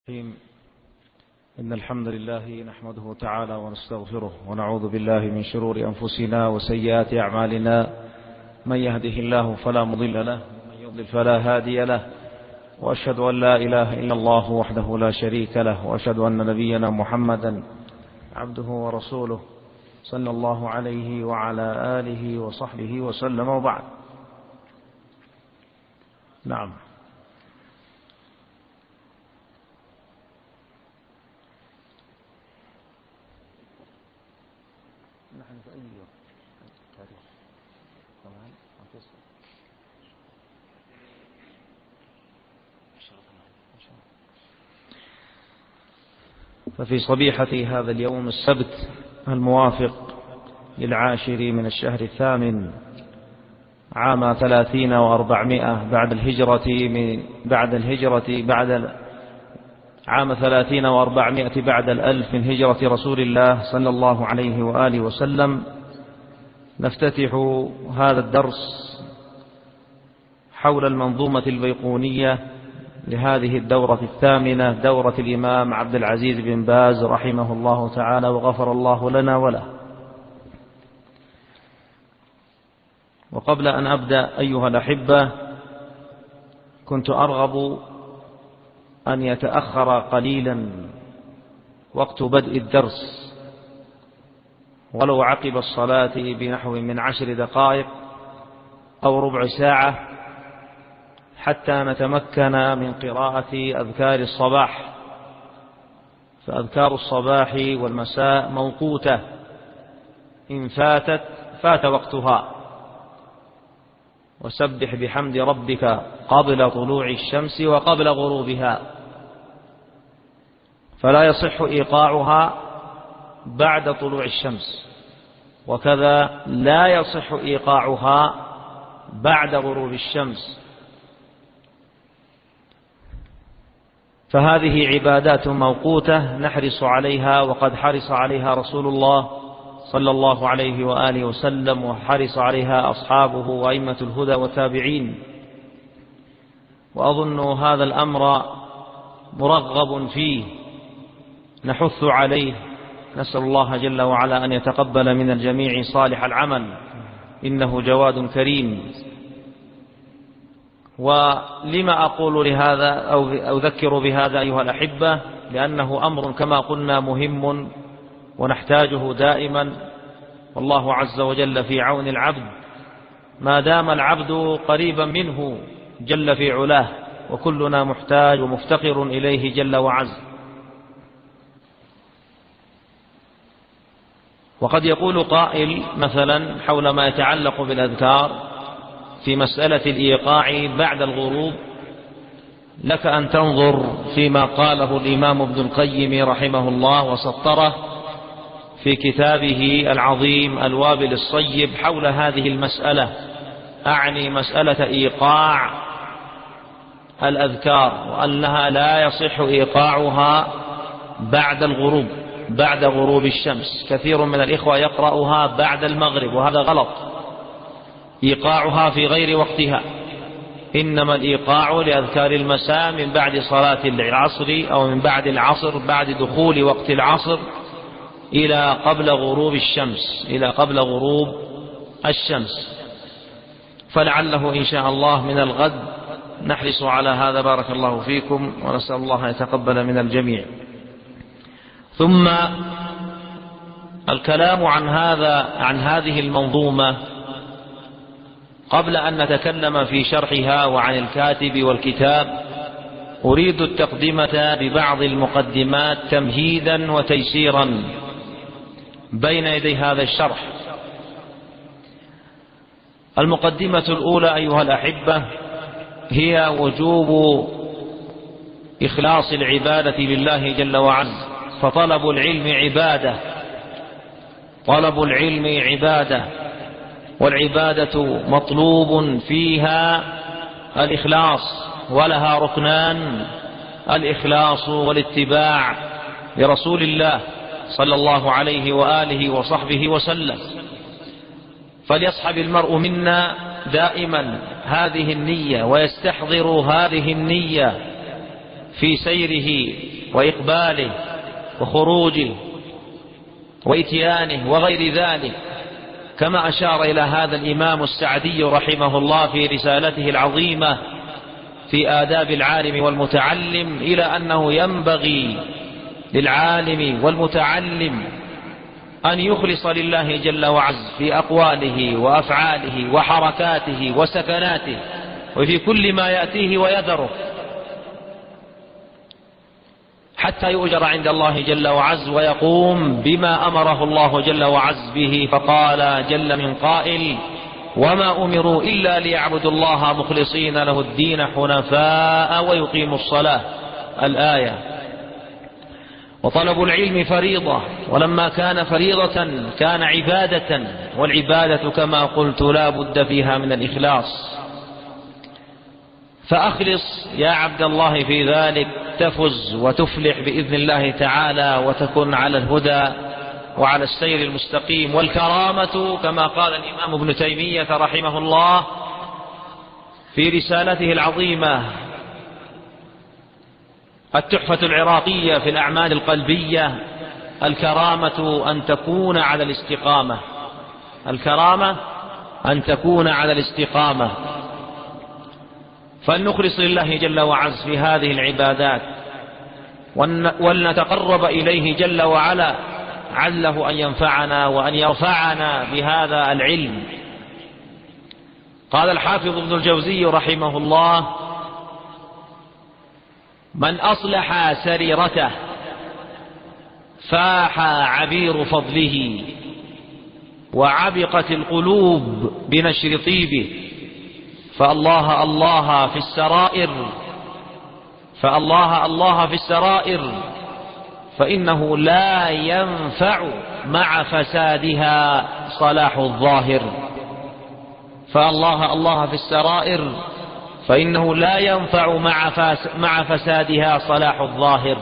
إن الحمد لله نحمده تعالى ونستغفره ونعوذ بالله من شرور أنفسنا وسيئات أعمالنا. من يهده الله فلا مضل له ومن يضلل فلا هادي له، وأشهد أن لا إله إلا الله وحده لا شريك له، وأشهد أن نبينا محمدا عبده ورسوله صلى الله عليه وعلى آله وصحبه وسلم، وبعد. نعم. ففي صبيحة هذا اليوم السبت الموافق للعاشر من الشهر الثامن عام 30 و400 بعد عام 30 و400 بعد الألف من هجرة رسول الله صلى الله عليه وآله وسلم، نفتتح هذا الدرس حول المنظومة البيقونية لهذه الدورة الثامنة، دورة الإمام عبد العزيز بن باز رحمه الله تعالى وغفر الله لنا وله. وقبل أن أبدأ أيها الأحبة، كنت أرغب أن يتأخر قليلا وقت بدء الدرس ولو عقب الصلاة بنحو من 10 دقائق أو ربع ساعة، حتى نتمكن من قراءة أذكار الصباح، فأذكار الصباح والمساء موقوتة، إن فات وقتها. وسبح بحمد ربك قبل طلوع الشمس وقبل غروبها، فلا يصح إيقاعها بعد طلوع الشمس، وكذا لا يصح إيقاعها بعد غروب الشمس. فهذه عبادات موقوتة نحرص عليها، وقد حرص عليها رسول الله صلى الله عليه وآله وسلم، وحرص عليها أصحابه وأئمة الهدى والتابعين. وأظن هذا الأمر مرغب فيه، نحث عليه، نسأل الله جل وعلا أن يتقبل من الجميع صالح العمل، إنه جواد كريم. ولما أقول لهذا أو أذكر بهذا أيها الأحبة؟ لأنه أمر كما قلنا مهم ونحتاجه دائما، والله عز وجل في عون العبد ما دام العبد قريبا منه جل في علاه، وكلنا محتاج ومفتقر إليه جل وعز. وقد يقول قائل مثلا حول ما يتعلق بالأذكار في مسألة الإيقاع بعد الغروب، لك أن تنظر فيما قاله الإمام ابن القيم رحمه الله وسطره في كتابه العظيم الوابل الصيب حول هذه المسألة، أعني مسألة إيقاع الأذكار، وأنها لا يصح إيقاعها بعد الغروب، بعد غروب الشمس. كثير من الإخوة يقرأها بعد المغرب، وهذا غلط، إيقاعها في غير وقتها، إنما الإيقاع لأذكار المساء من بعد صلاة العصر أو من بعد العصر، بعد دخول وقت العصر إلى قبل غروب الشمس. فلعله إن شاء الله من الغد نحرص على هذا، بارك الله فيكم، ونسأل الله أن يتقبل من الجميع. ثم الكلام عن هذه المنظومة قبل أن نتكلم في شرحها وعن الكاتب والكتاب، أريد التقدمة ببعض المقدمات تمهيدا وتيسيرا بين يدي هذا الشرح. المقدمة الأولى أيها الأحبة هي وجوب إخلاص العبادة لله جل وعلا، فطلب العلم عبادة، طلب العلم عبادة، والعبادة مطلوب فيها الإخلاص، ولها ركنان: الإخلاص والاتباع لرسول الله صلى الله عليه وآله وصحبه وسلم. فليصحب المرء منا دائما هذه النية، ويستحضر هذه النية في سيره وإقباله وخروجه وإتيانه وغير ذلك، كما أشار إلى هذا الإمام السعدي رحمه الله في رسالته العظيمة في آداب العالم والمتعلم، إلى أنه ينبغي للعالم والمتعلم أن يخلص لله جل وعز في أقواله وأفعاله وحركاته وسكناته وفي كل ما يأتيه ويذره، حتى يؤجر عند الله جل وعز ويقوم بما أمره الله جل وعز به. فقال جل من قائل: وما أمروا إلا ليعبدوا الله مخلصين له الدين حنفاء ويقيموا الصلاة، الآية. وطلب العلم فريضة، ولما كان فريضة كان عبادة، والعبادة كما قلت لا بد فيها من الإخلاص. فأخلص يا عبد الله في ذلك تفز وتفلح بإذن الله تعالى، وتكون على الهدى وعلى السير المستقيم. والكرامة كما قال الإمام ابن تيمية رحمه الله في رسالته العظيمة التحفة العراقية في الأعمال القلبية: الكرامة أن تكون على الاستقامة، الكرامة أن تكون على الاستقامة. فلنخلص لله جل وعز في هذه العبادات، ولنتقرب إليه جل وعلا عله أن ينفعنا وأن يرفعنا بهذا العلم. قال الحافظ ابن الجوزي رحمه الله: من أصلح سريرته فاح عبير فضله، وعبقت القلوب بنشر طيبه، فالله الله في السرائر، فالله الله في السرائر، فإنه لا ينفع مع فسادها صلاح الظاهر. فالله الله في السرائر، فإنه لا ينفع مع فسادها صلاح الظاهر.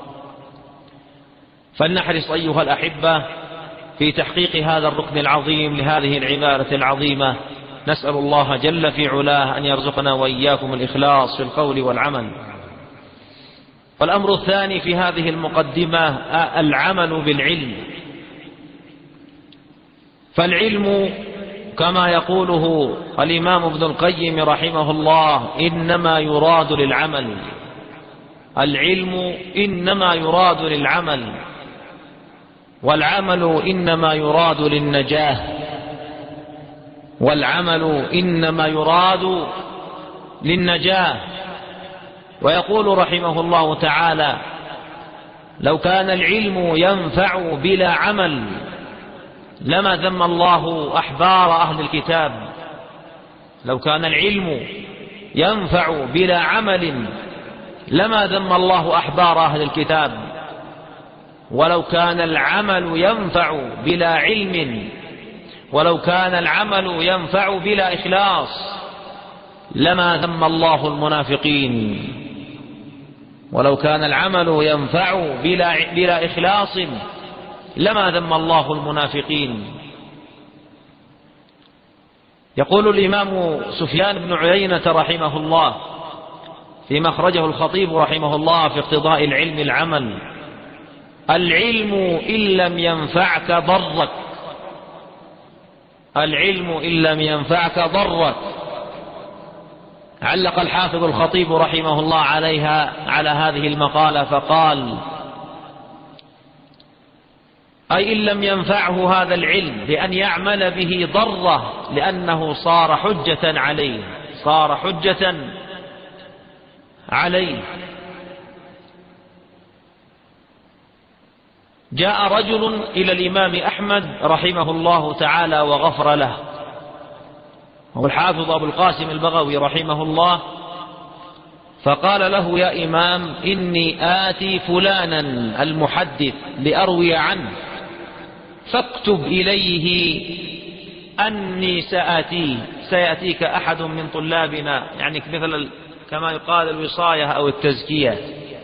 فلنحرص أيها الأحبة في تحقيق هذا الركن العظيم لهذه العبادة العظيمة. نسأل الله جل في علاه أن يرزقنا وإياكم الإخلاص في القول والعمل. والأمر الثاني في هذه المقدمة العمل بالعلم. فالعلم كما يقوله الإمام ابن القيم رحمه الله إنما يراد للعمل، العلم إنما يراد للعمل، والعمل إنما يراد للنجاة، والعمل إنما يراد للنجاة. ويقول رحمه الله تعالى: لو كان العلم ينفع بلا عمل لما ذم الله أحبار أهل الكتاب. لو كان العلم ينفع بلا عمل لما ذم الله أحبار أهل الكتاب، ولو كان العمل ينفع بلا علم، ولو كان العمل ينفع بلا إخلاص لما ذم الله المنافقين. ولو كان العمل ينفع بلا إخلاص لما ذم الله المنافقين. يقول الإمام سفيان بن عيينة رحمه الله فيما أخرجه الخطيب رحمه الله في اقتضاء العلم العمل: العلم إن لم ينفعك ضرك، العلم إن لم ينفعك ضرك. علق الحافظ الخطيب رحمه الله على هذه المقالة فقال: أي إن لم ينفعه هذا العلم بأن يعمل به ضره، لأنه صار حجة عليه، صار حجة عليه. جاء رجل إلى الإمام أحمد رحمه الله تعالى وغفر له، هو الحافظ أبو القاسم البغوي رحمه الله، فقال له: يا إمام إني آتي فلانا المحدث لأروي عنه، فاكتب إليه أني سيأتيك أحد من طلابنا، يعني مثل كما يقال الوصاية أو التزكية.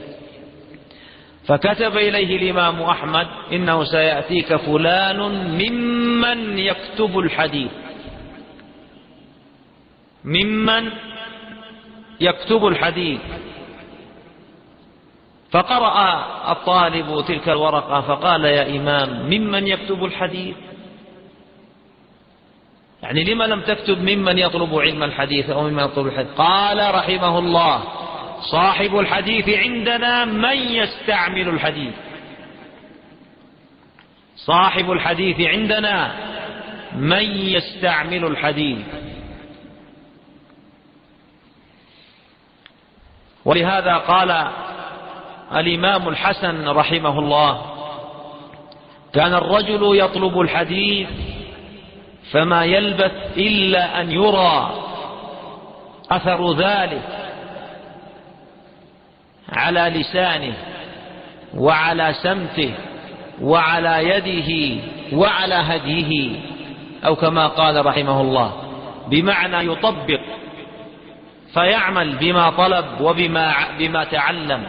فكتب إليه الإمام أحمد: إنه سيأتيك فلان ممن يكتب الحديث، ممن يكتب الحديث. فقرأ الطالب تلك الورقة فقال: يا إمام، ممن يكتب الحديث؟ يعني لما لم تكتب ممن يطلب علم الحديث أو ممن يطلب الحديث؟ قال رحمه الله: صاحب الحديث عندنا من يستعمل الحديث. صاحب الحديث عندنا من يستعمل الحديث. ولهذا قال الإمام الحسن رحمه الله: كان الرجل يطلب الحديث فما يلبث إلا أن يرى أثر ذلك على لسانه وعلى سمته وعلى يده وعلى هديه، أو كما قال رحمه الله، بمعنى يطبق فيعمل بما طلب وبما تعلم.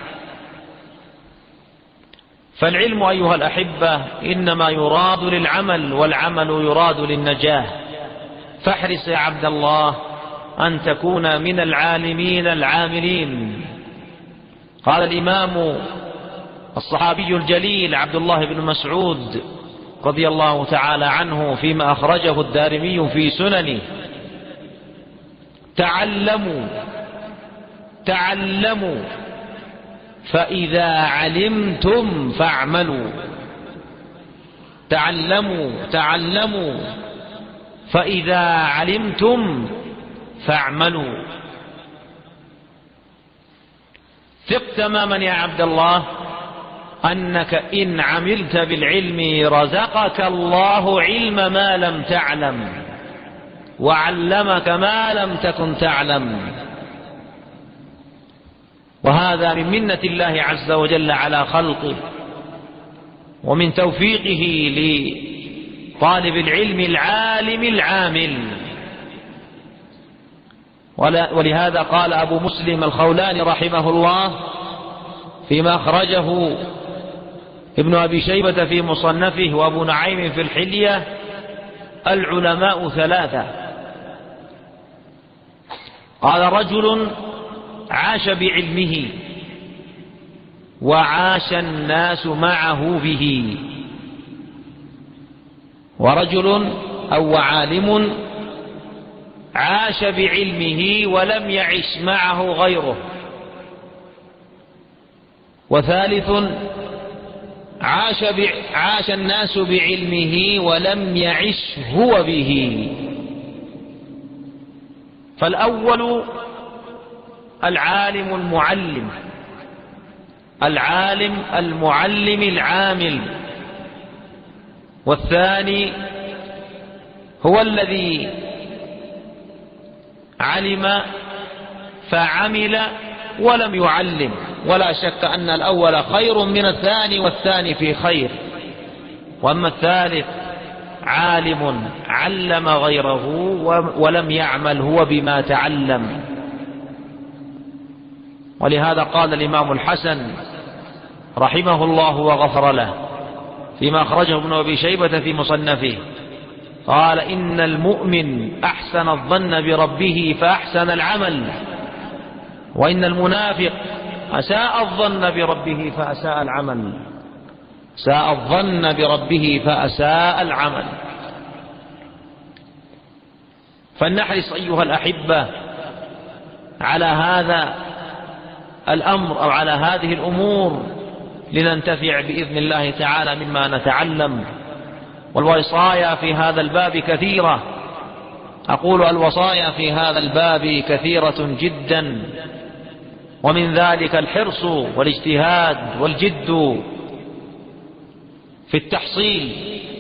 فالعلم أيها الأحبة إنما يراد للعمل، والعمل يراد للنجاة. فاحرص يا عبد الله أن تكون من العالمين العاملين. قال الإمام الصحابي الجليل عبد الله بن مسعود رضي الله تعالى عنه فيما أخرجه الدارمي في سننه: تعلموا فإذا علمتم فاعملوا. تعلموا فإذا علمتم فاعملوا. ثق تماما يا عبد الله أنك إن عملت بالعلم رزقك الله علم ما لم تعلم، وعلمك ما لم تكن تعلم. وهذا من منة الله عز وجل على خلقه، ومن توفيقه لطالب العلم العالم العامل. ولهذا قال أبو مسلم الخولاني رحمه الله فيما أخرجه ابن أبي شيبة في مصنفه وأبو نعيم في الحلية: العلماء ثلاثة. قال: رجل عاش بعلمه وعاش الناس معه به، ورجل أو عالم عاش بعلمه ولم يعش معه غيره، وثالث عاش الناس بعلمه ولم يعش هو به. فالأول العالم المعلم، العالم المعلم العامل. والثاني هو الذي علم فعمل ولم يعلم، ولا شك أن الأول خير من الثاني، والثاني في خير. وأما الثالث عالم علم غيره ولم يعمل هو بما تعلم. ولهذا قال الإمام الحسن رحمه الله وغفر له فيما أخرجه ابن أبي شيبة في مصنفه: قال: إن المؤمن أحسن الظن بربه فأحسن العمل، وإن المنافق أساء الظن بربه فأساء العمل. ساء الظن بربه فأساء العمل. فلنحرص أيها الأحبة على هذا الأمر أو على هذه الأمور لننتفع بإذن الله تعالى مما نتعلم. والوصايا في هذا الباب كثيرة، أقول الوصايا في هذا الباب كثيرة جدا، ومن ذلك الحرص والاجتهاد والجد في التحصيل.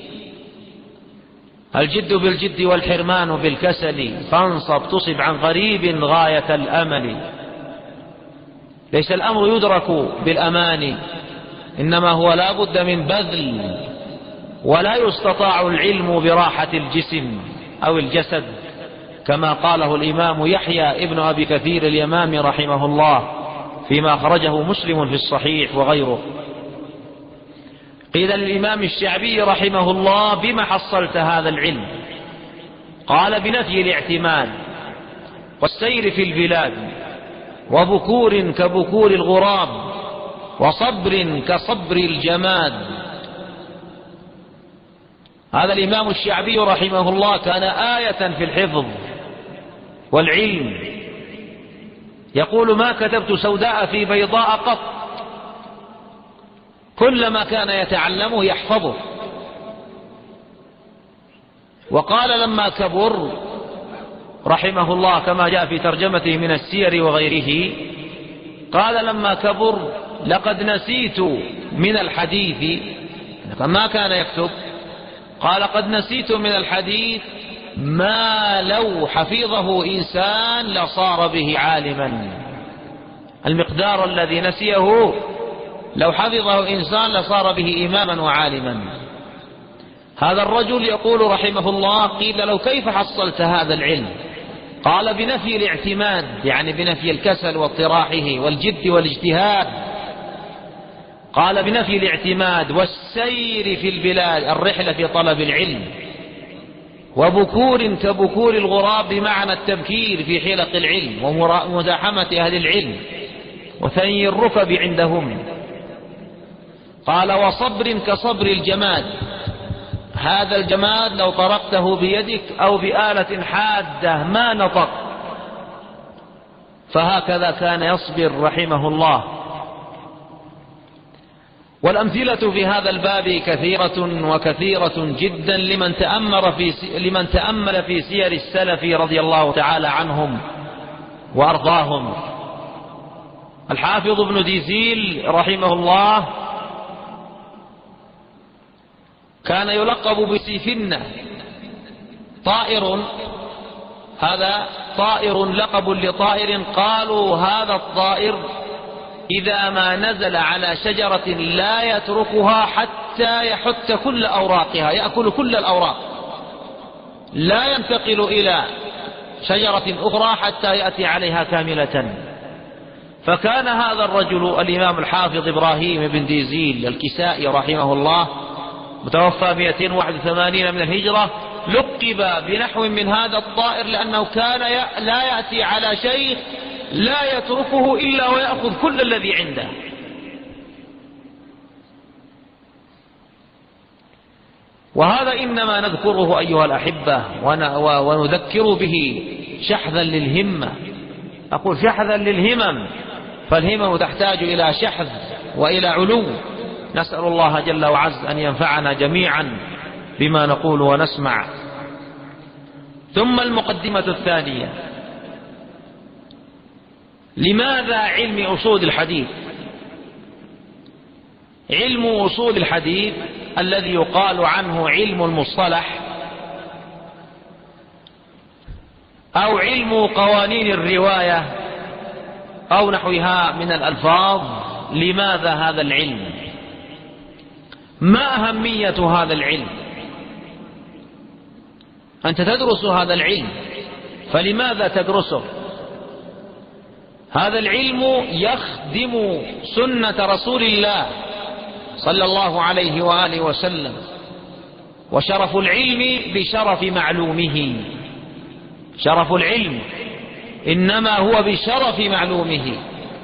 الجد بالجد والحرمان بالكسل، فانصب تصب عن قريب غاية الأمل. ليس الأمر يدرك بالأمان، إنما هو لا بد من بذل، ولا يستطاع العلم براحة الجسم أو الجسد، كما قاله الإمام يحيى ابن أبي كثير اليمامي رحمه الله فيما أخرجه مسلم في الصحيح وغيره. قيل للإمام الشعبي رحمه الله: بما حصلت هذا العلم؟ قال: بنفي الاعتماد والسير في البلاد، وبكور كبكور الغراب، وصبر كصبر الجماد. هذا الإمام الشعبي رحمه الله كان آية في الحفظ والعلم، يقول: ما كتبت سوداء في بيضاء قط، كلما كان يتعلمه يحفظه. وقال لما كبر رحمه الله كما جاء في ترجمته من السير وغيره، قال لما كبر: لقد نسيت من الحديث، ما كان يكتب، قال: قد نسيت من الحديث ما لو حفظه إنسان لصار به عالما. المقدار الذي نسيه لو حفظه إنسان لصار به إماما وعالما. هذا الرجل يقول رحمه الله: قيل له: كيف حصلت هذا العلم؟ قال: بنفي الاعتماد، يعني بنفي الكسل واطراحه والجد والاجتهاد. قال: بنفي الاعتماد والسير في البلاد، الرحلة في طلب العلم، وبكور كبكور الغراب بمعنى التبكير في حلق العلم ومزاحمة أهل العلم وثني الركب عندهم. قال: وصبر كصبر الجماد، هذا الجماد لو طرقته بيدك أو بآلة حادة ما نطق، فهكذا كان يصبر رحمه الله. والأمثلة في هذا الباب كثيرة وكثيرة جدا لمن تأمل في سير السلف رضي الله تعالى عنهم وأرضاهم. الحافظ ابن ديزيل رحمه الله كان يلقب بسيفنة، طائر، هذا طائر لقب لطائر، قالوا هذا الطائر إذا ما نزل على شجرة لا يتركها حتى يحت كل أوراقها، يأكل كل الأوراق، لا ينتقل إلى شجرة أخرى حتى يأتي عليها كاملة. فكان هذا الرجل الإمام الحافظ إبراهيم بن ديزيل الكسائي رحمه الله متوفى 281 من الهجرة، لقب بنحو من هذا الطائر لأنه كان لا يأتي على شيء لا يتركه إلا ويأخذ كل الذي عنده. وهذا إنما نذكره أيها الأحبة ونذكر به شحذا للهمة، أقول شحذا للهمم، فالهمم تحتاج إلى شحذ وإلى علو. نسأل الله جل وعز أن ينفعنا جميعا بما نقول ونسمع. ثم المقدمة الثانية: لماذا علم أصول الحديث؟ علم أصول الحديث الذي يقال عنه علم المصطلح أو علم قوانين الرواية أو نحوها من الألفاظ، لماذا هذا العلم؟ ما أهمية هذا العلم؟ أنت تدرس هذا العلم، فلماذا تدرسه؟ هذا العلم يخدم سنة رسول الله صلى الله عليه وآله وسلم، وشرف العلم بشرف معلومه. شرف العلم إنما هو بشرف معلومه،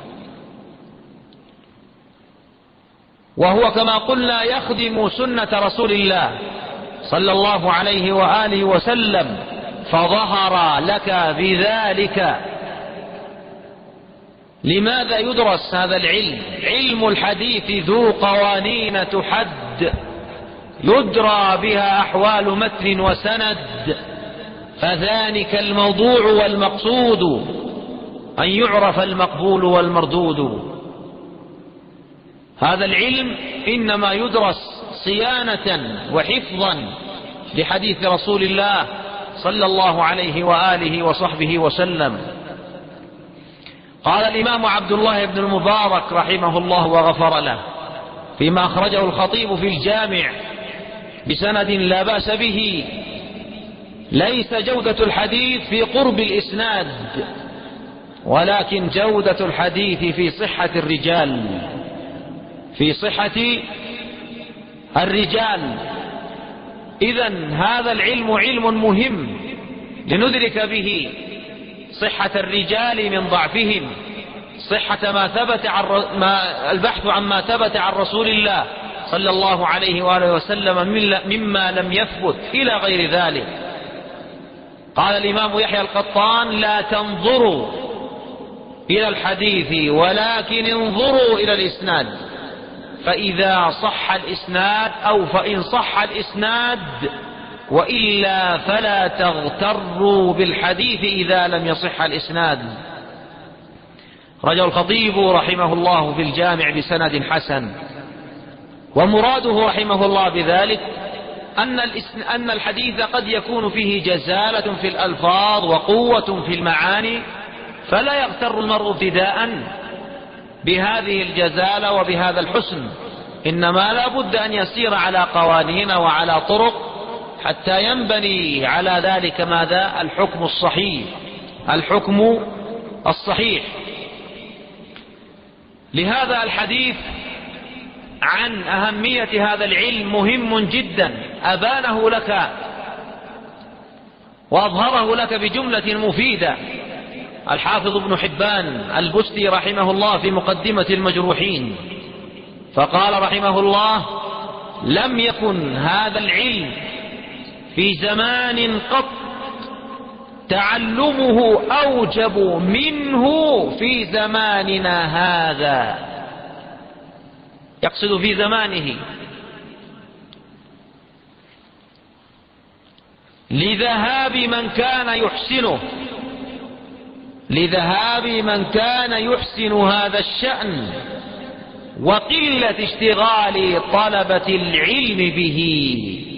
وهو كما قلنا يخدم سنة رسول الله صلى الله عليه وآله وسلم، فظهر لك بذلك. لماذا يدرس هذا العلم؟ علم الحديث ذو قوانين تحد، يدرى بها أحوال متن وسند، فذلك الموضوع والمقصود أن يعرف المقبول والمردود. هذا العلم إنما يدرس صيانة وحفظا لحديث رسول الله صلى الله عليه وآله وصحبه وسلم. قال الإمام عبد الله بن المبارك رحمه الله وغفر له فيما أخرجه الخطيب في الجامع بسند لا بأس به: ليس جودة الحديث في قرب الإسناد، ولكن جودة الحديث في صحة الرجال، في صحة الرجال. إذن هذا العلم علم مهم لندرك به صحة الرجال من ضعفهم، صحة البحث عما ثبت عن رسول الله صلى الله عليه وآله وسلم مما لم يثبت إلى غير ذلك. قال الإمام يحيى القطان: لا تنظروا إلى الحديث ولكن انظروا إلى الإسناد، فإذا صح الإسناد أو فإن صح الإسناد وإلا فلا تغتروا بالحديث إذا لم يصح الإسناد. رجع الخطيب رحمه الله في الجامع بسند حسن، ومراده رحمه الله بذلك أن الحديث قد يكون فيه جزالة في الألفاظ وقوة في المعاني، فلا يغتر المرء ابتداء بهذه الجزالة وبهذا الحسن، إنما لا بد أن يسير على قوانين وعلى طرق حتى ينبني على ذلك ماذا؟ الحكم الصحيح. الحكم الصحيح. لهذا الحديث عن أهمية هذا العلم مهم جدا، أبانه لك وأظهره لك بجملة مفيدة الحافظ ابن حبان البستي رحمه الله في مقدمة المجروحين، فقال رحمه الله: لم يكن هذا العلم في زمان قط تعلمه أوجب منه في زماننا هذا. يقصد في زمانه، لذهاب من كان يحسن هذا الشأن وقلة اشتغال طلبة العلم به.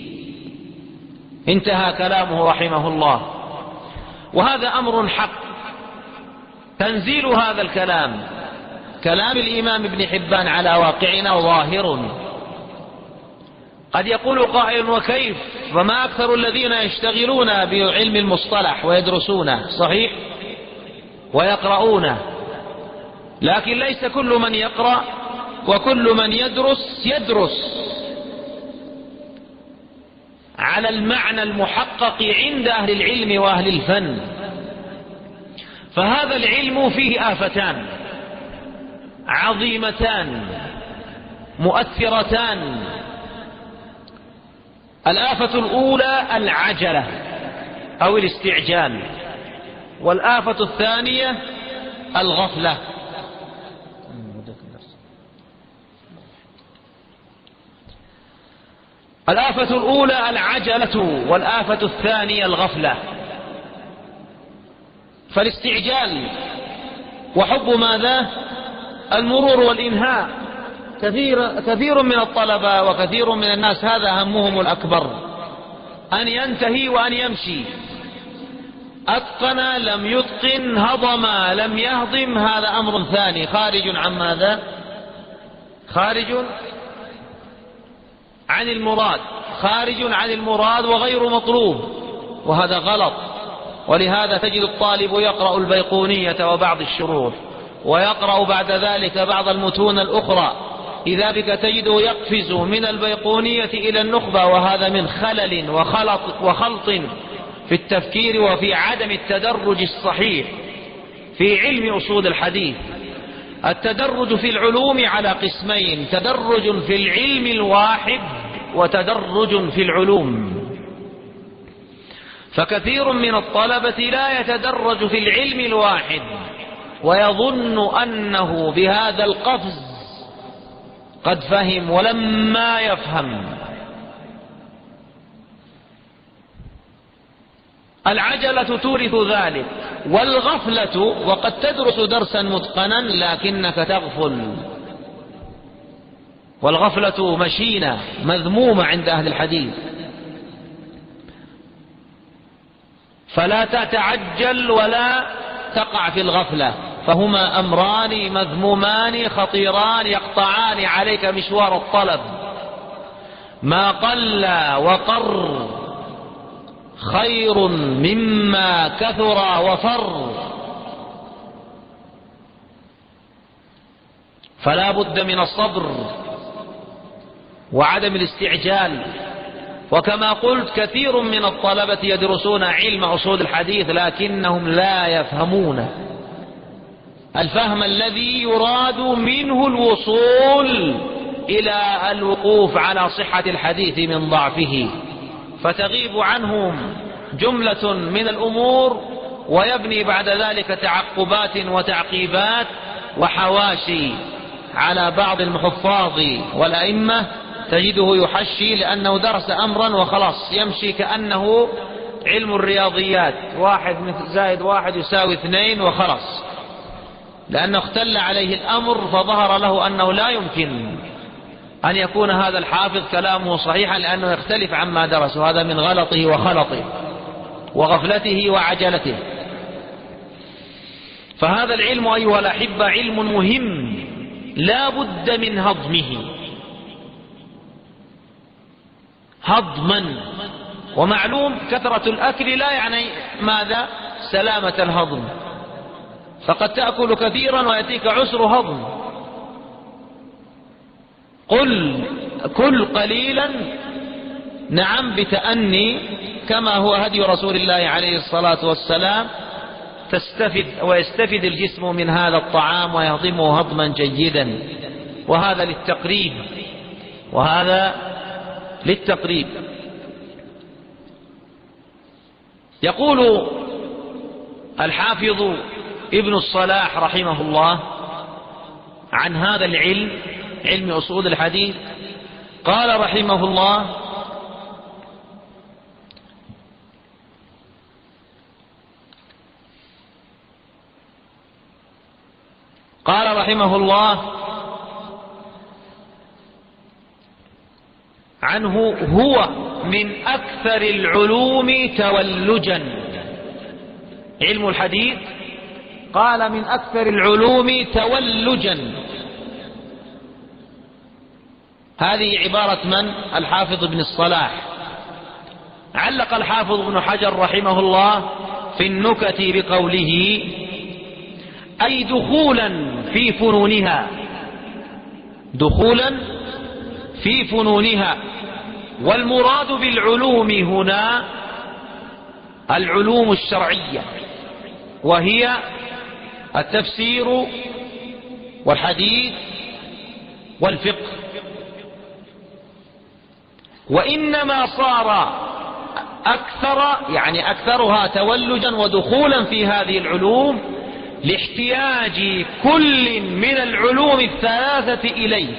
انتهى كلامه رحمه الله. وهذا أمر حق. تنزيل هذا الكلام، كلام الإمام ابن حبان، على واقعنا ظاهر. قد يقول قائل: وكيف؟ وما أكثر الذين يشتغلون بعلم المصطلح ويدرسونه؟ صحيح، ويقرؤونه، لكن ليس كل من يقرأ وكل من يدرس على المعنى المحقق عند أهل العلم وأهل الفن. فهذا العلم فيه آفتان عظيمتان مؤثرتان. الآفة الأولى العجلة أو الاستعجال، والآفة الثانية الغفلة. الآفة الأولى العجلة، والآفة الثانية الغفلة. فالاستعجال وحب ماذا؟ المرور والإنهاء. كثير من الطلبة وكثير من الناس هذا همهم الأكبر، أن ينتهي وأن يمشي. أتقن لم يتقن، هضم لم يهضم، هذا أمر ثاني خارج عن ماذا؟ خارج عن المراد وغير مطلوب، وهذا غلط. ولهذا تجد الطالب يقرأ البيقونية وبعض الشروح، ويقرأ بعد ذلك بعض المتون الأخرى، إذا بك تجده يقفز من البيقونية إلى النخبة، وهذا من خلل وخلط في التفكير وفي عدم التدرج الصحيح في علم أصول الحديث. التدرج في العلوم على قسمين: تدرج في العلم الواحد وتدرج في العلوم. فكثير من الطلبة لا يتدرج في العلم الواحد ويظن أنه بهذا القفز قد فهم ولما يفهم. العجلة تورث ذلك، والغفلة وقد تدرس درسا متقنا لكنك تغفل. والغفلة مشينة مذمومة عند أهل الحديث، فلا تتعجل ولا تقع في الغفلة، فهما أمران مذمومان خطيران يقطعان عليك مشوار الطلب. ما قل وقر خير مما كثر وفر. فلا بد من الصبر وعدم الاستعجال. وكما قلت كثير من الطلبة يدرسون علم أصول الحديث لكنهم لا يفهمون، الفهم الذي يراد منه الوصول إلى الوقوف على صحة الحديث من ضعفه، فتغيب عنهم جملة من الأمور ويبني بعد ذلك تعقبات وتعقيبات وحواشي على بعض المحفاظ والأئمة، تجده يحشي لأنه درس أمرا وخلاص يمشي كأنه علم الرياضيات، 1+1=2 وخلاص، لأنه اختل عليه الأمر فظهر له أنه لا يمكن أن يكون هذا الحافظ كلامه صحيحا لأنه يختلف عما درس، وهذا من غلطه وخلطه وغفلته وعجلته. فهذا العلم أيها الأحبة علم مهم لا بد من هضمه هضما، ومعلوم كثرة الأكل لا يعني ماذا؟ سلامة الهضم، فقد تأكل كثيرا ويأتيك عسر هضم. كل قليلا، نعم بتأني كما هو هدي رسول الله عليه الصلاة والسلام، ويستفد الجسم من هذا الطعام ويهضمه هضما جيدا، وهذا للتقريب. يقول الحافظ ابن الصلاح رحمه الله عن هذا العلم، علم أصول الحديث، قال رحمه الله: عنه: هو من أكثر العلوم تولجا. علم الحديث قال من أكثر العلوم تولجا. هذه عبارة من؟ الحافظ ابن الصلاح. علق الحافظ ابن حجر رحمه الله في النكت بقوله: أي دخولا في فنونها. والمراد بالعلوم هنا العلوم الشرعية، وهي التفسير والحديث والفقه. وإنما صار أكثرها تولجا ودخولا في هذه العلوم لاحتياج كل من العلوم الثلاثة إليه.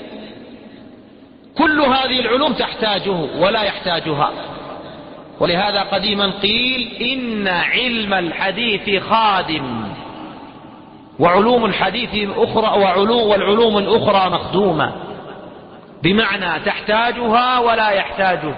كل هذه العلوم تحتاجه ولا يحتاجها، ولهذا قديما قيل إن علم الحديث خادم، وعلوم الحديث أخرى والعلوم الأخرى مخدومة، بمعنى تحتاجها ولا يحتاجه،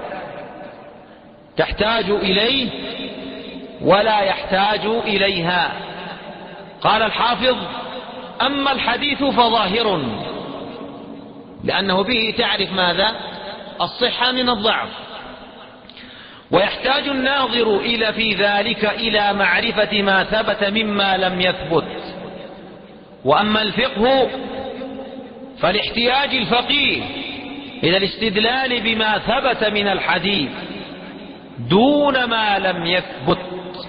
تحتاج إليه ولا يحتاج إليها. قال الحافظ: أما الحديث فظاهر، لأنه به تعرف ماذا؟ الصحة من الضعف، ويحتاج الناظر في ذلك إلى معرفة ما ثبت مما لم يثبت. وأما الفقه فلاحتياج الفقيه إلى الاستدلال بما ثبت من الحديث دون ما لم يثبت،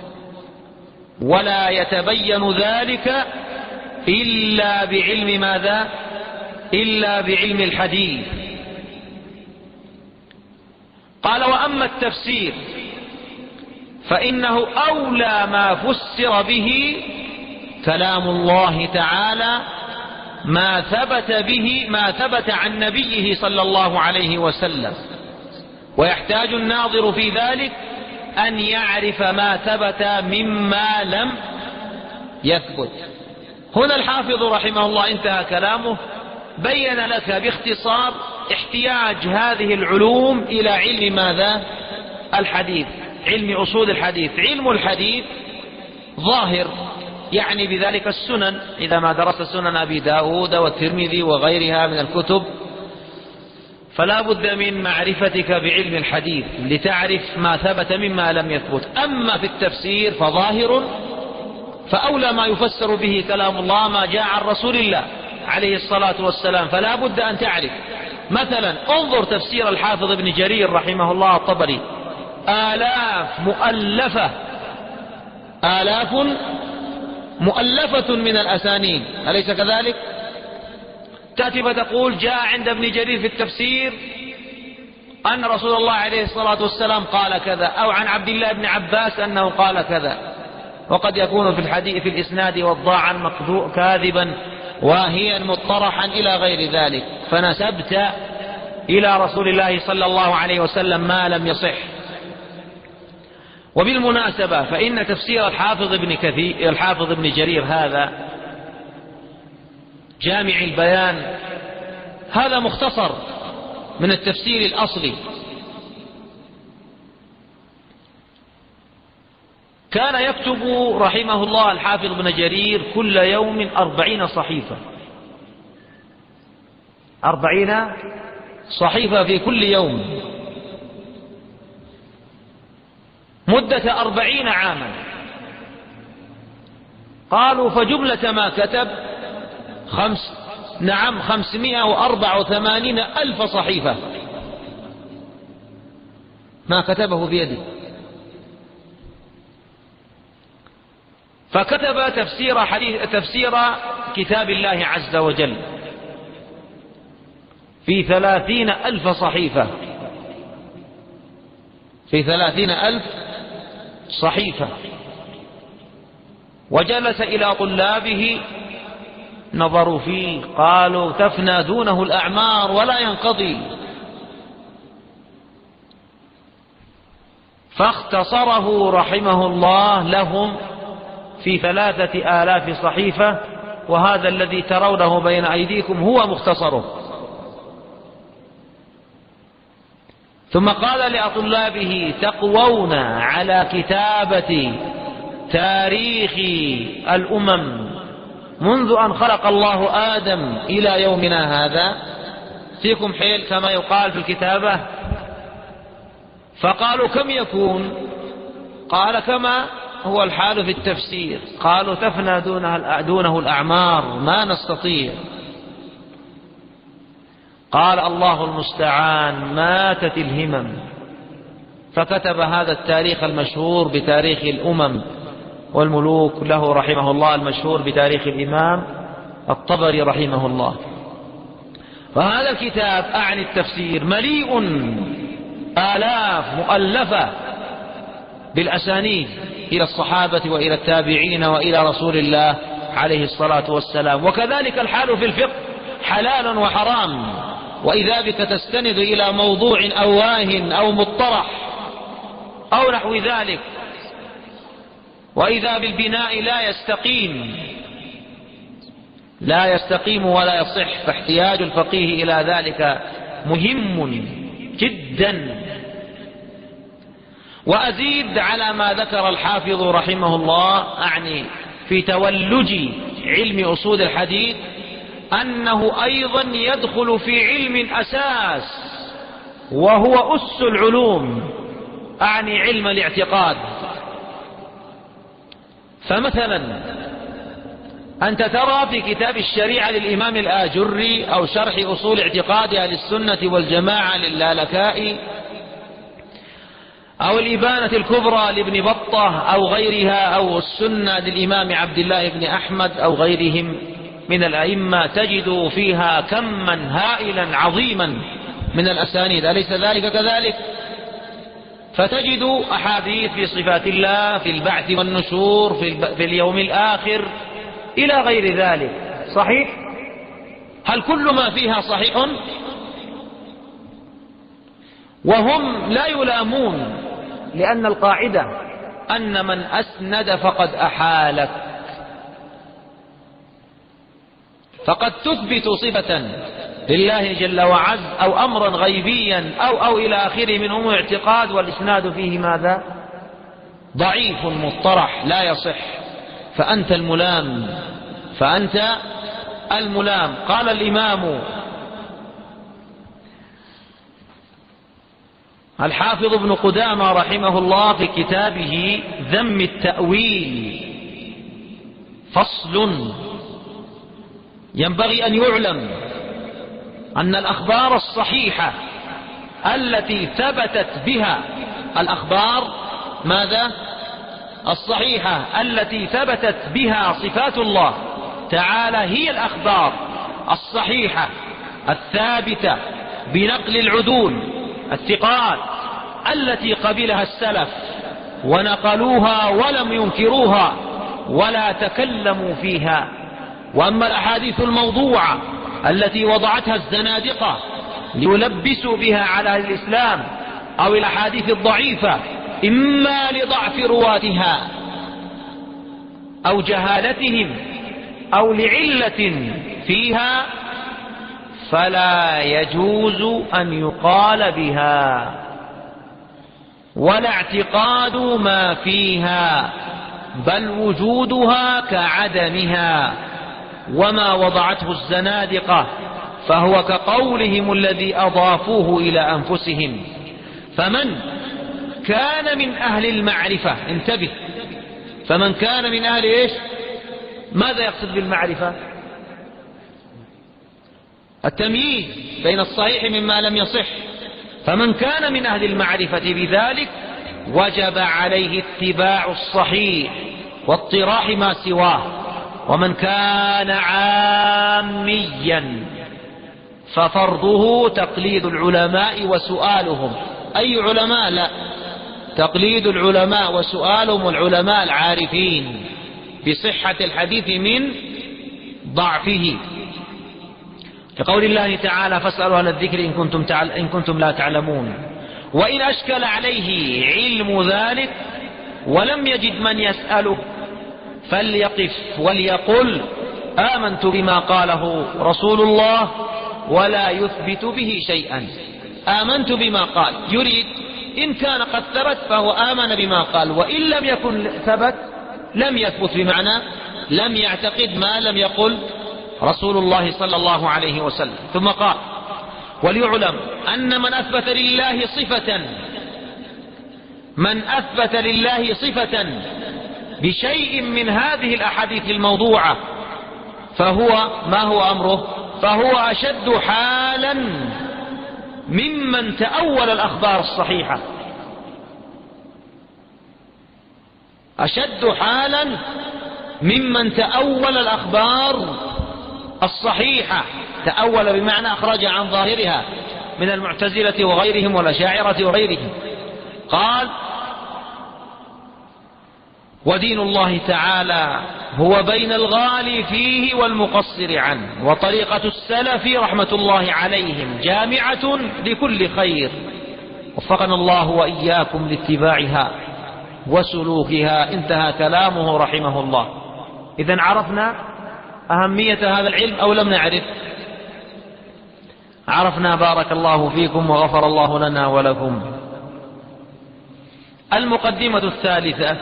ولا يتبين ذلك إلا بعلم ماذا؟ إلا بعلم الحديث. قال: وأما التفسير فإنه أولى ما فسر به كلام الله تعالى ما ثبت عن نبيه صلى الله عليه وسلم، ويحتاج الناظر في ذلك أن يعرف ما ثبت مما لم يثبت. هنا الحافظ رحمه الله انتهى كلامه، بين لك باختصار احتياج هذه العلوم إلى علم ماذا؟ الحديث، علم أصول الحديث. علم الحديث ظاهر، يعني بذلك السنن. إذا ما درست سنن أبي داود والترمذي وغيرها من الكتب فلا بد من معرفتك بعلم الحديث لتعرف ما ثبت مما لم يثبت. أما في التفسير فظاهر، فأولى ما يفسر به كلام الله ما جاء عن رسول الله عليه الصلاة والسلام، فلا بد أن تعرف. مثلا انظر تفسير الحافظ ابن جرير رحمه الله الطبري، آلاف مؤلفة من الأسانيد، أليس كذلك؟ تأتي فتقول جاء عند ابن جرير في التفسير أن رسول الله عليه الصلاة والسلام قال كذا، أو عن عبد الله بن عباس أنه قال كذا، وقد يكون في الحديث في الإسناد وضاعا كاذبا واهيا مطرحا إلى غير ذلك، فنسبت إلى رسول الله صلى الله عليه وسلم ما لم يصح. وبالمناسبة فإن تفسير الحافظ ابن جرير هذا جامع البيان هذا مختصر من التفسير الأصلي، كان يكتب رحمه الله الحافظ ابن جرير كل يوم 40 صحيفة، 40 صحيفة في كل يوم، مدة 40 عاما. قالوا فجملة ما كتب 584 ألف صحيفة ما كتبه بيده. فكتب تفسير كتاب الله عز وجل في 30 ألف صحيفة، في 30 ألف صحيفة، وجلس إلى طلابه نظروا فيه قالوا تفنى دونه الأعمار ولا ينقضي، فاختصره رحمه الله لهم في 3000 صحيفة، وهذا الذي ترونه بين أيديكم هو مختصره. ثم قال لطلابه تقوون على كتابة تاريخ الأمم منذ أن خلق الله آدم إلى يومنا هذا، فيكم حيل كما يقال في الكتابة. فقالوا كم يكون؟ قال كما هو الحال في التفسير. قالوا تفنى دونه الأعمار ما نستطيع. قال الله المستعان ماتت الهمم، فكتب هذا التاريخ المشهور بتاريخ الأمم والملوك له رحمه الله، المشهور بتاريخ الإمام الطبري رحمه الله. فهذا الكتاب أعني التفسير مليء آلاف مؤلفة بالأسانيد إلى الصحابة وإلى التابعين وإلى رسول الله عليه الصلاة والسلام. وكذلك الحال في الفقه، حلال وحرام، وإذا بك تستند إلى موضوع أو واه أو مطرح أو نحو ذلك، وإذا بالبناء لا يستقيم ولا يصح، فاحتياج الفقيه إلى ذلك مهم جدا. وأزيد على ما ذكر الحافظ رحمه الله أعني في تولج علم أصول الحديث أنه أيضا يدخل في علم أساس وهو أس العلوم، أعني علم الاعتقاد. فمثلا أنت ترى في كتاب الشريعة للإمام الآجري أو شرح أصول اعتقاد أهل السنة والجماعة للالكائي أو الإبانة الكبرى لابن بطة أو غيرها أو السنة للإمام عبد الله بن أحمد أو غيرهم من الأئمة، تجد فيها كما هائلا عظيما من الأسانيد، أليس ذلك كذلك؟ فتجد أحاديث في صفات الله، في البعث والنشور، في اليوم الآخر إلى غير ذلك. صحيح؟ هل كل ما فيها صحيح؟ وهم لا يلامون، لأن القاعدة أن من أسند فقد أحالك، فقد تثبت صفة لله جل وعز أو أمرا غيبيا أو إلى آخره من أمور اعتقاد، والإسناد فيه ماذا؟ ضعيف مطرح لا يصح، فأنت الملام. قال الإمام الحافظ ابن قدامة رحمه الله في كتابه ذم التأويل فصل: ينبغي أن يعلم أن الأخبار الصحيحة التي ثبتت بها الأخبار ماذا؟ الصحيحة التي ثبتت بها صفات الله تعالى هي الأخبار الصحيحة الثابتة بنقل العدول الثقات التي قبلها السلف ونقلوها ولم ينكروها ولا تكلموا فيها. وأما الأحاديث الموضوعة التي وضعتها الزنادقة ليلبسوا بها على الإسلام، أو الأحاديث الضعيفة إما لضعف رواتها أو جهالتهم أو لعلة فيها، فلا يجوز أن يقال بها ولا اعتقاد ما فيها، بل وجودها كعدمها. وما وضعته الزنادقة فهو كقولهم الذي أضافوه إلى أنفسهم. فمن كان من أهل المعرفة، انتبه، فمن كان من أهل إيش؟ ماذا يقصد بالمعرفة؟ التمييز بين الصحيح مما لم يصح. فمن كان من أهل المعرفة بذلك وجب عليه اتباع الصحيح واطراح ما سواه. ومن كان عاميا ففرضه تقليد العلماء وسؤالهم. أي علماء؟ لا، تقليد العلماء وسؤالهم العلماء العارفين بصحة الحديث من ضعفه، كقول الله تعالى فاسألوا أهل الذكر إن كنتم لا تعلمون. وإن أشكل عليه علم ذلك ولم يجد من يسأله فليقف وليقل آمنت بما قاله رسول الله ولا يثبت به شيئا. آمنت بما قال، يريد إن كان قد ثبت فهو آمن بما قال، وإن لم يكن ثبت لم يثبت، بمعنى لم يعتقد ما لم يقل رسول الله صلى الله عليه وسلم. ثم قال وليعلم أن من أثبت لله صفة بشيء من هذه الأحاديث الموضوعة فهو ما هو أمره؟ فهو أشد حالا ممن تأول الأخبار الصحيحة، أشد حالا ممن تأول الأخبار الصحيحة. تأول بمعنى أخرج عن ظاهرها من المعتزلة وغيرهم والأشاعرة وغيرهم. قال ودين الله تعالى هو بين الغالي فيه والمقصر عنه، وطريقة السلف رحمة الله عليهم جامعة لكل خير، وفقنا الله وإياكم لاتباعها وسلوكها. انتهى كلامه رحمه الله. إذن عرفنا أهمية هذا العلم أو لم نعرف؟ عرفنا، بارك الله فيكم وغفر الله لنا ولكم. المقدمة الثالثة.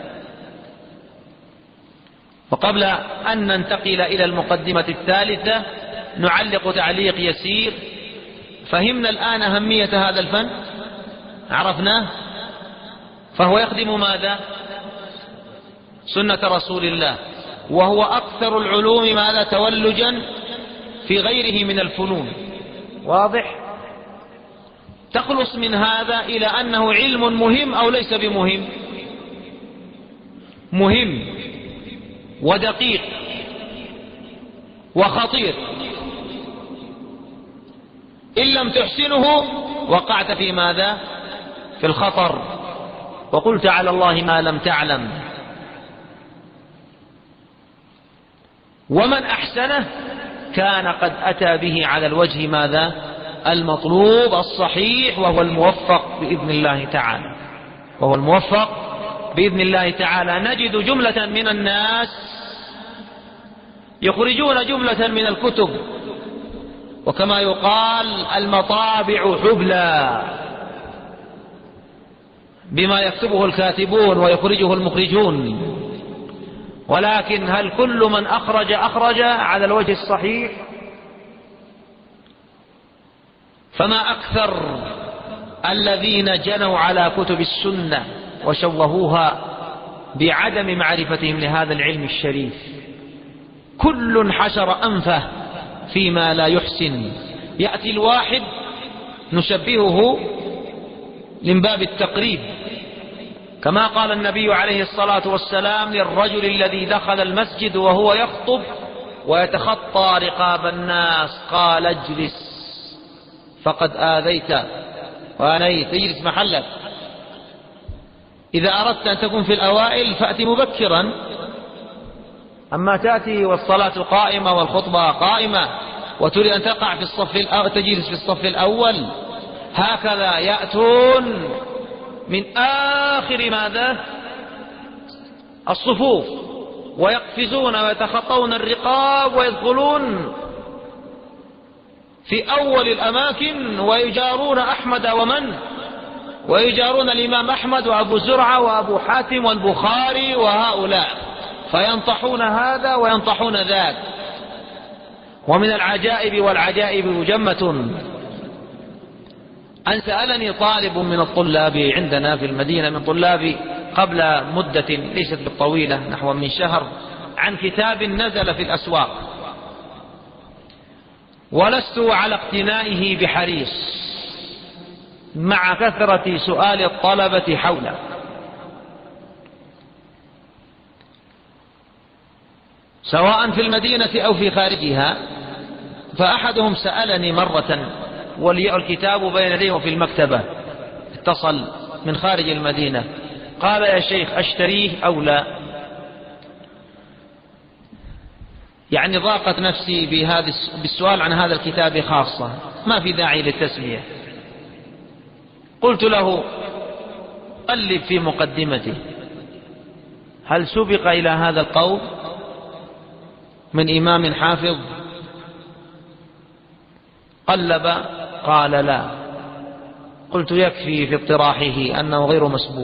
وقبل أن ننتقل إلى المقدمة الثالثة نعلق تعليق يسير. فهمنا الآن أهمية هذا الفن، عرفناه، فهو يخدم ماذا؟ سنة رسول الله، وهو أكثر العلوم ماذا؟ تولجا في غيره من الفنون. واضح؟ تخلص من هذا إلى أنه علم مهم أو ليس بمهم؟ مهم ودقيق وخطير. إن لم تحسنه وقعت في ماذا؟ في الخطر، وقلت على الله ما لم تعلم. ومن أحسنه كان قد أتى به على الوجه ماذا؟ المطلوب الصحيح، وهو الموفق بإذن الله تعالى. وهو الموفق بإذن الله تعالى. نجد جملة من الناس يخرجون جملة من الكتب، وكما يقال المطابع حبلى بما يكتبه الكاتبون ويخرجه المخرجون. ولكن هل كل من أخرج على الوجه الصحيح؟ فما أكثر الذين جنوا على كتب السنة وشوهوها بعدم معرفتهم لهذا العلم الشريف. كل حشر أنفه فيما لا يحسن. يأتي الواحد نشبهه من باب التقريب كما قال النبي عليه الصلاة والسلام للرجل الذي دخل المسجد وهو يخطب ويتخطى رقاب الناس، قال اجلس فقد آذيت وأنيت، اجلس محلك. إذا أردت أن تكون في الأوائل فأتي مبكرا، أما تأتي والصلاة قائمة والخطبة قائمة وتريد أن تقع في الصف الأول تجلس في الصف الأول، هكذا يأتون من آخر ماذا الصفوف ويقفزون ويتخطون الرقاب ويدخلون في أول الأماكن ويجارون أحمد ومن ويجارون الإمام أحمد وأبو زرعة وأبو حاتم والبخاري وهؤلاء، فينطحون هذا وينطحون ذاك. ومن العجائب والعجائب مجمة أن سألني طالب من الطلاب عندنا في المدينة من طلابي قبل مدة ليست بالطويلة نحو من شهر عن كتاب نزل في الأسواق، ولست على اقتنائه بحريص مع كثرة سؤال الطلبة حوله، سواء في المدينة أو في خارجها. فأحدهم سألني مرة والكتاب بين يديه في المكتبة، اتصل من خارج المدينة، قال يا شيخ أشتريه أو لا؟ يعني ضاقت نفسي بالسؤال عن هذا الكتاب خاصة، ما في داعي للتسمية. قلت له قلب في مقدمته، هل سبق إلى هذا القول من إمام حافظ؟ قلب قال لا. قلت يكفي في اطراحه أنه غير مسبوق.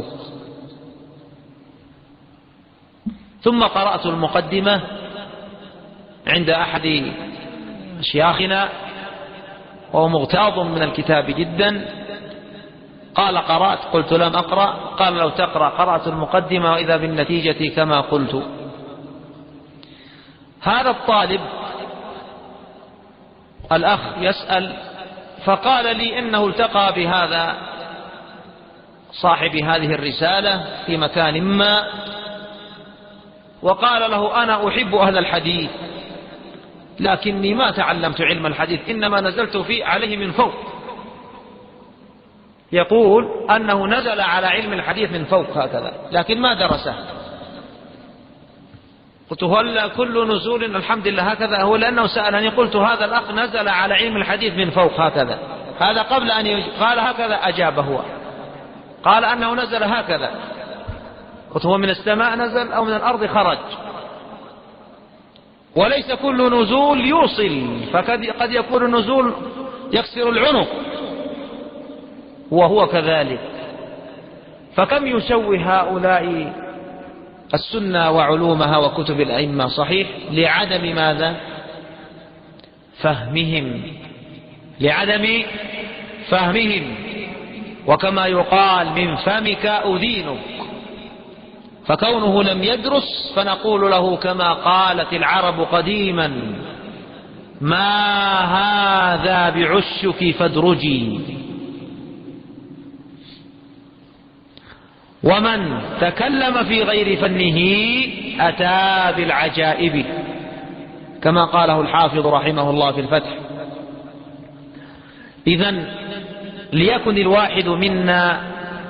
ثم قرأت المقدمة عند أحد شياخنا وهو مغتاظ من الكتاب جدا، قال قرأت؟ قلت لم أقرأ. قال لو تقرأ. قرأت المقدمة وإذا بالنتيجة كما قلت. هذا الطالب الأخ يسأل فقال لي إنه التقى بهذا صاحب هذه الرسالة في مكان ما وقال له أنا أحب أهل الحديث لكني ما تعلمت علم الحديث إنما نزلت فيه عليه من فوق. يقول أنه نزل على علم الحديث من فوق هكذا لكن ما درسه. قلت هل كل نزول الحمد لله هكذا؟ هو لأنه سألني قلت هذا الأخ نزل على علم الحديث من فوق هكذا. هذا قبل أن قال هكذا أجاب هو، قال أنه نزل هكذا. قلت هو من السماء نزل أو من الأرض خرج؟ وليس كل نزول يوصل، فقد يكون النزول يكسر العنق وهو كذلك. فكم يشوه هؤلاء السنة وعلومها وكتب الأئمة صحيح لعدم ماذا؟ فهمهم، لعدم فهمهم. وكما يقال من فمك أذينك، فكونه لم يدرس فنقول له كما قالت العرب قديما ما هذا بعشك فادرجي. ومن تكلم في غير فنه أتى بالعجائب كما قاله الحافظ رحمه الله في الفتح. إذن ليكن الواحد منا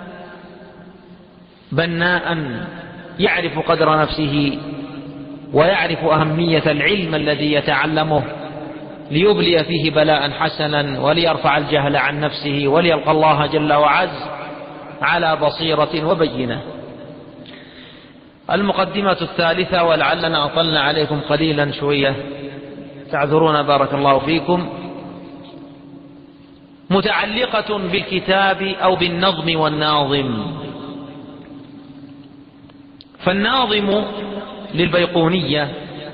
بناء يعرف قدر نفسه ويعرف أهمية العلم الذي يتعلمه ليبلي فيه بلاء حسنا وليرفع الجهل عن نفسه وليلقى الله جل وعز على بصيرة وبينة. المقدمة الثالثة ولعلنا أطلنا عليكم قليلا شوية تعذرون بارك الله فيكم، متعلقة بالكتاب أو بالنظم والناظم. فالناظم للبيقونية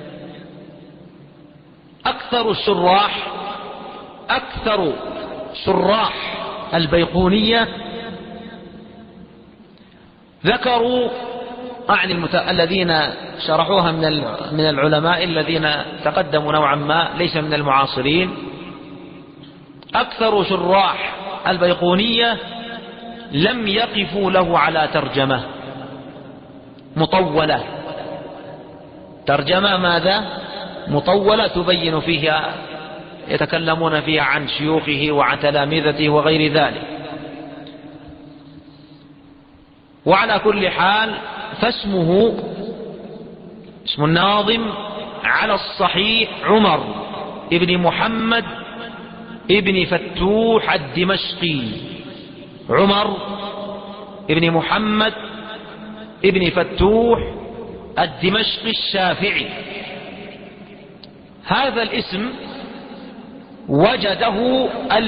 أكثر شراح البيقونية ذكروا الذين شرحوها من العلماء الذين تقدموا نوعا ما ليس من المعاصرين، أكثر شراح البيقونية لم يقفوا له على ترجمة مطولة، ترجمة ماذا؟ مطولة تبين فيها، يتكلمون فيها عن شيوخه وعن تلامذته وغير ذلك. وعلى كل حال فاسمه اسم الناظم على الصحيح عمر ابن محمد ابن فتوح الدمشقي، عمر ابن محمد ابن فتوح الدمشقي الشافعي. هذا الاسم وجده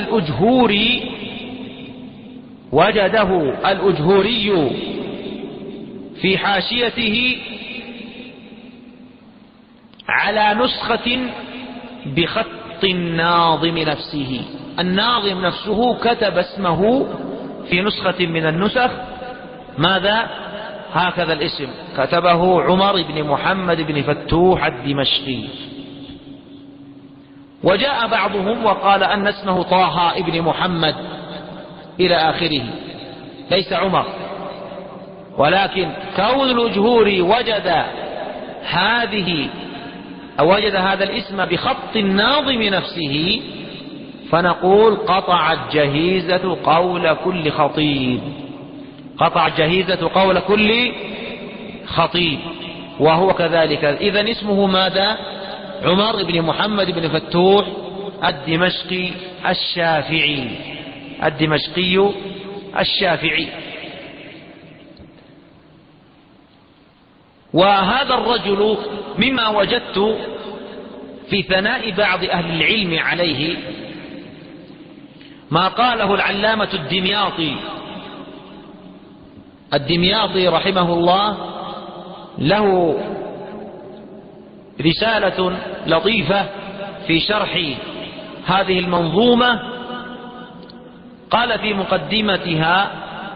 الأجهوري في حاشيته على نسخة بخط الناظم نفسه. الناظم نفسه كتب اسمه في نسخة من النسخ ماذا؟ هكذا الاسم، كتبه عمر بن محمد بن فتوح الدمشقي. وجاء بعضهم وقال أن اسمه طه ابن محمد إلى آخره، ليس عمر، ولكن كون الأجهوري وجد هذا الاسم بخط الناظم نفسه، فنقول قطعت جهيزة قول كل خطيب، قطعت جهيزة قول كل خطيب، وهو كذلك. إذن اسمه ماذا؟ عمر بن محمد بن فتوح الدمشقي الشافعي، الدمشقي الشافعي. وهذا الرجل مما وجدت في ثناء بعض أهل العلم عليه ما قاله العلامة الدمياطي رحمه الله، له رسالة لطيفة في شرح هذه المنظومة. قال في مقدمتها: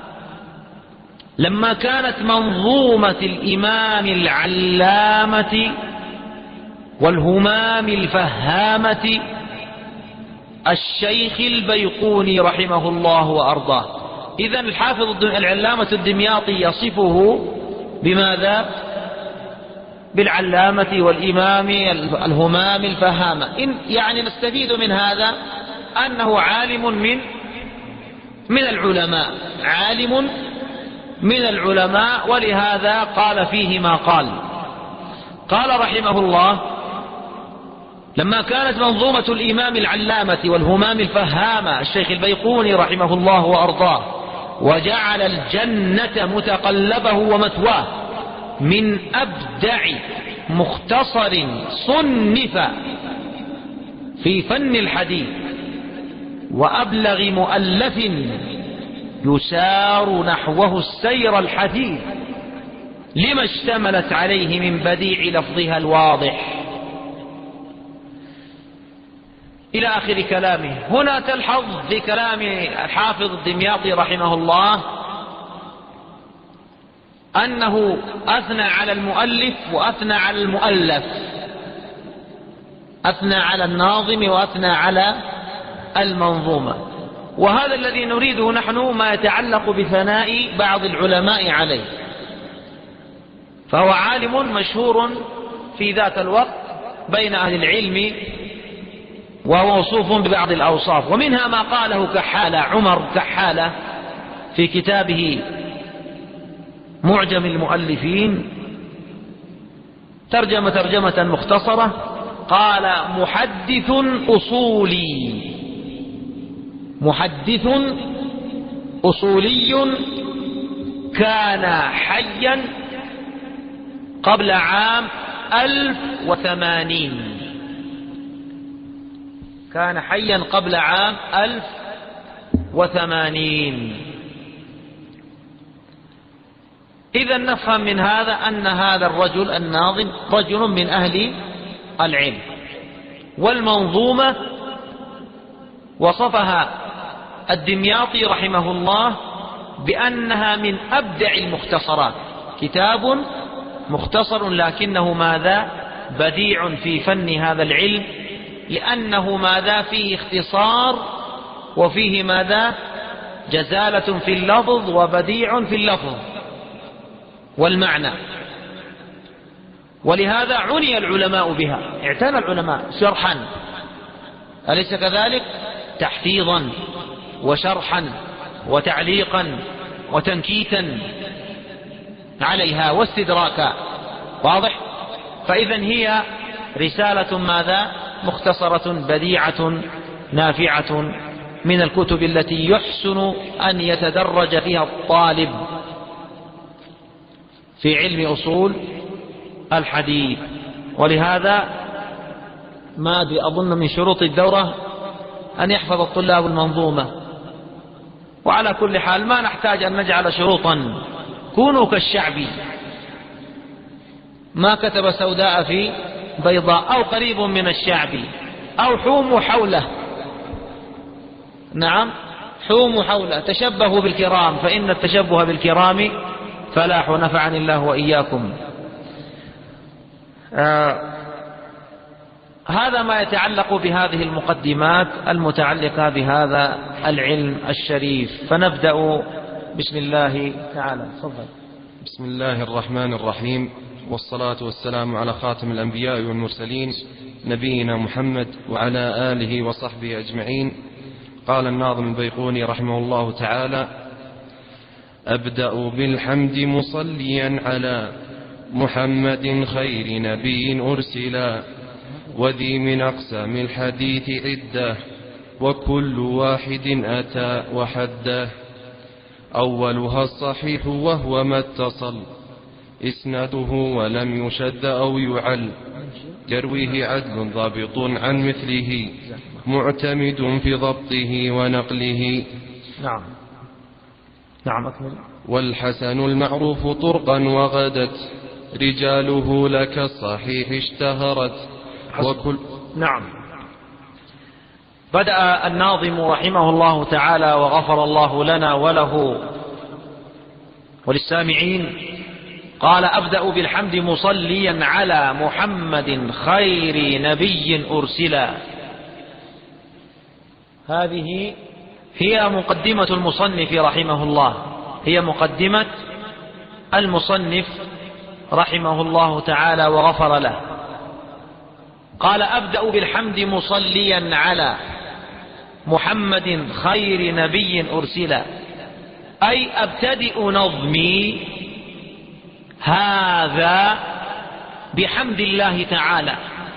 لما كانت منظومة الإمام العلامة والهمام الفهامة الشيخ البيقوني رحمه الله وأرضاه. إذن الحافظ العلامة الدمياطي يصفه بماذا؟ بالعلامة والإمام الهمام الفهامة. يعني نستفيد من هذا أنه عالم من العلماء، عالم من العلماء، ولهذا قال فيه ما قال. قال رحمه الله: لما كانت منظومة الإمام العلامة والهمام الفهامة الشيخ البيقوني رحمه الله وأرضاه وجعل الجنة متقلبه ومثواه من أبدع مختصر صنف في فن الحديث وأبلغ مؤلف يسار نحوه السير الحثيث لما اشتملت عليه من بديع لفظها الواضح، إلى آخر كلامه. هنا تلحظ في كلام الحافظ الدمياطي رحمه الله أنه أثنى على المؤلف وأثنى على المؤلف، أثنى على الناظم وأثنى على المنظومة. وهذا الذي نريده نحن ما يتعلق بثناء بعض العلماء عليه، فهو عالم مشهور في ذات الوقت بين أهل العلم، وهو موصوف ببعض الأوصاف، ومنها ما قاله كحالة، عمر كحالة، في كتابه معجم المؤلفين، ترجمة مختصرة، قال: محدث أصولي، محدث أصولي كان حيا قبل عام 1080، كان حيا قبل عام 1080. إذا نفهم من هذا أن هذا الرجل الناظم رجل من أهل العلم. والمنظومة وصفها الدمياطي رحمه الله بأنها من أبدع المختصرات، كتاب مختصر لكنه ماذا؟ بديع في فن هذا العلم، لأنه ماذا؟ فيه اختصار وفيه ماذا؟ جزالة في اللفظ وبديع في اللفظ والمعنى. ولهذا عني العلماء بها، اعتنى العلماء شرحا، أليس كذلك؟ تحفيظا وشرحا وتعليقا وتنكيتا عليها واستدراكا. واضح؟ فإذا هي رسالة ماذا؟ مختصرة بديعة نافعة من الكتب التي يحسن أن يتدرج فيها الطالب في علم أصول الحديث. ولهذا ما أظن من شروط الدورة أن يحفظ الطلاب المنظومة. وعلى كل حال ما نحتاج أن نجعل شروطا، كونوا كالشعبي، ما كتب سوداء في بيضاء، أو قريب من الشعبي، أو حوموا حوله. نعم، حوموا حوله، تشبهوا بالكرام فإن التشبه بالكرام فلاح، نفعني الله وإياكم. هذا ما يتعلق بهذه المقدمات المتعلقة بهذا العلم الشريف. فنبدأ بسم الله تعالى. تفضل. بسم الله الرحمن الرحيم، والصلاة والسلام على خاتم الأنبياء والمرسلين نبينا محمد وعلى آله وصحبه أجمعين. قال الناظم البيقوني رحمه الله تعالى: أبدأ بالحمد مصليا على محمد خير نبي أرسلا، وذي من أقسام الحديث عدة، وكل واحد أتى وحده. أولها الصحيح وهو ما اتصل إسناده ولم يشد أو يعل، يرويه عدل ضابط عن مثله، معتمد في ضبطه ونقله. نعم نعم أكمل. والحسن المعروف طرقا وغدت، رجاله لك الصحيح اشتهرت. نعم. بدأ الناظم رحمه الله تعالى وغفر الله لنا وله وللسامعين، قال: أبدأ بالحمد مصليا على محمد خير نبي أرسلا. هذه هي مقدمة المصنف رحمه الله، هي مقدمة المصنف رحمه الله تعالى وغفر له. قال: أبدأ بالحمد مصليا على محمد خير نبي أرسلا، أي أبتدئ نظمي هذا بحمد الله تعالى.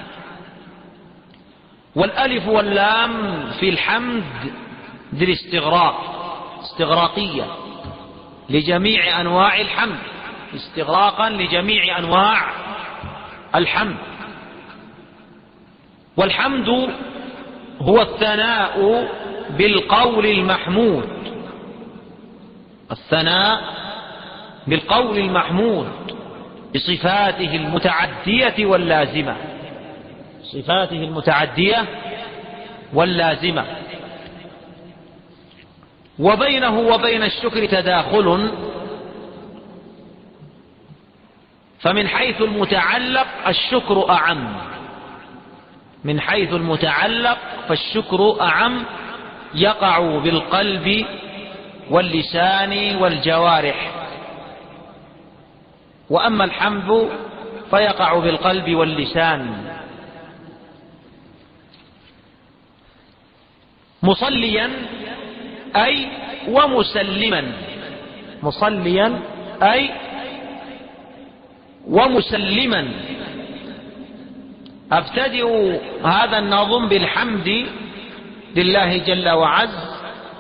والألف واللام في الحمد للاستغراق، استغراقية لجميع أنواع الحمد، استغراقا لجميع أنواع الحمد. والحمد هو الثناء بالقول المحمود، الثناء بالقول المحمود بصفاته المتعدية واللازمة، صفاته المتعدية واللازمة. وبينه وبين الشكر تداخل، فمن حيث المتعلق الشكر أعم، من حيث المتعلق فالشكر أعم، يقع بالقلب واللسان والجوارح. وأما الحمد فيقع بالقلب واللسان. مصليا أي ومسلما، مصليا أي ومسلما. أبتدئ هذا النظم بالحمد لله جل وعز،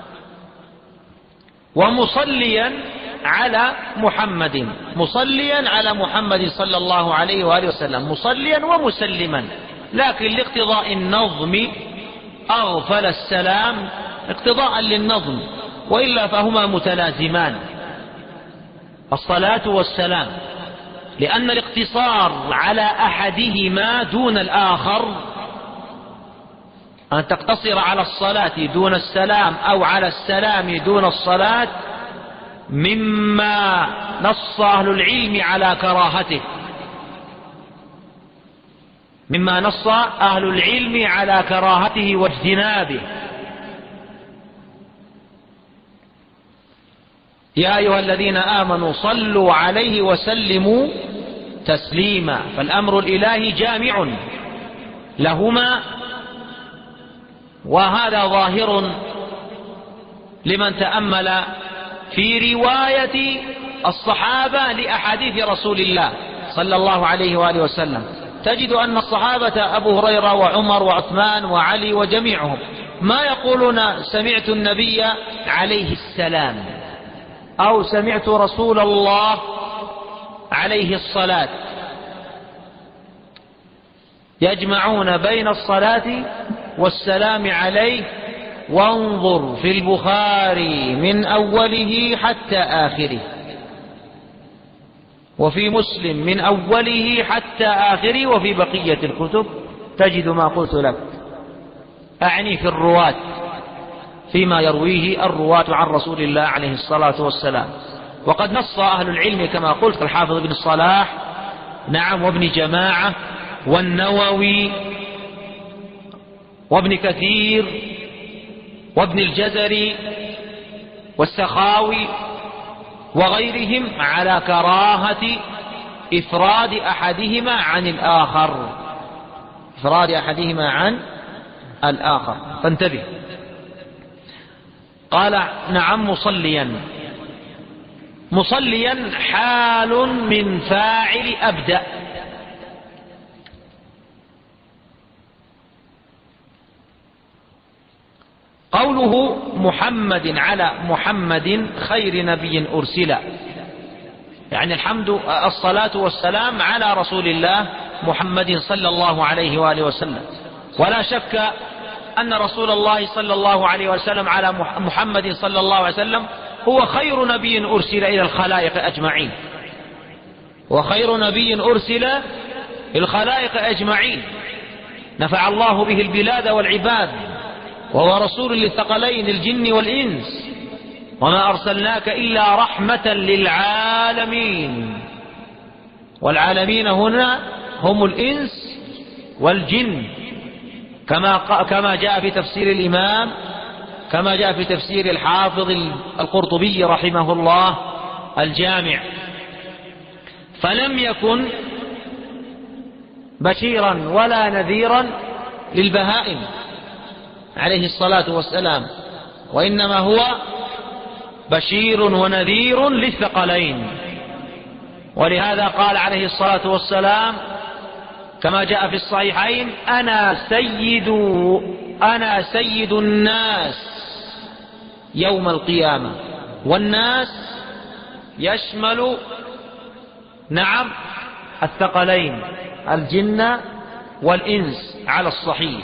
ومصليا على محمد، مصليا على محمد صلى الله عليه وآله وسلم، مصليا ومسلما. لكن لاقتضاء النظم أغفل السلام اقتضاء للنظم، وإلا فهما متلازمان، الصلاة والسلام، لأن الاقتصار على أحدهما دون الآخر، أن تقتصر على الصلاة دون السلام أو على السلام دون الصلاة، مما نص أهل العلم على كراهته، مما نص أهل العلم على كراهته واجتنابه. يا أيها الذين آمنوا صلوا عليه وسلموا تسليما. فالأمر الإلهي جامع لهما، وهذا ظاهر لمن تأمل في رواية الصحابة لأحاديث رسول الله صلى الله عليه وآله وسلم. تجد أن الصحابة أبو هريرة وعمر وعثمان وعلي وجميعهم ما يقولون سمعت النبي عليه السلام أو سمعت رسول الله عليه الصلاة، يجمعون بين الصلاة والسلام عليه. وانظر في البخاري من أوله حتى آخره، وفي مسلم من أوله حتى آخره، وفي بقية الكتب تجد ما قلت لك، أعني في الرواة، فيما يرويه الرواة عن رسول الله عليه الصلاة والسلام. وقد نص أهل العلم كما قلت كالحافظ بن الصلاح نعم، وابن جماعة والنووي وابن كثير وابن الجزري والسخاوي وغيرهم على كراهة إفراد أحدهما عن الآخر، إفراد أحدهما عن الآخر. فانتبه. قال نعم مصليا. مصليا حال من فاعل أبدأ، قوله محمد على محمد خير نبي أرسل، يعني الصلاة والسلام على رسول الله محمد صلى الله عليه وآله وسلم. ولا شك أن رسول الله صلى الله عليه وسلم على محمد صلى الله عليه وسلم هو خير نبي أرسل إلى الخلائق أجمعين، وخير نبي أرسل إلى الخلائق أجمعين، نفع الله به البلاد والعباد، وهو رسول للثقلين الجن والإنس، وما أرسلناك إلا رحمة للعالمين. والعالمين هنا هم الإنس والجن، كما جاء في تفسير الإمام، كما جاء في تفسير الحافظ القرطبي رحمه الله الجامع. فلم يكن بشيرا ولا نذيرا للبهائم عليه الصلاة والسلام، وإنما هو بشير ونذير للثقلين. ولهذا قال عليه الصلاة والسلام كما جاء في الصحيحين أنا سيد الناس يوم القيامة. والناس يشمل نعم الثقلين الجن والإنس على الصحيح.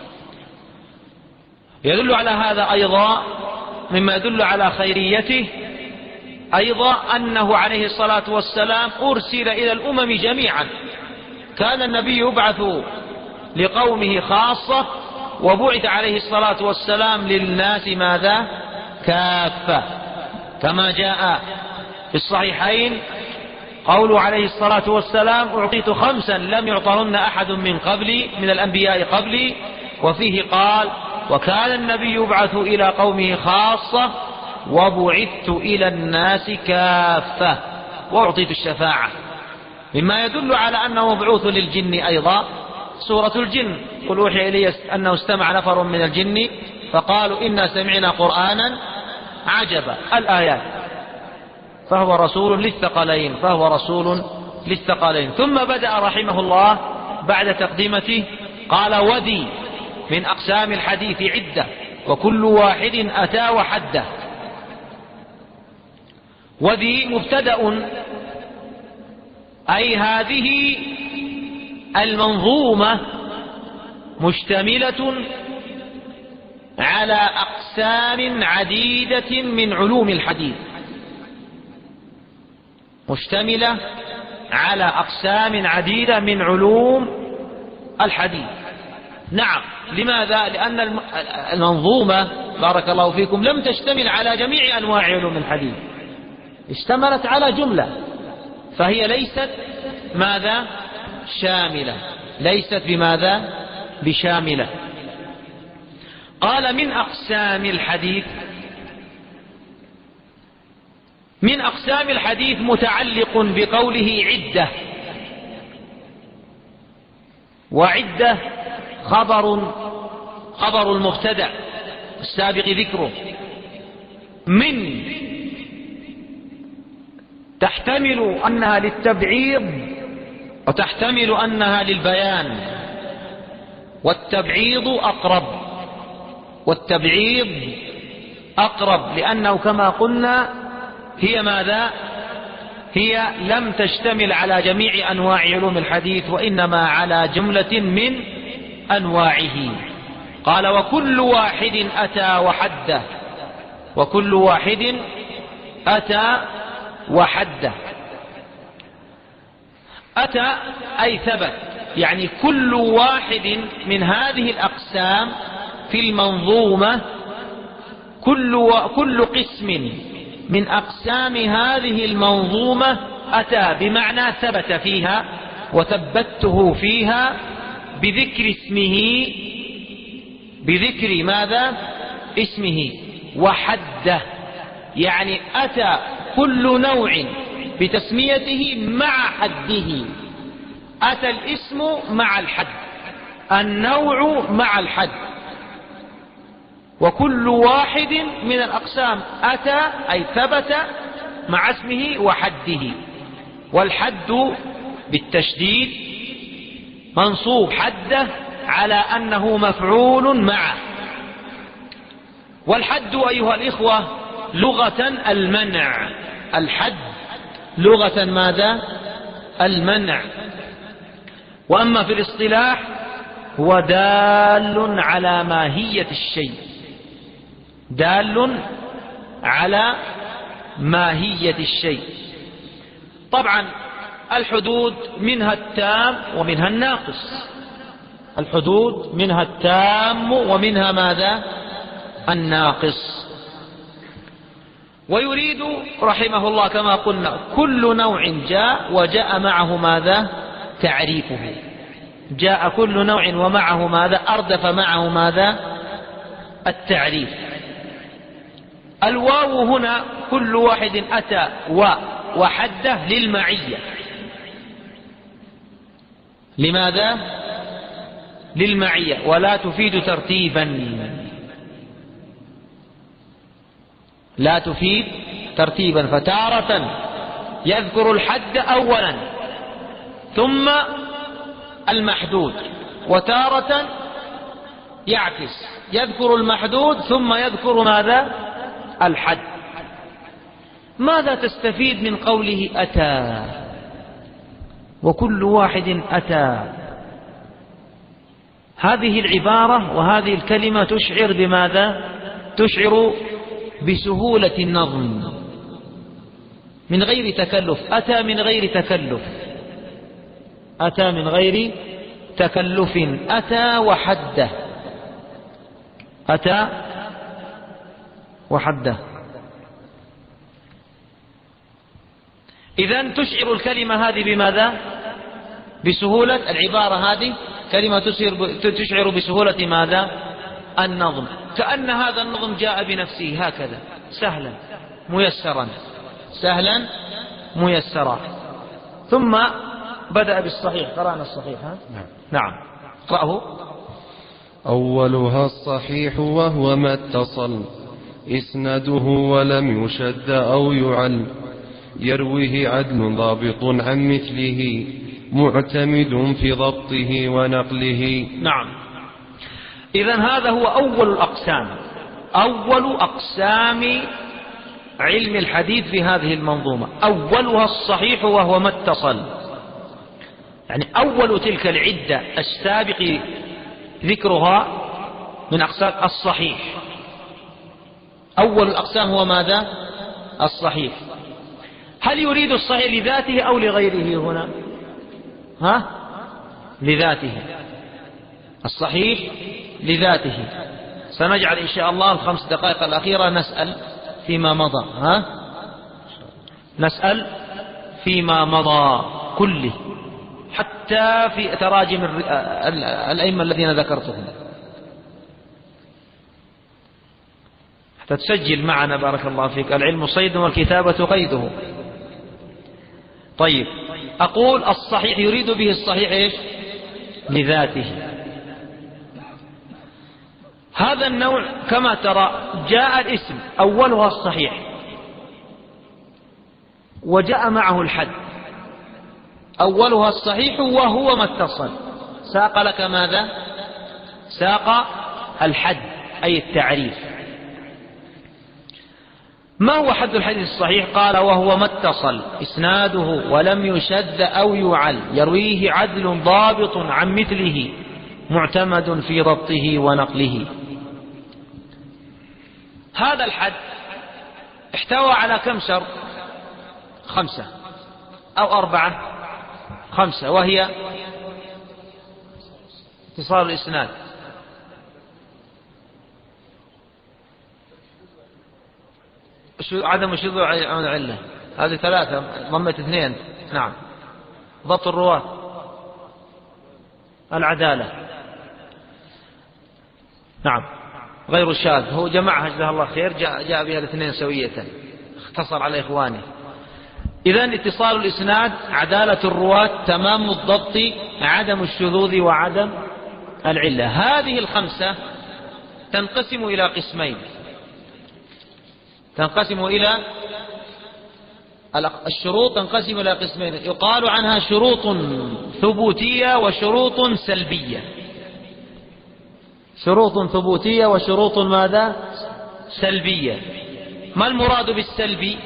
يدل على هذا أيضا مما يدل على خيريته أيضا أنه عليه الصلاة والسلام أرسل إلى الأمم جميعا. كان النبي يبعث لقومه خاصة، وبعث عليه الصلاة والسلام للناس ماذا؟ كافة، كما جاء في الصحيحين قوله عليه الصلاة والسلام أعطيت 5 لم يعطهن أحد من قبلي من الأنبياء قبلي. وفيه قال وكان النبي يبعث إلى قومه خاصة وبعثت إلى الناس كافة وأعطيت الشفاعة. مما يدل على أنه مبعوث للجن أيضا سورة الجن، قل أوحي إلي أنه استمع نفر من الجن فقالوا إنا سمعنا قرآنا عجبا الآيات. فهو رسول للثقلين. ثم بدأ رحمه الله بعد تقديمته قال وذي من أقسام الحديث عدة وكل واحد أتى وحده. وذي مبتدأ، أي هذه المنظومة مشتملة على أقسام عديدة من علوم الحديث، مشتملة على أقسام عديدة من علوم الحديث. نعم، لماذا؟ لأن المنظومة بارك الله فيكم لم تشتمل على جميع أنواع علوم الحديث، اشتملت على جملة، فهي ليست ماذا؟ شاملة، ليست بماذا؟ بشاملة. قال من أقسام الحديث، من أقسام الحديث متعلق بقوله عدة، وعدة خبر المبتدأ السابق ذكره. من تحتمل أنها للتبعيض وتحتمل أنها للبيان، والتبعيض أقرب لأنه كما قلنا هي ماذا؟ هي لم تشتمل على جميع أنواع علوم الحديث وإنما على جملة من أنواعه. قال وكل واحد أتى وحده، وكل واحد أتى وحده. أتى أي ثبت، يعني كل واحد من هذه الأقسام في المنظومة، كل قسم من أقسام هذه المنظومة أتى، بمعنى ثبت فيها وثبته فيها بذكر اسمه، بذكر ماذا؟ اسمه. وحده يعني أتى كل نوع بتسميته مع حده. أتى الاسم مع الحد، النوع مع الحد، وكل واحد من الأقسام أتى أي ثبت مع اسمه وحده. والحد بالتشديد منصوب حده على أنه مفعول معه. والحد أيها الإخوة لغة المنع، الحد لغة ماذا؟ المنع. وأما في الاصطلاح هو دال على ماهية الشيء، دال على ماهية الشيء. طبعا الحدود منها التام ومنها الناقص، الحدود منها التام ومنها ماذا؟ الناقص. ويريد رحمه الله كما قلنا كل نوع جاء وجاء معه ماذا؟ تعريفه. جاء كل نوع ومعه ماذا؟ أردف معه ماذا؟ التعريف. الواو هنا كل واحد أتى وحده للمعية. لماذا؟ للمعية، ولا تفيد ترتيبا، لا تفيد ترتيبا. فتارة يذكر الحد أولا ثم المحدود، وتارة يعكس يذكر المحدود ثم يذكر ماذا؟ الحد. ماذا تستفيد من قوله أتى وكل واحد أتى؟ هذه العبارة وهذه الكلمة تشعر بماذا؟ تشعر بسهولة النظم من غير تكلف. أتى من غير تكلف، أتى من غير تكلف. أتى وحده، أتى وحده. إذن تشعر الكلمة هذه بماذا؟ بسهولة العبارة هذه كلمة تشعر بسهولة ماذا؟ النظم. كأن هذا النظم جاء بنفسه هكذا سهلا ميسرا، سهلا ميسرا. ثم بدأ بالصحيح. قرأنا الصحيح ها؟ نعم قرأه. أولها الصحيح وهو ما اتصل إسناده ولم يشد أو يعل، يرويه عدل ضابط عن مثله معتمد في ضبطه ونقله. نعم. إذن هذا هو أول الأقسام، أول أقسام علم الحديث في هذه المنظومة. أولها الصحيح وهو ما اتصل، يعني أول تلك العدة السابق ذكرها من أقسام الصحيح. أول الأقسام هو ماذا؟ الصحيح. هل يريد الصحيح لذاته أو لغيره هنا؟ ها؟ لذاته، الصحيح لذاته. سنجعل إن شاء الله الخمس دقائق الأخيرة نسأل فيما مضى، ها؟ نسأل فيما مضى كله، حتى في تراجم الأئمة الذين ذكرتهم، حتى تسجل معنا بارك الله فيك. العلم صيد والكتابة قيده. طيب، أقول الصحيح يريد به الصحيح إيش؟ لذاته. هذا النوع كما ترى جاء الاسم أولها الصحيح وجاء معه الحد، أولها الصحيح وهو ما اتصل، ساق لك ماذا؟ ساق الحد أي التعريف. ما هو حد الحديث الصحيح؟ قال وهو ما اتصل إسناده ولم يشد أو يعل يرويه عدل ضابط عن مثله معتمد في ضبطه ونقله. هذا الحد احتوى على كم شرط؟ 5 أو 4؟ 5، وهي اتصال الإسناد، عدم الشذوذ عن العلة، هذه 3 ضمت 2. نعم. ضبط الرواة، العدالة، نعم، غير الشاذ. هو جمعها جزاه الله خير، جاء بها الاثنين سوية، اختصر على إخوانه. إذن اتصال الإسناد، عدالة الرواة، تمام الضبط، عدم الشذوذ وعدم العلة. هذه ال5 تنقسم إلى قسمين، تنقسم إلى الشروط، تنقسم إلى قسمين يقال عنها شروط ثبوتية وشروط سلبية. شروط ثبوتية وشروط ماذا؟ سلبية. ما المراد بالسلبي؟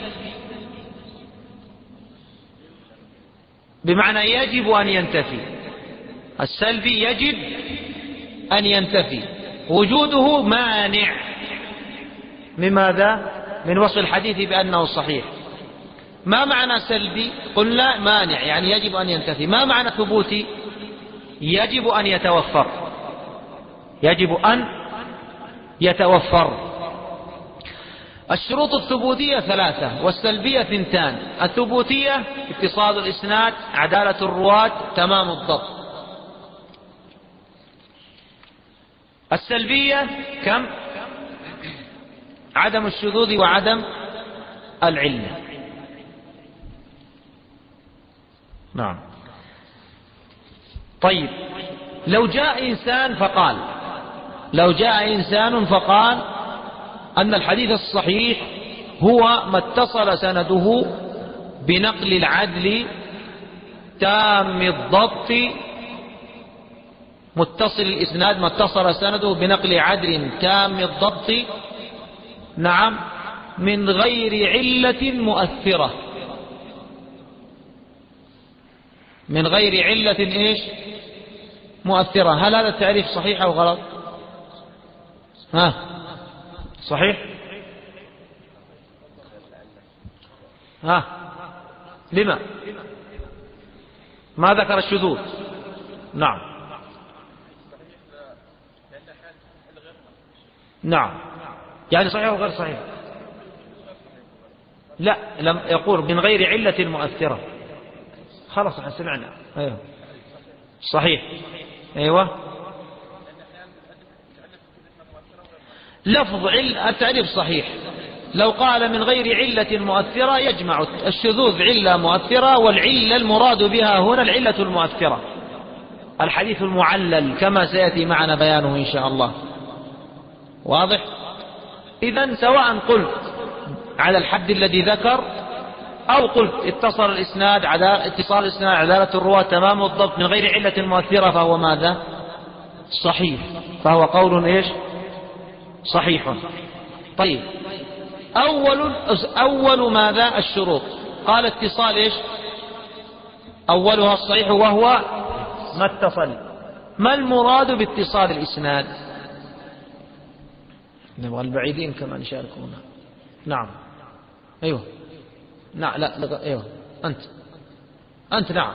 بمعنى يجب أن ينتفي. السلبي يجب أن ينتفي، وجوده مانع من ماذا؟ من وصف الحديث بأنه صحيح. ما معنى سلبي؟ قلنا مانع يعني يجب أن ينتفي. ما معنى ثبوتي؟ يجب أن يتوفر، يجب أن يتوفر. الشروط الثبوتية 3 والسلبية 2. الثبوتية اتصال الإسناد، عدالة الرواة، تمام الضبط. السلبية كم؟ عدم الشذوذ وعدم العلة. نعم. طيب، لو جاء إنسان فقال أن الحديث الصحيح هو ما اتصل سنده بنقل العدل تام الضبط، متصل الإسناد ما اتصل سنده بنقل عدل تام الضبط، نعم، من غير علة مؤثرة. من غير علة إيش؟ مؤثرة. هل هذا التعريف صحيح أو غلط؟ صحيح؟ لما؟ ما ذكر الشذوذ؟ نعم. نعم، يعني صحيح وغير صحيح؟ لا، لم يقول من غير علة مؤثرة. خلاص احنا سمعنا. ايوه صحيح. ايوه، لفظ التعريف صحيح. لو قال من غير علة مؤثرة يجمع الشذوذ علة مؤثرة، والعلة المراد بها هنا العلة المؤثرة، الحديث المعلل كما سيأتي معنا بيانه إن شاء الله. واضح؟ إذن سواء قلت على الحد الذي ذكر أو قلت اتصال الإسناد عدالة الرواة تمام الضبط من غير علة مؤثرة، فهو ماذا؟ صحيح، فهو قول إيش؟ صحيح. طيب، أول ماذا؟ الشروط. قال اتصال إيش؟ أولها الصحيح وهو ما اتصل. ما المراد باتصال الإسناد؟ نبغى البعيدين كمان يشاركونا. نعم. أيوه. نعم. لا. أيوه. أنت. نعم.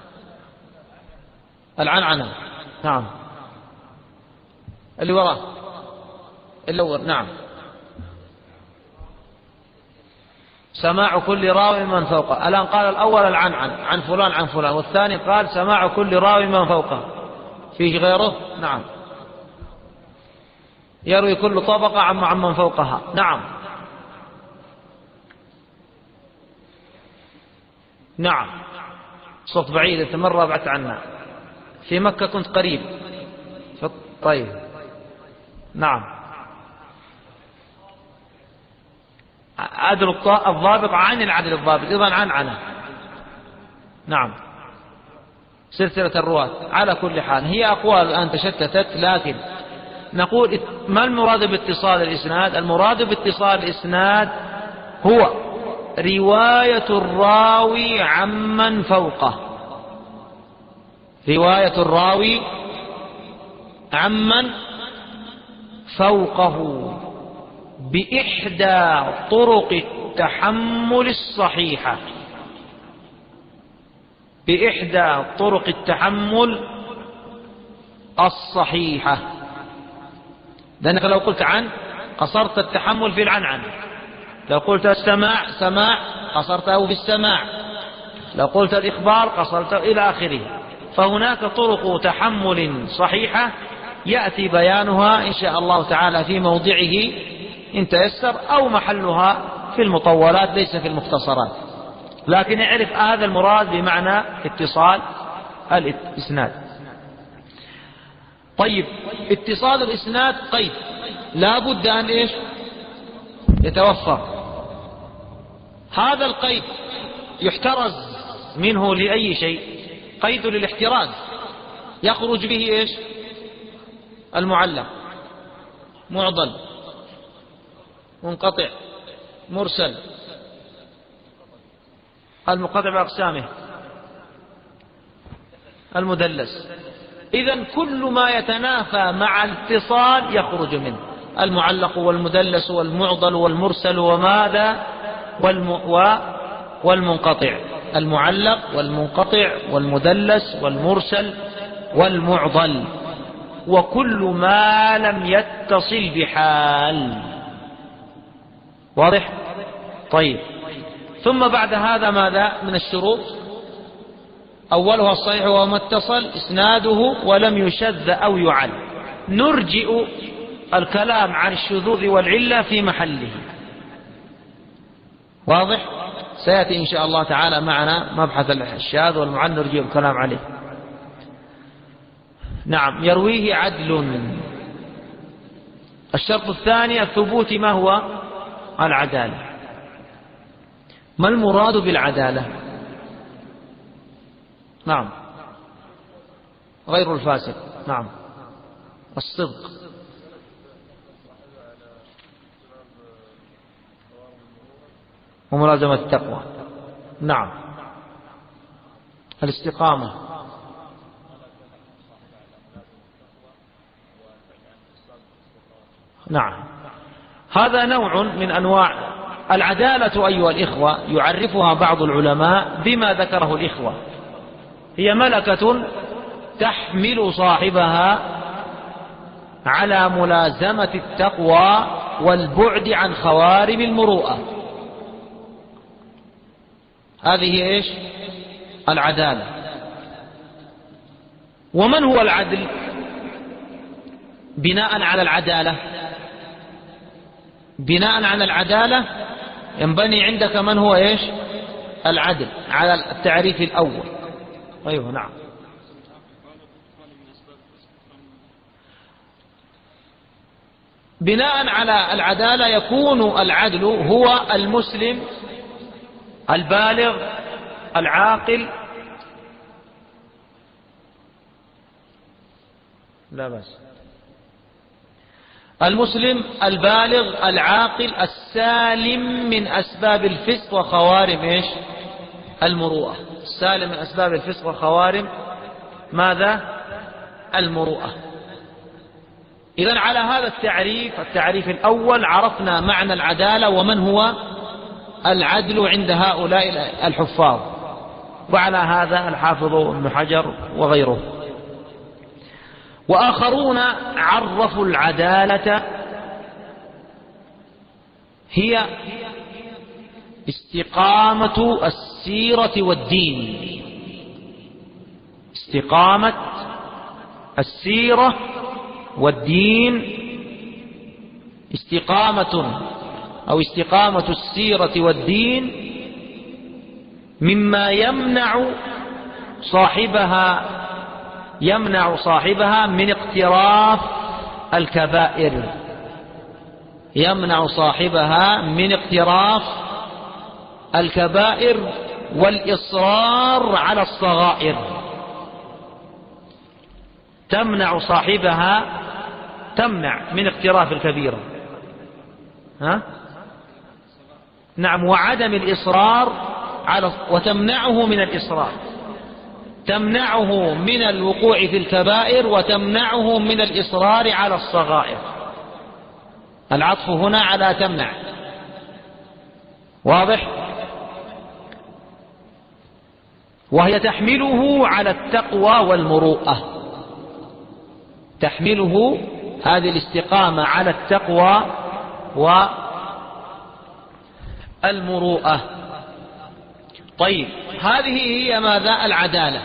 العنعنة. نعم. اللي وراه. اللور. نعم. سماع كل راوي من فوقه. الآن قال الأول العنعن عن فلان عن فلان، والثاني قال سماع كل راوي من فوقه. فيه غيره؟ نعم. يروي كل طبقة عن من فوقها. نعم. صوت بعيد، مرة بعدت عنا. في مكة كنت قريب. طيب نعم، عدل الضابط عن العدل الضابط، إذن عنعنة. نعم، سلسلة الرواة. على كل حال هي أقوال الآن تشتتت، لكن نقول ما المراد باتصال الإسناد؟ المراد باتصال الإسناد هو رواية الراوي عمن فوقه، رواية الراوي عمن فوقه بإحدى طرق التحمل الصحيحة، بإحدى طرق التحمل الصحيحة. لأنك لو قلت عن قصرت التحمل في العنعن، لو قلت سماع قصرته في السماع، لو قلت الإخبار قصرته إلى آخره. فهناك طرق تحمل صحيحة يأتي بيانها إن شاء الله تعالى في موضعه إن تيسر، أو محلها في المطولات ليس في المختصرات، لكن اعرف هذا المراد بمعنى اتصال الإسناد. طيب، اتصال الإسناد قيد لا بد أن إيش يتوفر. هذا القيد يحترز منه لأي شيء، قيد للاحتراز، يخرج به إيش؟ المعلق، معضل، منقطع، مرسل، المنقطع بأقسامه، المدلس. إذن كل ما يتنافى مع الاتصال يخرج منه، المعلق والمدلس والمعضل والمرسل وماذا والمنقطع، المعلق والمنقطع والمدلس والمرسل والمعضل، وكل ما لم يتصل بحال. واضح؟ طيب، ثم بعد هذا ماذا من الشروط؟ أولها الصحيح وما اتصل إسناده ولم يشذ أو يعل. نرجئ الكلام عن الشذوذ والعلة في محله. واضح؟ سيأتي إن شاء الله تعالى معنا مبحث الشاذ والمعل، نرجئ الكلام عليه. نعم، يرويه عدل. الشرط الثاني الثبوت. ما هو العدالة؟ ما المراد بالعدالة؟ نعم، غير الفاسق. نعم، الصدق. وملازمة التقوى. نعم، الاستقامة. نعم، هذا نوع من أنواع العدالة أيها الإخوة. يعرفها بعض العلماء بما ذكره الإخوة، هي ملكة تحمل صاحبها على ملازمة التقوى والبعد عن خوارم المروءة. هذه إيش؟ العدالة. ومن هو العدل؟ بناء على العدالة، بناء على العدالة ينبني عندك من هو إيش؟ العدل، على التعريف الأول. أيوه نعم. بناء على العدالة يكون العدل هو المسلم البالغ العاقل. لا بس، المسلم البالغ العاقل السالم من أسباب الفسق وخوارم إيش؟ المروءة. السالم من أسباب الفسق وخوارم ماذا؟ المروءة. إذن على هذا التعريف الأول عرفنا معنى العدالة ومن هو العدل عند هؤلاء الحفاظ، وعلى هذا الحافظ ابن حجر وغيره. وآخرون عرفوا العدالة هي استقامة السيرة والدين، استقامة السيرة والدين، استقامة السيرة والدين مما يمنع صاحبها يمنع صاحبها من اقتراف الكبائر، يمنع صاحبها من اقتراف الكبائر والإصرار على الصغائر. تمنع صاحبها، تمنع من اقتراف الكبيرة، نعم، وعدم الإصرار على، وتمنعه من الإصرار، تمنعه من الوقوع في الكبائر وتمنعه من الإصرار على الصغائر. العطف هنا على تمنع، واضح؟ وهي تحمله على التقوى والمروءة، تحمله هذه الاستقامة على التقوى والمروءة. طيب، هذه هي ماذا؟ العدالة.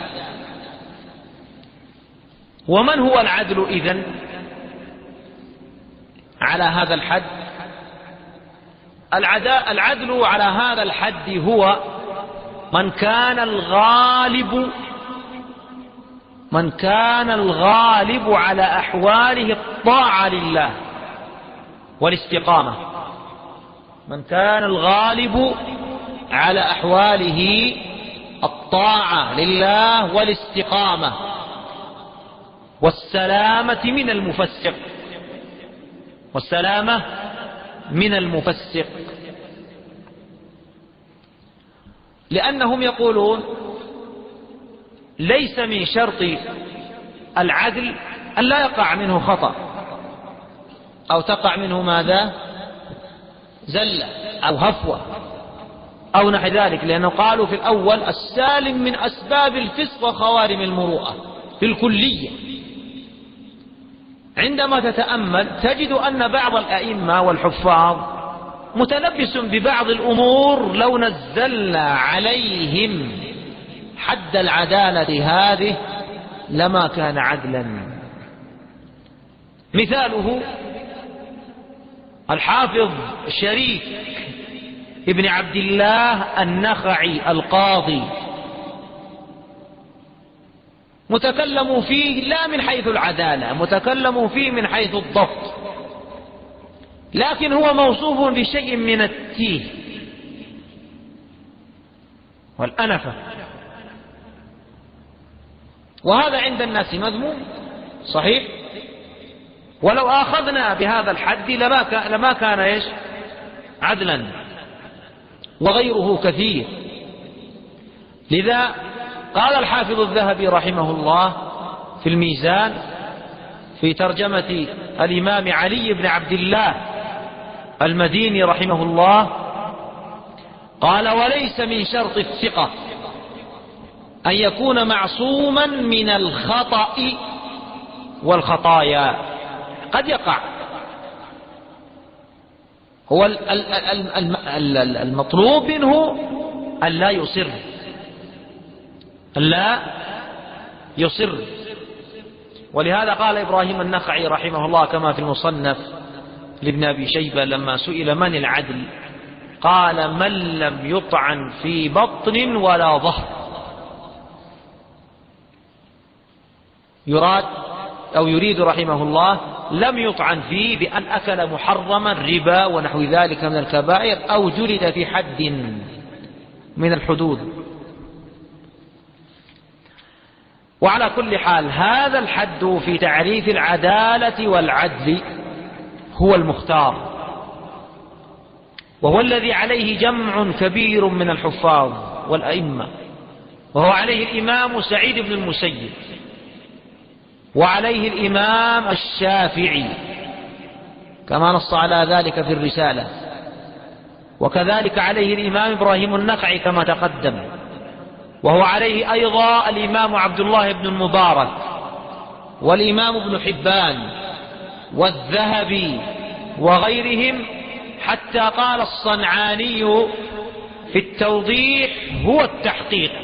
ومن هو العدل إذن على هذا الحد؟ العدل على هذا الحد هو من كان الغالب على أحواله الطاعة لله والاستقامة، من كان الغالب على أحواله الطاعة لله والاستقامة والسلامة من المفسق، والسلامة من المفسق. لأنهم يقولون ليس من شرط العدل أن لا يقع منه خطأ أو تقع منه ماذا؟ زلة أو هفوة أو نحو ذلك، لأنه قالوا في الأول السالم من أسباب الفسق وخوارم المروءة في الكلية. عندما تتأمل تجد أن بعض الأئمة والحفاظ متلبس ببعض الأمور لو نزلنا عليهم حد العدالة هذه لما كان عدلا. مثاله الحافظ شريك ابن عبد الله النخعي القاضي، متكلموا فيه لا من حيث العدالة، متكلموا فيه من حيث الضبط، لكن هو موصوف بشيء من التيه والأنفة، وهذا عند الناس مذموم صحيح. ولو آخذنا بهذا الحد لما كان ايش؟ عدلا، وغيره كثير. لذا قال الحافظ الذهبي رحمه الله في الميزان في ترجمة الإمام علي بن عبد الله المديني رحمه الله، قال: وليس من شرط الثقة أن يكون معصوما من الخطأ والخطايا. قد يقع، هو المطلوب منه أن لا يصر، أن لا يصر. ولهذا قال إبراهيم النخعي رحمه الله كما في المصنف لابن أبي شيبة لما سئل من العدل قال: من لم يطعن في بطن ولا ظهر. يريد رحمه الله لم يطعن فيه بأن أكل محرما ربا ونحو ذلك من الكبائر أو جلد في حد من الحدود. وعلى كل حال هذا الحد في تعريف العدالة والعدل هو المختار، وهو الذي عليه جمع كبير من الحفاظ والأئمة، وهو عليه الإمام سعيد بن المسيب، وعليه الإمام الشافعي كما نص على ذلك في الرسالة، وكذلك عليه الإمام إبراهيم النخعي كما تقدم، وهو عليه أيضا الإمام عبد الله بن المبارك والإمام ابن حبان والذهبي وغيرهم، حتى قال الصنعاني في التوضيح: هو التحقيق،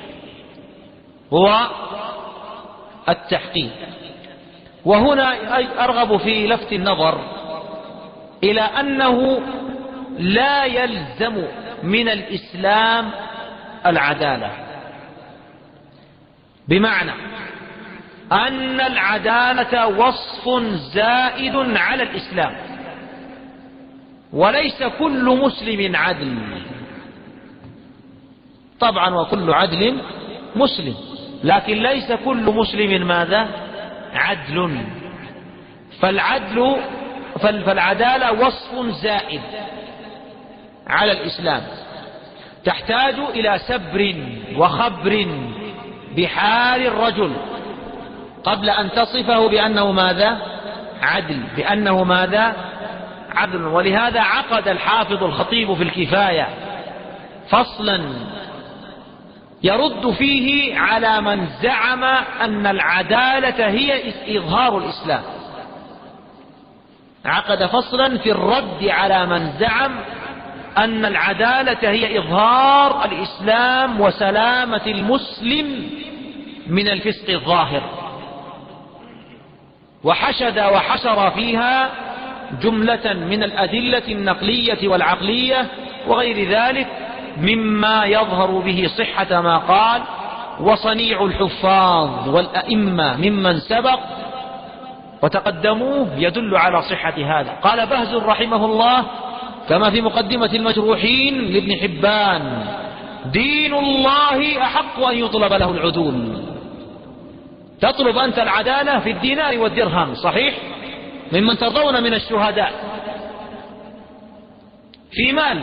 هو التحقيق. وهنا أرغب في لفت النظر إلى أنه لا يلزم من الإسلام العدالة، بمعنى أن العدالة وصف زائد على الإسلام، وليس كل مسلم عدل. طبعا وكل عدل مسلم، لكن ليس كل مسلم ماذا؟ عدل. فالعدالة وصف زائد على الإسلام، تحتاج إلى سبر وخبر بحال الرجل قبل أن تصفه بأنه ماذا؟ عدل، بأنه ماذا؟ عدل. ولهذا عقد الحافظ الخطيب في الكفاية فصلا يرد فيه على من زعم أن العدالة هي إظهار الإسلام. عقد فصلا في الرد على من زعم أن العدالة هي إظهار الإسلام وسلامة المسلم من الفسق الظاهر، وحشد وحشر فيها جملة من الأدلة النقلية والعقلية وغير ذلك مما يظهر به صحة ما قال. وصنيع الحفاظ والأئمة ممن سبق وتقدموه يدل على صحة هذا. قال بهز رحمه الله كما في مقدمة المجروحين لابن حبان: دين الله أحق أن يطلب له العدول. تطلب أنت العدالة في الدينار والدرهم، صحيح، ممن ترضون من الشهداء في مال.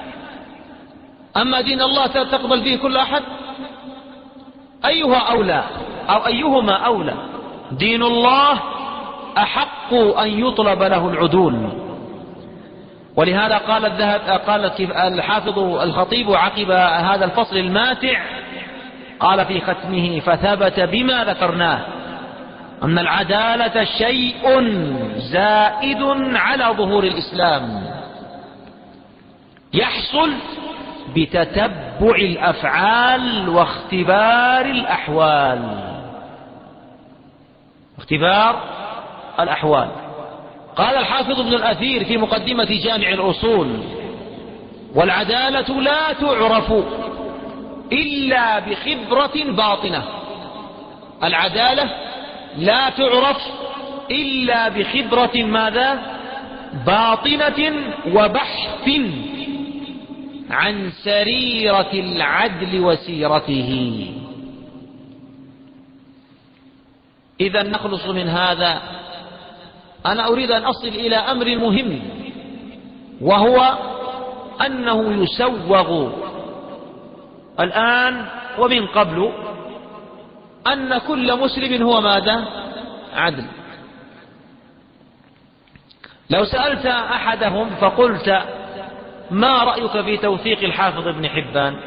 أما دين الله تقبل فيه كل أحد؟ أيها أولى أو أيهما أولى؟ دين الله أحق أن يطلب له العدول. ولهذا قال الحافظ الخطيب عقب هذا الفصل الماتع، قال في ختمه: فثبت بما ذكرناه أن العدالة شيء زائد على ظهور الإسلام، يحصل بتتبع الأفعال واختبار الأحوال. اختبار الأحوال. قال الحافظ ابن الأثير في مقدمة جامع الأصول: والعدالة لا تعرف إلا بخبرة باطنة. العدالة لا تعرف إلا بخبرة ماذا؟ باطنة وبحث عن سريرة العدل وسيرته. إذا نخلص من هذا. أنا أريد أن أصل إلى أمر مهم، وهو أنه يسوغ الآن ومن قبل أن كل مسلم هو ماذا؟ عدل. لو سألت أحدهم فقلت: ما رأيك في توثيق الحافظ ابن حبان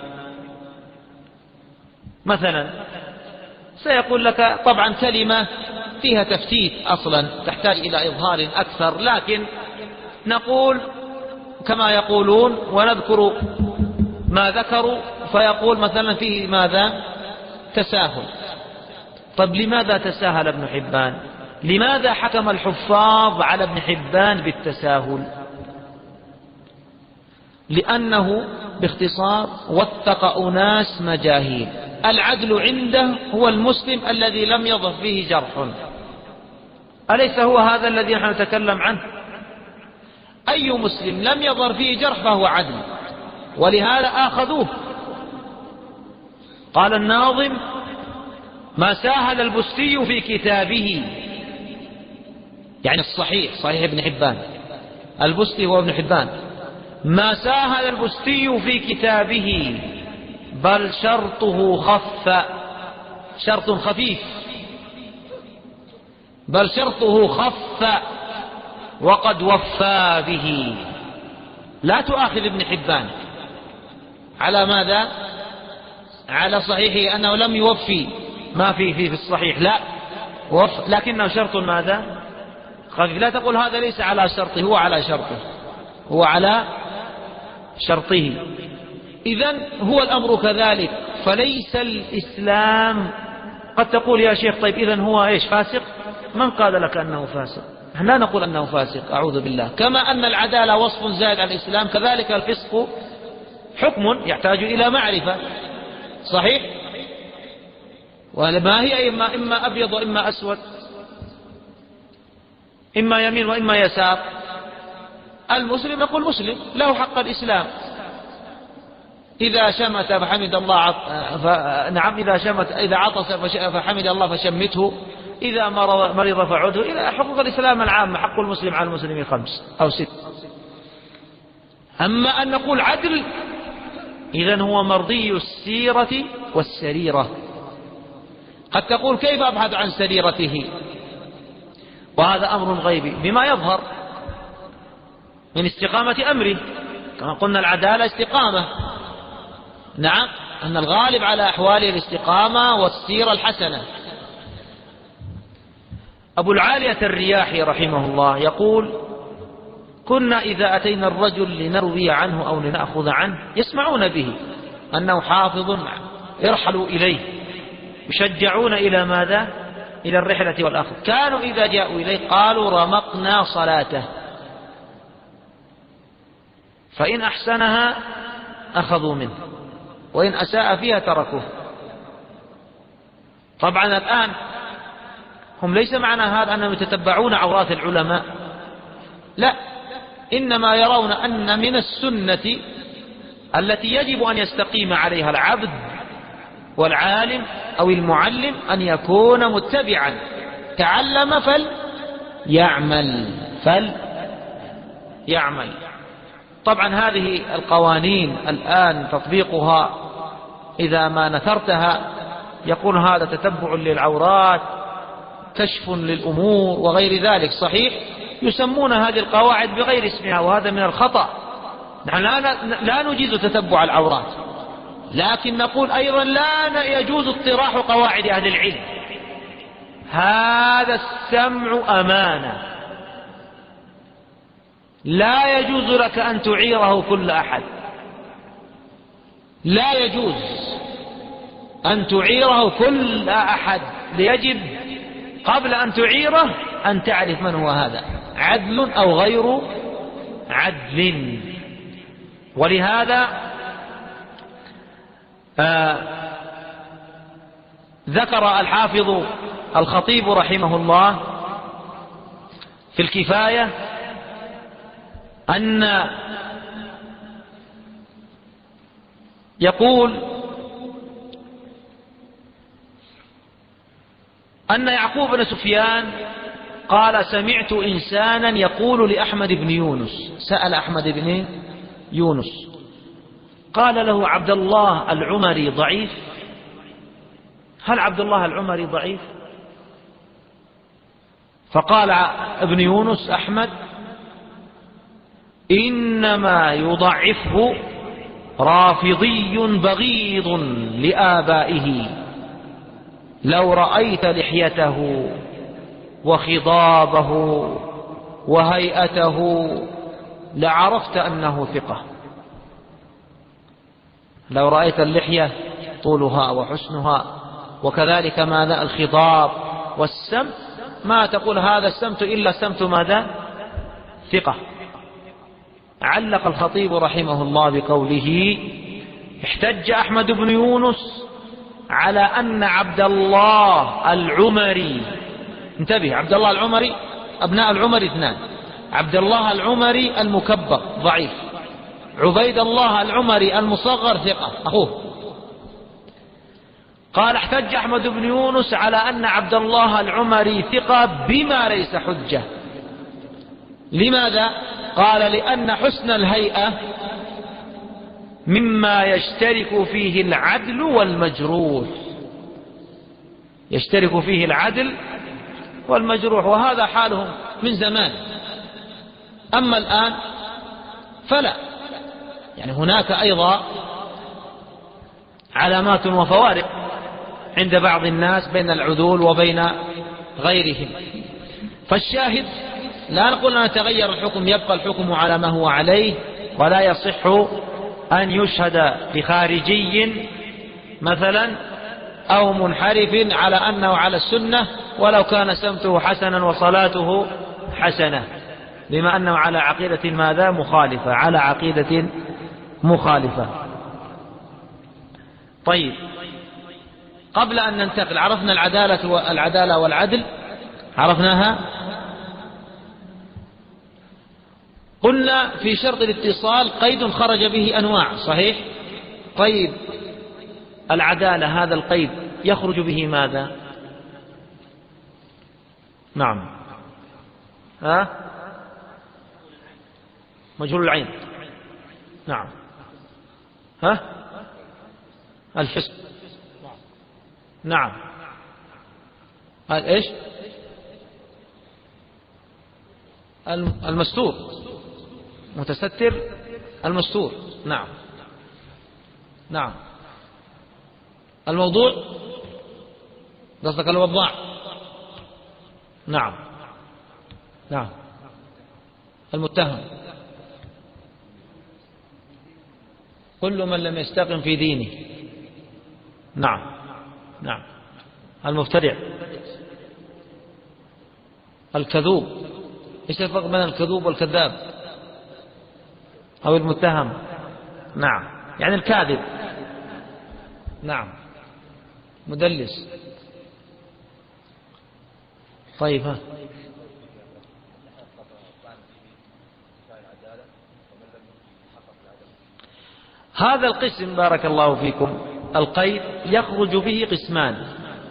مثلا؟ سيقول لك طبعا كلمة فيها تفتيت أصلا، تحتاج إلى إظهار أكثر، لكن نقول كما يقولون ونذكر ما ذكروا، فيقول مثلا فيه ماذا؟ تساهل. طب لماذا تساهل ابن حبان؟ لماذا حكم الحفاظ على ابن حبان بالتساهل؟ لأنه باختصار وثق أناس مجاهيل. العدل عنده هو المسلم الذي لم يظهر فيه جرح، أليس هو هذا الذي نحن نتكلم عنه؟ أي مسلم لم يظهر فيه جرح فهو عدل، ولهذا آخذوه. قال الناظم: ما ساهل البستي في كتابه، يعني الصحيح، صحيح ابن حبان، البستي هو ابن حبان. ما ساهل البستي في كتابه بل شرطه خف، شرط خفيف، بل شرطه خف وقد وفى به. لا تؤاخذ ابن حبان على ماذا؟ على صحيحه أنه لم يوفي ما في الصحيح، لا، لكنه شرط ماذا؟ خفيف. لا تقول هذا ليس على شرطه، هو على شرطه، هو على شرطه. إذن هو الأمر كذلك. فليس الإسلام، قد تقول يا شيخ طيب إذن هو إيش؟ فاسق؟ من قال لك أنه فاسق؟ نحن لا نقول أنه فاسق، أعوذ بالله. كما أن العدالة وصف زائد عن الإسلام، كذلك الفسق حكم يحتاج إلى معرفة، صحيح؟ وما هي إما أبيض وإما أسود، إما يمين وإما يسار. المسلم يقول مسلم له حق الإسلام، إذا شمت فحمد الله نعم، إذا عطس فحمد الله فشمته، إذا مرض فعده، إلى حقوق الإسلام العامة. حق المسلم على المسلم 5 أو 6. أما أن نقول عدل، إذن هو مرضي السيرة والسريرة. قد تقول كيف أبحث عن سريرته؟ وهذا أمر غيبي بما يظهر من استقامة أمره، كما قلنا العدالة استقامة. نعم، أن الغالب على أحواله الاستقامة والسيرة الحسنة. أبو العالية الرياحي رحمه الله يقول: كنا إذا أتينا الرجل لنروي عنه أو لنأخذ عنه يسمعون به أنه حافظ، يرحلوا إليه، يشجعون إلى ماذا؟ إلى الرحلة والأخذ. كانوا إذا جاءوا إليه قالوا: رمقنا صلاته، فإن أحسنها أخذوا منه، وإن أساء فيها تركوه. طبعا الآن هم ليس معنى هذا أنهم يتتبعون عورات العلماء، لا، إنما يرون أن من السنة التي يجب أن يستقيم عليها العبد والعالم أو المعلم أن يكون متبعا. تعلم فليعمل. طبعا هذه القوانين الآن تطبيقها إذا ما نثرتها يكون هذا تتبع للعورات، كشف للأمور وغير ذلك. صحيح يسمون هذه القواعد بغير اسمها، وهذا من الخطأ. نحن لا نجيز تتبع العورات، لكن نقول أيضا لا يجوز اطراح قواعد أهل العلم. هذا السمع أمانة، لا يجوز لك أن تعيره كل أحد، لا يجوز أن تعيره كل أحد. يجب قبل أن تعيره أن تعرف من هو هذا، عدل أو غير عدل. ولهذا ذكر الحافظ الخطيب رحمه الله في الكفاية أن يقول أن يعقوب بن سفيان قال: سمعت إنسانا يقول لأحمد بن يونس، سأل أحمد بن يونس قال له: عبد الله العمري ضعيف؟ هل عبد الله العمري ضعيف؟ فقال ابن يونس أحمد: إنما يضعفه رافضي بغيض لآبائه، لو رأيت لحيته وخضابه وهيئته لعرفت أنه ثقة. لو رأيت اللحية طولها وحسنها، وكذلك ماذا الخضاب والسمت، ما تقول هذا السمت إلا سمت ماذا؟ ثقة. علق الخطيب رحمه الله بقوله: احتج أحمد بن يونس على أن عبد الله العمري، انتبه، عبد الله العمري، أبناء العمر 2، عبد الله العمري المكبر ضعيف، عبيد الله العمري المصغر ثقة أخوه. قال: احتج أحمد بن يونس على أن عبد الله العمري ثقة بما ليس حجة. لماذا؟ قال: لأن حسن الهيئة مما يشترك فيه العدل والمجروح، يشترك فيه العدل والمجروح، وهذا حالهم من زمان. أما الآن فلا، يعني هناك أيضا علامات وفوارق عند بعض الناس بين العدول وبين غيرهم. فالشاهد لا نقول أن يتغير الحكم، يبقى الحكم على ما هو عليه، ولا يصح أن يشهد بخارجي مثلا أو منحرف على أنه على السنة ولو كان سمته حسنا وصلاته حسنة، بما أنه على عقيدة ماذا؟ مخالفة، على عقيدة مخالفة. طيب، قبل أن ننتقل عرفنا العدالة والعدل، عرفناها. قلنا في شرط الاتصال قيد خرج به أنواع، صحيح؟ طيب العدالة هذا القيد يخرج به ماذا؟ نعم، مجهول العين، نعم، الفسق، نعم، ايش؟ المستور، متستر المستور، نعم، نعم. الموضوع قصدك الوضاع، نعم، نعم. المتهم كل من لم يستقم في دينه، نعم، نعم. المبتدع، الكذوب، ايش الفرق بين الكذوب والكذاب او المتهم؟ نعم، يعني الكاذب، نعم، مدلس. طيب هذا القسم بارك الله فيكم القيد يخرج به قسمان،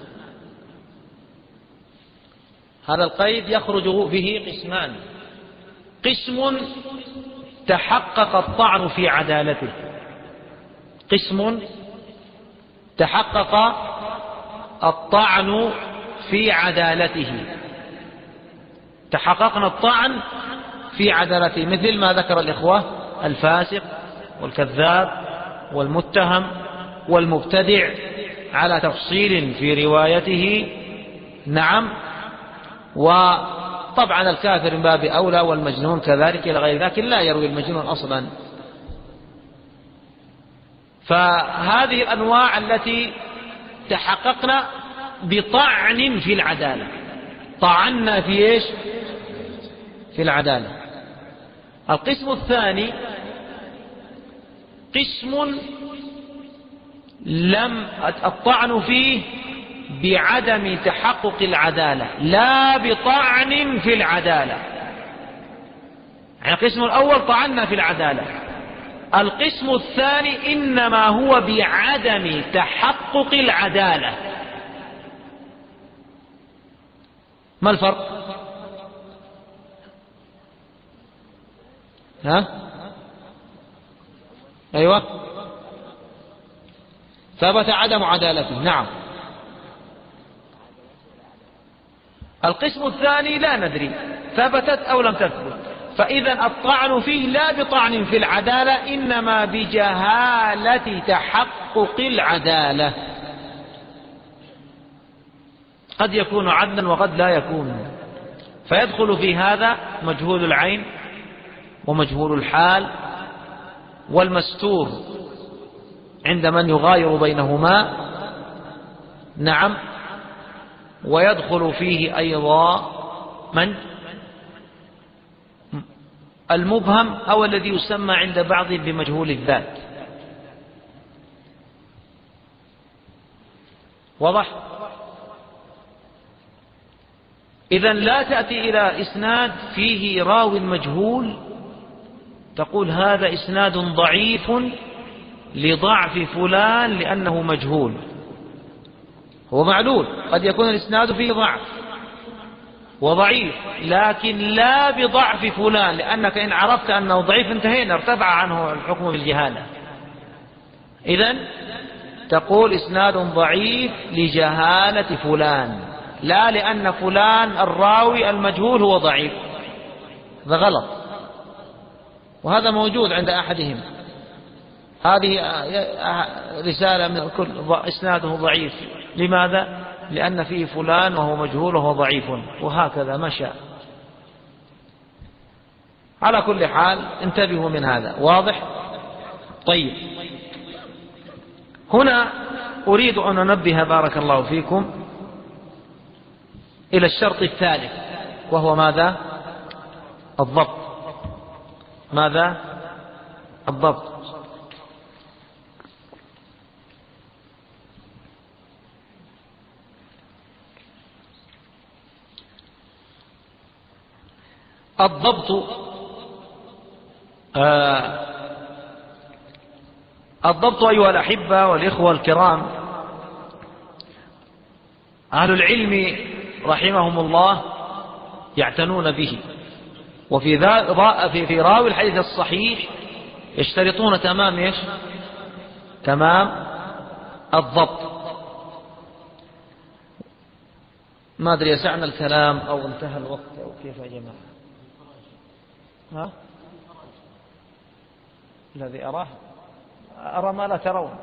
هذا القيد يخرج به قسمان: قسم تحقق الطعن في عدالته، قسم تحقق الطعن في عدالته، تحققنا الطعن في عدالته، مثل ما ذكر الإخوة: الفاسق والكذاب والمتهم والمبتدع على تفصيل في روايته، نعم، وطبعا الكافر من باب أولى والمجنون كذلك إلى غير ذلك، لا يروي المجنون أصلا. فهذه الأنواع التي تحققنا بطعن في العدالة، طعنا في إيش؟ في العدالة. القسم الثاني قسم لم الطعن فيه بعدم تحقق العدالة لا بطعن في العدالة، يعني القسم الأول طعنا في العدالة، القسم الثاني إنما هو بعدم تحقق العدالة. ما الفرق؟ أيوة، ثبت عدم عدالته، نعم. القسم الثاني لا ندري ثبتت أو لم تثبت، فإذا الطعن فيه لا بطعن في العدالة، إنما بجهالة تحقق العدالة، قد يكون عدلا وقد لا يكون، فيدخل في هذا مجهول العين ومجهول الحال والمستور عند من يغاير بينهما، نعم، ويدخل فيه أيضا من المبهم أو الذي يسمى عند بعضهم بمجهول الذات. واضح؟ إذن لا تأتي إلى إسناد فيه راو مجهول تقول هذا إسناد ضعيف لضعف فلان لأنه مجهول، هو معلول، قد يكون الإسناد فيه ضعف وضعيف، لكن لا بضعف فلان، لأنك إن عرفت أنه ضعيف انتهينا، ارتفع عنه الحكم بالجهالة. إذن تقول إسناد ضعيف لجهالة فلان، لا لأن فلان الراوي المجهول هو ضعيف، هذا غلط، وهذا موجود عند أحدهم. هذه رسالة من الكل إسناده ضعيف، لماذا؟ لأن فيه فلان وهو مجهول وهو ضعيف، وهكذا مشى. على كل حال انتبهوا من هذا، واضح؟ طيب، هنا أريد أن أنبه بارك الله فيكم إلى الشرط الثالث، وهو ماذا؟ الضبط. ماذا؟ الضبط. الضبط أيها الأحبة والإخوة الكرام، أهل العلم رحمهم الله يعتنون به، وفي راوي الحديث الصحيح يشترطون تمام الضبط. ما أدري يسعنا الكلام أو انتهى الوقت أو كيف يا جماعة؟ الذي أرى ما لا ترون.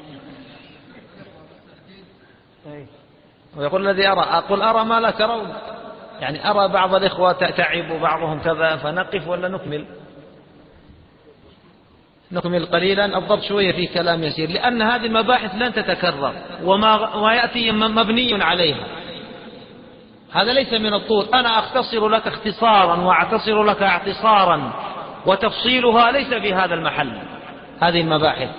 ويقول الذي أقول أرى ما لا ترون، يعني أرى بعض الإخوة تعب وبعضهم كذا، فنقف ولا نكمل قليلا. الضبط شوية في كلام يسير، لأن هذه المباحث لن تتكرر، وما يأتي مبني عليها. هذا ليس من الطول، أنا أختصر لك اختصارا وأعتصر لك اعتصارا، وتفصيلها ليس في هذا المحل هذه المباحث،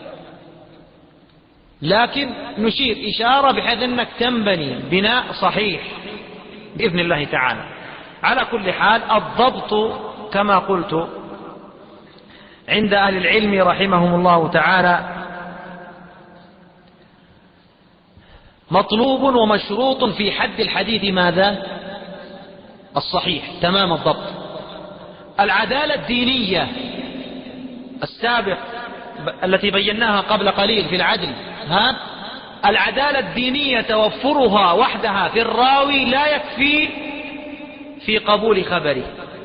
لكن نشير إشارة بحيث أنك تنبني بناء صحيح بإذن الله تعالى. على كل حال الضبط كما قلت عند أهل العلم رحمهم الله تعالى مطلوب ومشروط في حد الحديث ماذا؟ الصحيح، تمام الضبط. العدالة الدينية السابق التي بيناها قبل قليل في العدل، العدالة الدينية توفرها وحدها في الراوي لا يكفي في قبول خبره.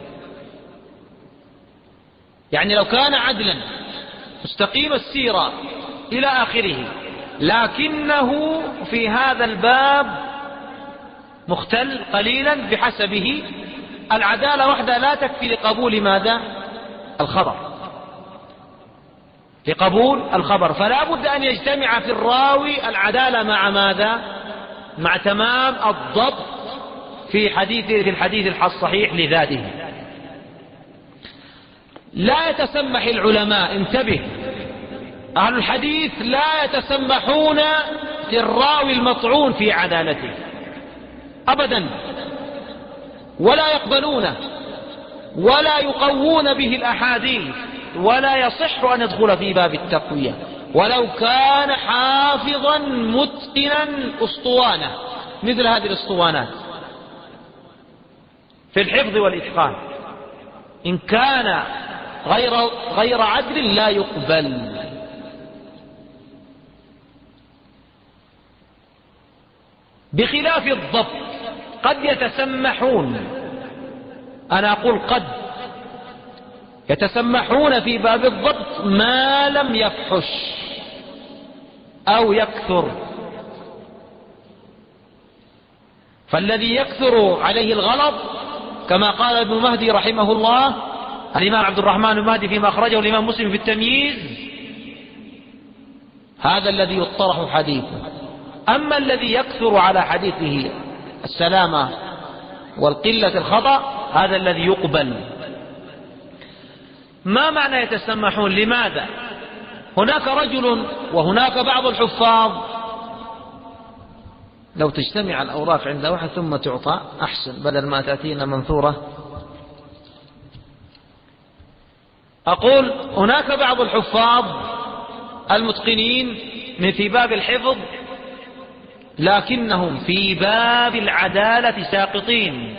يعني لو كان عدلا مستقيم السيرة إلى آخره، لكنه في هذا الباب مختل قليلا بحسبه، العدالة وحدها لا تكفي لقبول ماذا؟ الخبر، لقبول الخبر. فلا بد أن يجتمع في الراوي العدالة مع ماذا؟ مع تمام الضبط في الحديث الصحيح لذاته. لا يتسمح العلماء، انتبه، أهل الحديث لا يتسمحون في الراوي المطعون في عدالته أبدا، ولا يقبلونه، ولا يقوون به الأحاديث، ولا يصح أن يدخل في باب التقوية ولو كان حافظا متقنا أسطوانة مثل هذه الأسطوانات في الحفظ والإتقان. إن كان غير عدل لا يقبل. بخلاف الضبط قد يتسمحون، أنا أقول قد يتسمحون في باب الضبط ما لم يفحش أو يكثر. فالذي يكثر عليه الغلط كما قال ابن مهدي رحمه الله، الإمام عبد الرحمن بن مهدي فيما أخرجه الإمام مسلم في التمييز، هذا الذي يطرح حديثه. أما الذي يكثر على حديثه السلامة والقلة الخطأ، هذا الذي يقبل. ما معنى يتسمحون؟ لماذا؟ هناك رجل وهناك بعض الحفاظ، لو تجتمع الأوراق عند واحد ثم تعطى أحسن بدل ما تأتينا منثورة. أقول هناك بعض الحفاظ المتقنين من في باب الحفظ، لكنهم في باب العدالة ساقطين.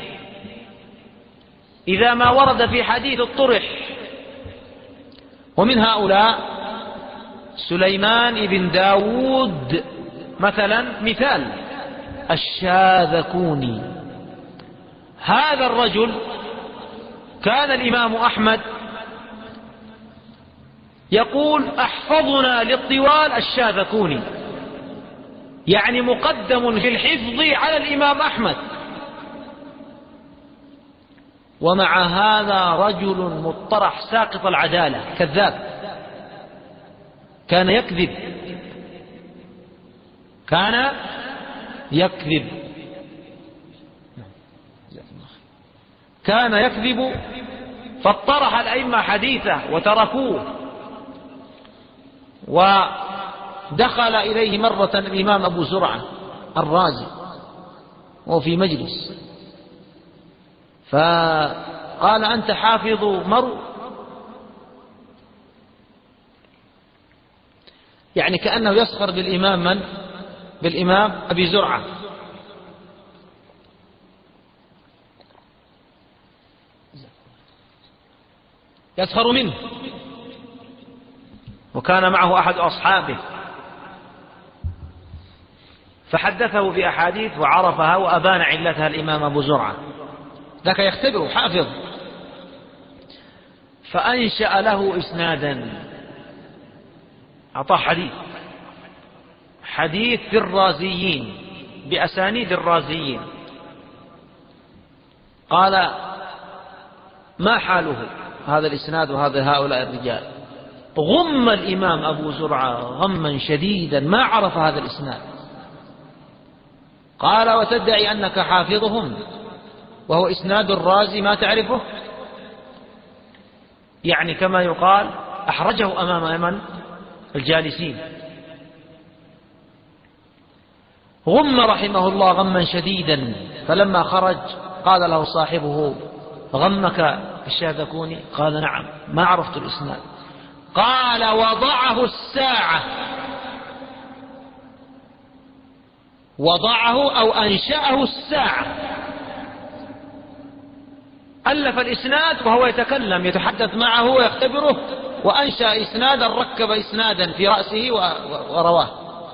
إذا ما ورد في حديث الطرح، ومن هؤلاء سليمان بن داود مثلا، مثال الشاذكوني. هذا الرجل كان الإمام أحمد يقول أحفظنا للطوال الشاذكوني، يعني مقدم في الحفظ على الإمام أحمد. ومع هذا رجل مطرح ساقط العدالة كذاب، كان يكذب فاطرح الأئمة حديثه وتركوه. ودخل إليه مرة الإمام أبو زرعة الرازي وهو في مجلس، فقال قال أنت حافظ مرو، يعني كأنه يسخر بالإمام من؟ بالإمام أبي زرعة. يسخر منه، وكان معه أحد أصحابه فحدثه بأحاديث وعرفها وأبان علتها الإمام أبو زرعة، ذاك يختبره حافظ، فأنشأ له إسنادا، أعطاه حديث في الرازيين بأسانيد الرازيين. قال ما حاله هذا الإسناد هؤلاء الرجال؟ غم الإمام أبو زرعة غما شديدا، ما عرف هذا الإسناد. قال وتدعي أنك حافظهم وهو إسناد الرازي ما تعرفه؟ يعني كما يقال أحرجه أمام من؟ الجالسين. غم رحمه الله غما شديدا، فلما خرج قال له صاحبه غمك الشاذكوني؟ قال نعم، ما عرفت الإسناد. قال وضعه الساعة، وضعه أو أنشأه الساعة، ألف الإسناد وهو يتكلم يتحدث معه ويختبره، وأنشأ إسنادا ركب إسنادا في رأسه ورواه.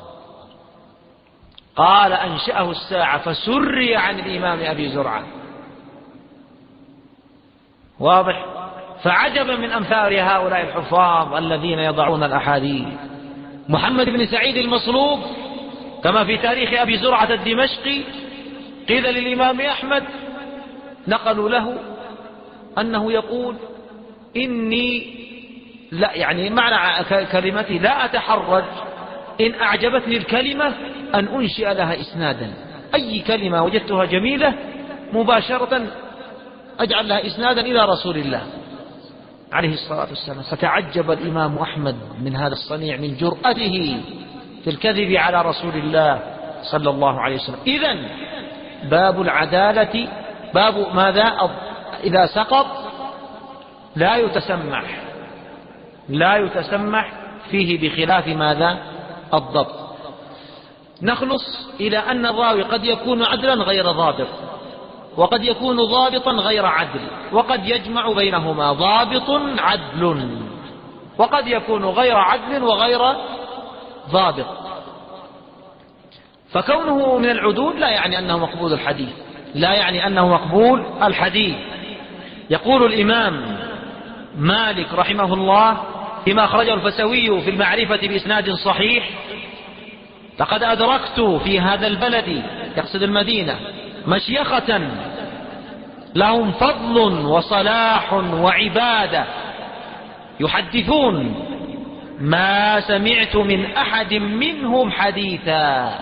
قال أنشأه الساعة فسري عن الإمام أبي زرعة. واضح؟ فعجبا من أمثال هؤلاء الحفاظ الذين يضعون الأحاديث. محمد بن سعيد المصلوب كما في تاريخ أبي زرعة الدمشقي قيل للإمام أحمد، نقلوا له أنه يقول إني لا، يعني معنى كلمتي لا أتحرج إن أعجبتني الكلمة أن أنشئ لها إسنادا، أي كلمة وجدتها جميلة مباشرة أجعل لها إسنادا إلى رسول الله عليه الصلاة والسلام. فتعجب الإمام أحمد من هذا الصنيع، من جرأته في الكذب على رسول الله صلى الله عليه وسلم. إذن باب العدالة باب ماذا؟ إذا سقط لا يتسمح فيه بخلاف ماذا؟ الضبط. نخلص إلى أن الراوي قد يكون عدلا غير ضابط، وقد يكون ضابطا غير عدل، وقد يجمع بينهما ضابط عدل، وقد يكون غير عدل وغير ضابط. فكونه من العدول لا يعني أنه مقبول الحديث، لا يعني أنه مقبول الحديث. يقول الإمام مالك رحمه الله فيما أخرجه الفسوي في المعرفة بإسناد صحيح: لقد أدركت في هذا البلد، يقصد المدينة، مشيخة لهم فضل وصلاح وعبادة يحدثون ما سمعت من أحد منهم حديثا.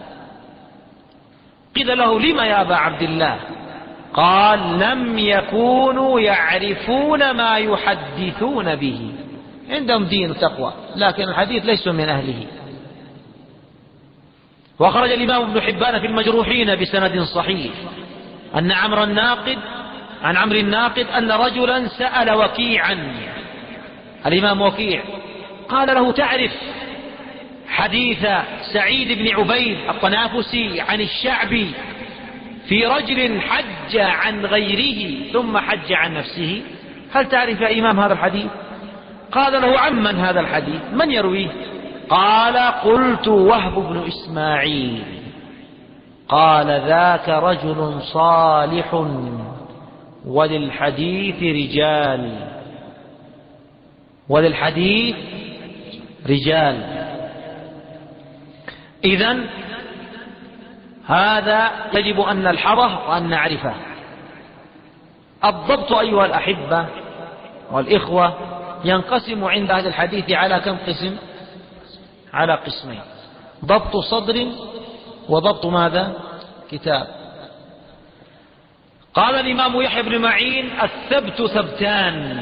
قيل له: لم يا أبا عبد الله؟ قال: لم يكونوا يعرفون ما يحدثون به، عندهم دين وتقوى لكن الحديث ليسوا من أهله. وخرج الإمام ابن حبان في المجروحين بسند صحيح أن عن عمرو الناقد أن رجلا سأل وكيعا، الإمام وكيع، قال له: تعرف حديث سعيد بن عبيد الطنافسي عن الشعبي في رجل حج عن غيره ثم حج عن نفسه؟ هل تعرف يا إمام هذا الحديث؟ قال له: عمن هذا الحديث؟ من يرويه؟ قال: قلت: وهب بن إسماعيل. قال: ذاك رجل صالح وللحديث رجال. إذن هذا يجب أن نلحظه وأن نعرفه. الضبط أيها الأحبة والإخوة ينقسم عند أهل الحديث على كم قسم؟ على قسمين: ضبط صدر وضبط ماذا؟ كتاب. قال الإمام يحيى بن معين: الثبت ثبتان: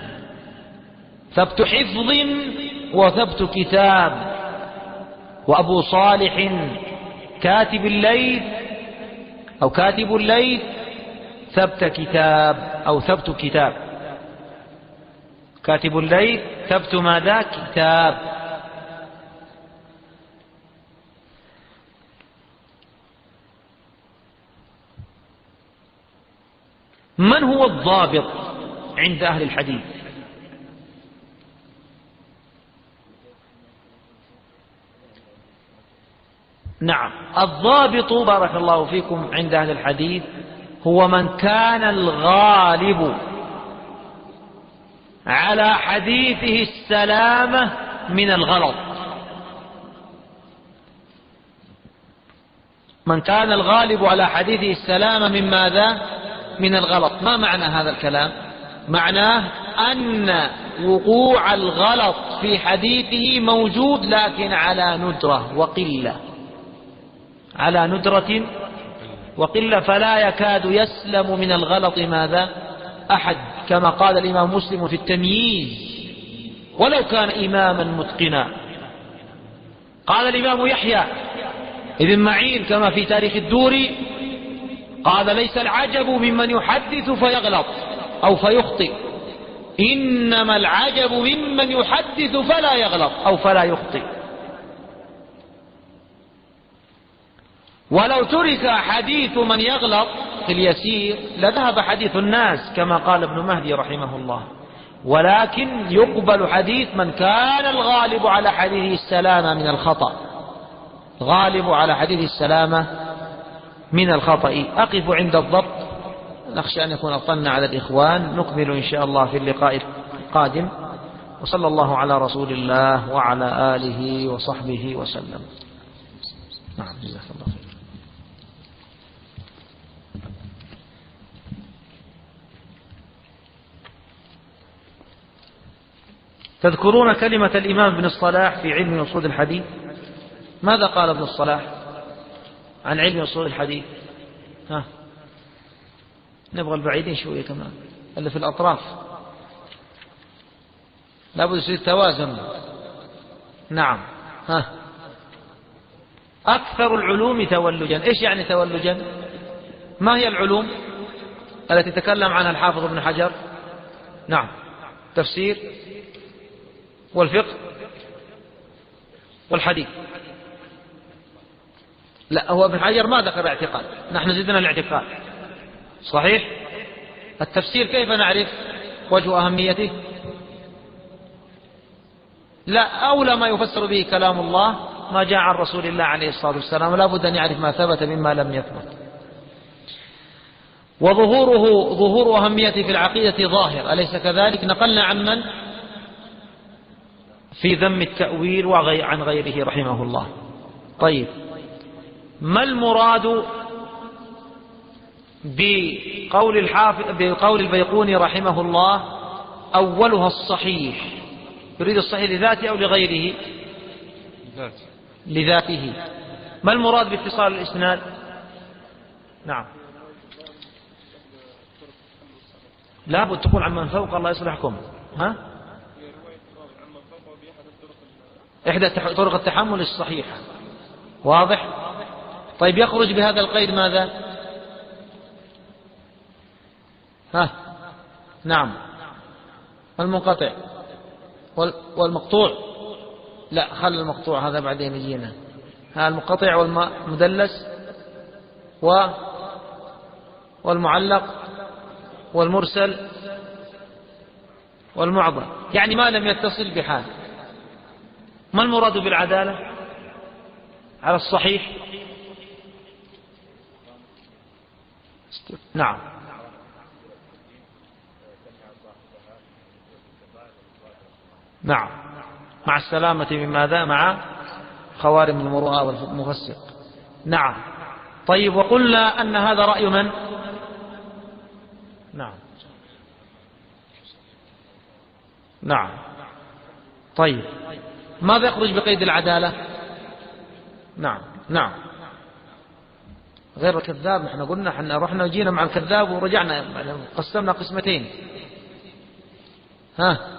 ثبت حفظ وثبت كتاب. وأبو صالح كاتب الليث ثبت كتاب أو ثبت كتاب. كاتب الليل ثبت ماذا؟ كتاب. من هو الضابط عند أهل الحديث؟ نعم، الضابط بارك الله فيكم عند أهل الحديث هو من كان الغالب على حديثه السلامة من الغلط. من كان الغالب على حديثه السلامة من ماذا؟ من الغلط. ما معنى هذا الكلام؟ معناه أن وقوع الغلط في حديثه موجود لكن على ندرة وقلة، على ندرة وقلة، فلا يكاد يسلم من الغلط ماذا؟ أحد، كما قال الإمام مسلم في التمييز: ولو كان إماما متقنا. قال الإمام يحيى ابن معين كما في تاريخ الدوري قال: ليس العجب ممن يحدث فيغلط أو فيخطئ، إنما العجب ممن يحدث فلا يغلط أو فلا يخطئ. ولو ترك حديث من يغلط في اليسير لذهب حديث الناس كما قال ابن مهدي رحمه الله، ولكن يقبل حديث من كان الغالب على حديثه السلامة من الخطأ، غالب على حديث السلامة من الخطأ. أقف عند الضبط، نخشى أن يكون أطلنا على الإخوان، نكمل إن شاء الله في اللقاء القادم. وصلى الله على رسول الله وعلى آله وصحبه وسلم. نعم، جزاك الله خير. تذكرون كلمة الإمام ابن الصلاح في علم أصول الحديث؟ ماذا قال ابن الصلاح عن علم أصول الحديث؟ ها، نبغى البعيدين شوية كمان، اللي في الأطراف لابد يصير توازن. نعم، ها، أكثر العلوم تولجا. إيش يعني تولجا؟ ما هي العلوم التي تكلم عنها الحافظ ابن حجر؟ نعم، تفسير والفقه والحديث. لا، هو ابن حجر ما ذكر اعتقاد، نحن زدنا الاعتقاد. صحيح. التفسير كيف نعرف وجه أهميته؟ لا، أولى ما يفسر به كلام الله ما جاء عن رسول الله عليه الصلاة والسلام، لا بد أن يعرف ما ثبت مما لم يثبت. ظهور أهميته في العقيدة ظاهر، أليس كذلك؟ نقلنا عن من؟ في ذم التأويل وعن غيره رحمه الله. طيب، ما المراد بقول البيقوني رحمه الله أولها الصحيح؟ يريد الصحيح لذاته أو لغيره؟ لذاته. ما المراد باتصال الإسناد؟ نعم، لا بد تقول عن من فوق، الله يصلحكم. ها، إحدى طرق التحمل الصحيحة. واضح؟ طيب، يخرج بهذا القيد ماذا؟ ها، نعم، المنقطع والمقطوع. لا، خل المقطوع هذا بعدين يجينا. ها، المنقطع والمدلس والمعلق والمرسل والمعضل، يعني ما لم يتصل بحال. ما المراد بالعدالة على الصحيح؟ نعم، نعم، مع السلامة من ماذا؟ مع خوارم المروءة والمفسق. نعم. طيب، وقلنا أن هذا رأي من؟ نعم، نعم. طيب، ماذا يخرج بقيد العدالة؟ نعم، نعم، غير الكذاب. نحن قلنا احنا رحنا وجينا مع الكذاب ورجعنا، قسمنا قسمتين. ها،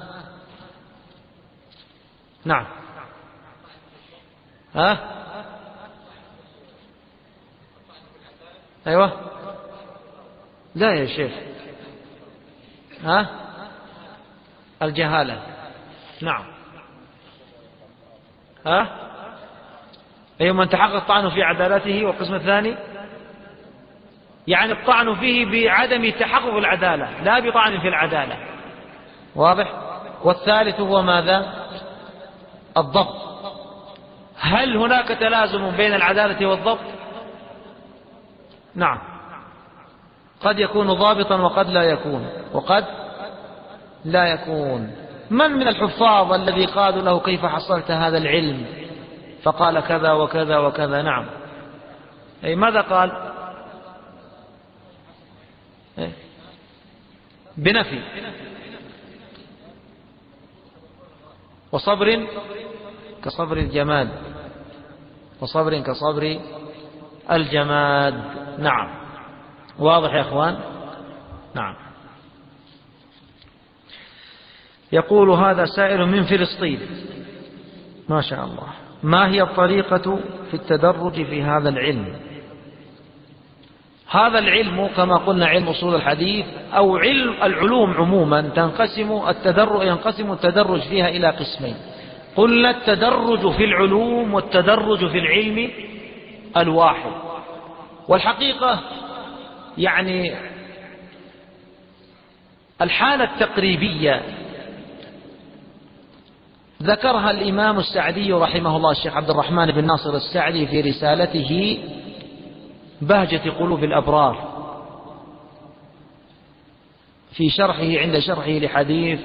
نعم، ها، أيوة، لا يا شيخ، الجهالة. نعم. أي من تحقق الطعن في عدالته. والقسم الثاني يعني الطعن فيه بعدم تحقق العدالة لا بطعن في العدالة. واضح. والثالث هو ماذا؟ الضبط. هل هناك تلازم بين العدالة والضبط؟ نعم، قد يكون ضابطا وقد لا يكون، وقد لا يكون. من الحفاظ الذي قالوا له كيف حصلت هذا العلم فقال كذا وكذا وكذا؟ نعم. أي ماذا قال؟ بنفي. وصبر كصبر الجماد، وصبر كصبر الجماد. نعم. واضح يا اخوان؟ نعم. يقول هذا سائل من فلسطين، ما شاء الله: ما هي الطريقة في التدرج في هذا العلم؟ هذا العلم كما قلنا علم أصول الحديث أو علم العلوم عموما ينقسم التدرج فيها إلى قسمين. قلنا التدرج في العلوم والتدرج في العلم الواحد. والحقيقة يعني الحالة التقريبية ذكرها الإمام السعدي رحمه الله الشيخ عبد الرحمن بن ناصر السعدي في رسالته بهجة قلوب الأبرار في شرحه عند شرحه لحديث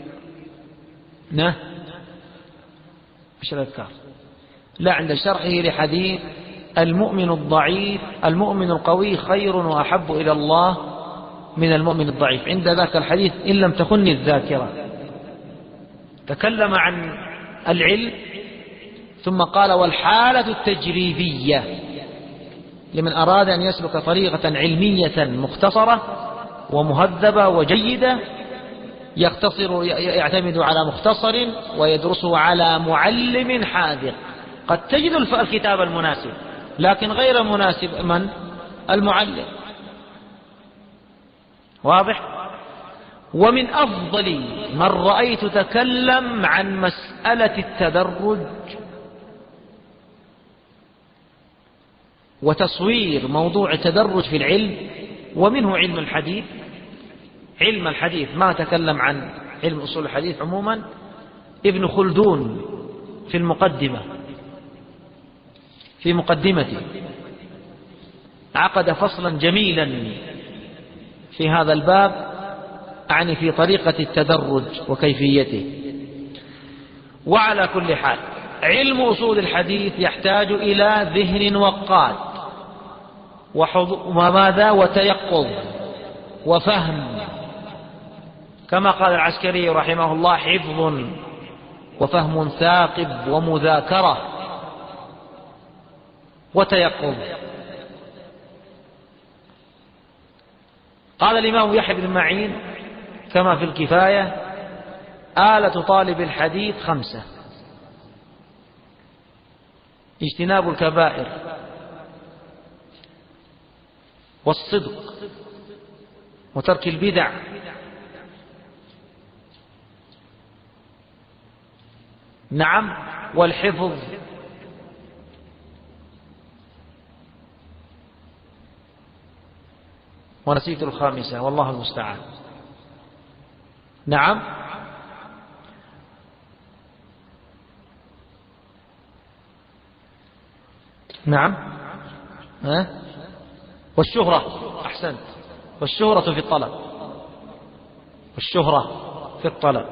مش الأذكار، لا، عند شرحه لحديث المؤمن الضعيف المؤمن القوي خير وأحب إلى الله من المؤمن الضعيف. عند ذاك الحديث إن لم تخني الذاكرة تكلم عن العلم ثم قال: والحالة التجريبية لمن أراد أن يسلك طريقة علمية مختصرة ومهذبة وجيدة يعتمد على مختصر ويدرسه على معلم حاذق. قد تجد الكتاب المناسب لكن غير مناسب من المعلم. واضح. ومن أفضل من رأيت تكلم عن مسألة التدرج وتصوير موضوع التدرج في العلم، ومنه علم الحديث. علم الحديث ما تكلم عن علم أصول الحديث عموما ابن خلدون في مقدمته عقد فصلا جميلا في هذا الباب، أعني في طريقة التدرج وكيفيته. وعلى كل حال علم أصول الحديث يحتاج إلى ذهن وقاد وماذا وتيقظ وفهم، كما قال العسكري رحمه الله: حفظ وفهم ثاقب ومذاكرة وتيقظ. قال الإمام يحيى بن معين كما في الكفاية: آلة طالب الحديث 5: اجتناب الكبائر، والصدق، وترك البدع، نعم، والحفظ. ونسيت الخامسة والله المستعان. نعم، نعم، والشهرة. أحسنت، والشهرة في الطلب، والشهرة في الطلب.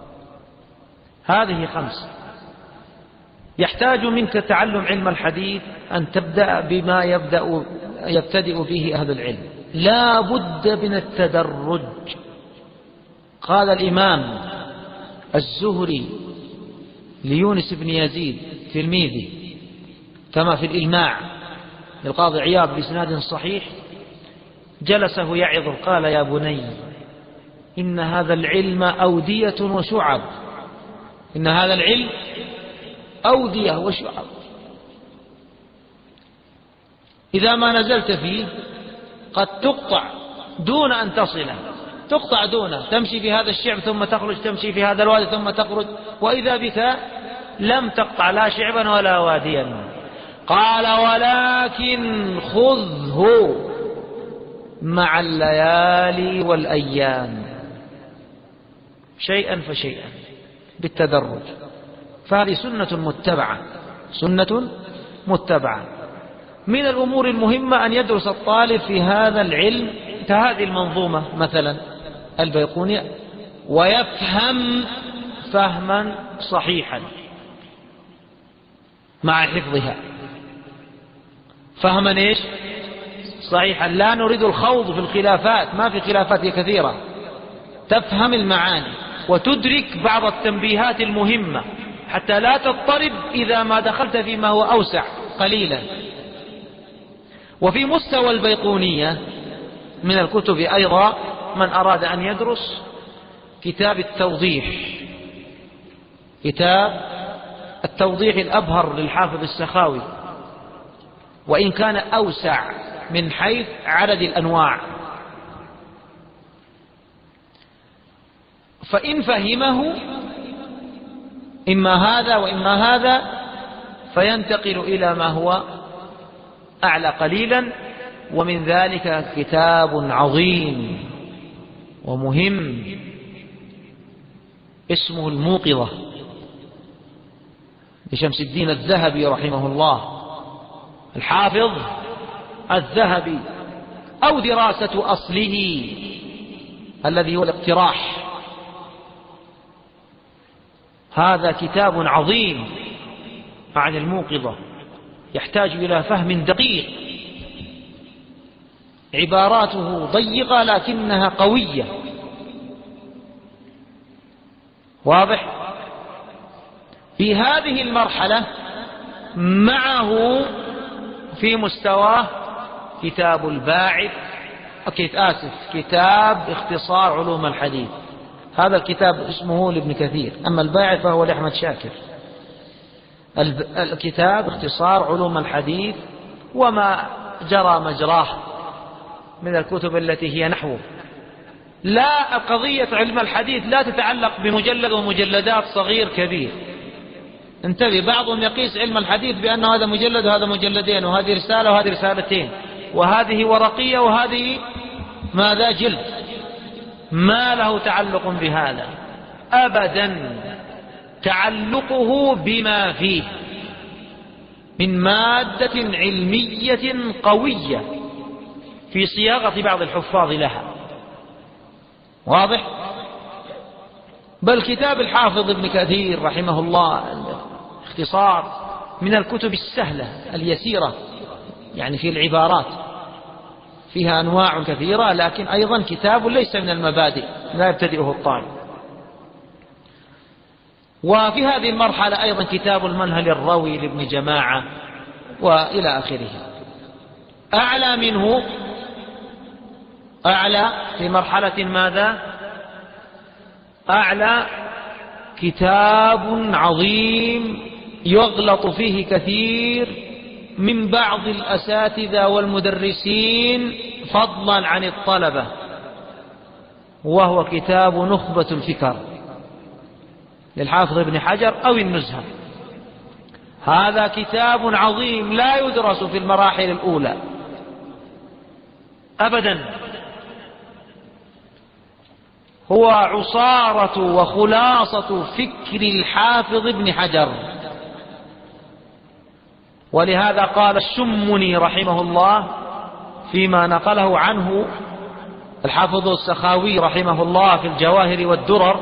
هذه 5. يحتاج منك تعلم علم الحديث أن تبدأ بما يبتدئ به أهل العلم. لا بد من التدرج. قال الإمام الزهري ليونس بن يزيد تلميذه كما في الإلماع للقاضي عياض بإسناد صحيح: جلسه يعظ قال: يا بني، إن هذا العلم أودية وشعب، إن هذا العلم أودية وشعب، إذا ما نزلت فيه قد تقطع دون أن تصله، تقطع دونه، تمشي في هذا الشعب ثم تخرج، تمشي في هذا الوادي ثم تخرج، وإذا بك لم تقطع لا شعبا ولا واديا. قال ولكن خذه مع الليالي والأيام، شيئا فشيئا بالتدرج. فهذه سنة متبعة، سنة متبعة. من الأمور المهمة أن يدرس الطالب في هذا العلم كهذه المنظومة مثلا البيقونية، ويفهم فهما صحيحا مع حفظها، فهما ايش؟ صحيحا. لا نريد الخوض في الخلافات، ما في خلافات كثيرة، تفهم المعاني وتدرك بعض التنبيهات المهمة حتى لا تضطرب إذا ما دخلت فيما هو أوسع قليلا. وفي مستوى البيقونية من الكتب أيضا من أراد أن يدرس كتاب التوضيح، كتاب التوضيح الأبهر للحافظ السخاوي، وإن كان أوسع من حيث عدد الأنواع، فإن فهمه إما هذا وإما هذا فينتقل إلى ما هو أعلى قليلا. ومن ذلك كتاب عظيم ومهم اسمه الموقظة لشمس الدين الذهبي رحمه الله، الحافظ الذهبي، أو دراسة أصله الذي هو الاقتراح. هذا كتاب عظيم عن الموقظة، يحتاج إلى فهم دقيق، عباراته ضيقة لكنها قوية، واضح؟ في هذه المرحلة معه في مستواه كتاب الباعث، كتاب اختصار علوم الحديث. هذا الكتاب اسمه لابن كثير، أما الباعث فهو لأحمد شاكر. الكتاب اختصار علوم الحديث وما جرى مجراه من الكتب التي هي نحوه. لا، قضية علم الحديث لا تتعلق بمجلد ومجلدات صغير كبير. انتبه، بعضهم يقيس علم الحديث بأنه هذا مجلد وهذا مجلدين، وهذه رسالة وهذه رسالتين، وهذه ورقية وهذه ماذا جلد. ما له تعلق بهذا أبدا، تعلقه بما فيه من مادة علمية قوية في صياغة بعض الحفاظ لها، واضح؟ بل كتاب الحافظ ابن كثير رحمه الله اختصار من الكتب السهلة اليسيرة، يعني في العبارات فيها أنواع كثيرة، لكن أيضا كتاب ليس من المبادئ لا يبتدئه الطالب. وفي هذه المرحلة أيضا كتاب المنهل الروي لابن جماعة وإلى آخره. أعلى منه، أعلى في مرحلة ماذا؟ أعلى كتاب عظيم يغلط فيه كثير من بعض الأساتذة والمدرسين فضلا عن الطلبة، وهو كتاب نخبة الفكر للحافظ ابن حجر أو النزهة. هذا كتاب عظيم لا يدرس في المراحل الأولى أبدا، هو عصارة وخلاصة فكر الحافظ ابن حجر. ولهذا قال الشمني رحمه الله فيما نقله عنه الحافظ السخاوي رحمه الله في الجواهر والدرر،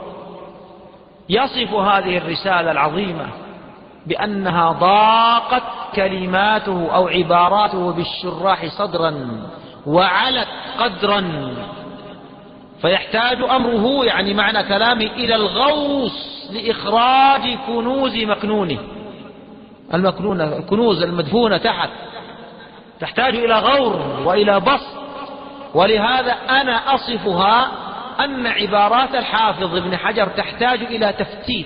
يصف هذه الرسالة العظيمة بأنها ضاقت كلماته أو عباراته بالشراح صدرا وعلت قدرا، فيحتاج أمره، يعني معنى كلامه، إلى الغوص لإخراج كنوز مكنونه، الكنوز المدفونة تحت تحتاج إلى غور وإلى بسط. ولهذا أنا أصفها أن عبارات الحافظ ابن حجر تحتاج إلى تفتيت،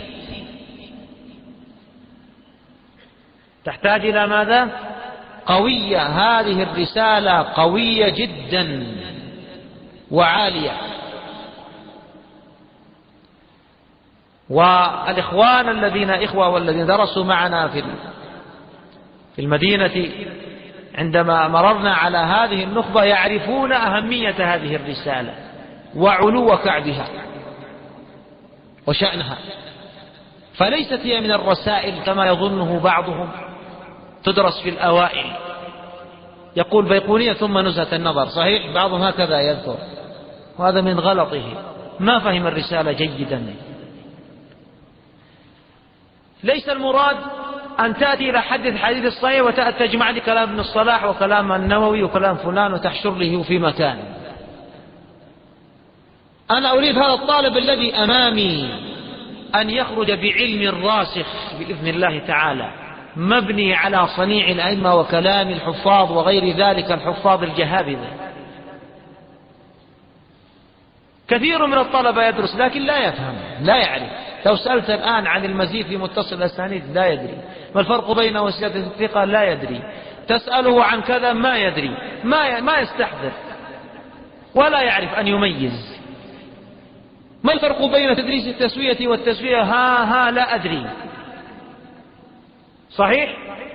تحتاج إلى ماذا؟ قوية. هذه الرسالة قوية جدا وعالية. والإخوان الذين والذين درسوا معنا في المدينة عندما مررنا على هذه النخبة يعرفون أهمية هذه الرسالة وعلو كعبها وشأنها، فليست هي من الرسائل كما يظنه بعضهم تدرس في الأوائل، يقول بيقونية ثم نزهة النظر، صحيح بعضهم هكذا يذكر، وهذا من غلطه، ما فهم الرسالة جيدا. ليس المراد أن تأتي إلى حديث الصحيح وتجمع لي كلام ابن الصلاح وكلام النووي وكلام فلان وتحشر له في مكان. أنا أريد هذا الطالب الذي أمامي أن يخرج بعلم راسخ بإذن الله تعالى مبني على صنيع الأئمة وكلام الحفاظ وغير ذلك الحفاظ الجهابذة. كثير من الطلبة يدرس لكن لا يفهم لا يعرف. لو سألت الآن عن المزيد في متصل الأسانيد لا يدري، ما الفرق بينه وزيادة الثقة لا يدري، تسأله عن كذا ما يدري، ما يستحضر ولا يعرف أن يميز. ما الفرق بين تدريس التسوية والتسوية؟ لا أدري، صحيح.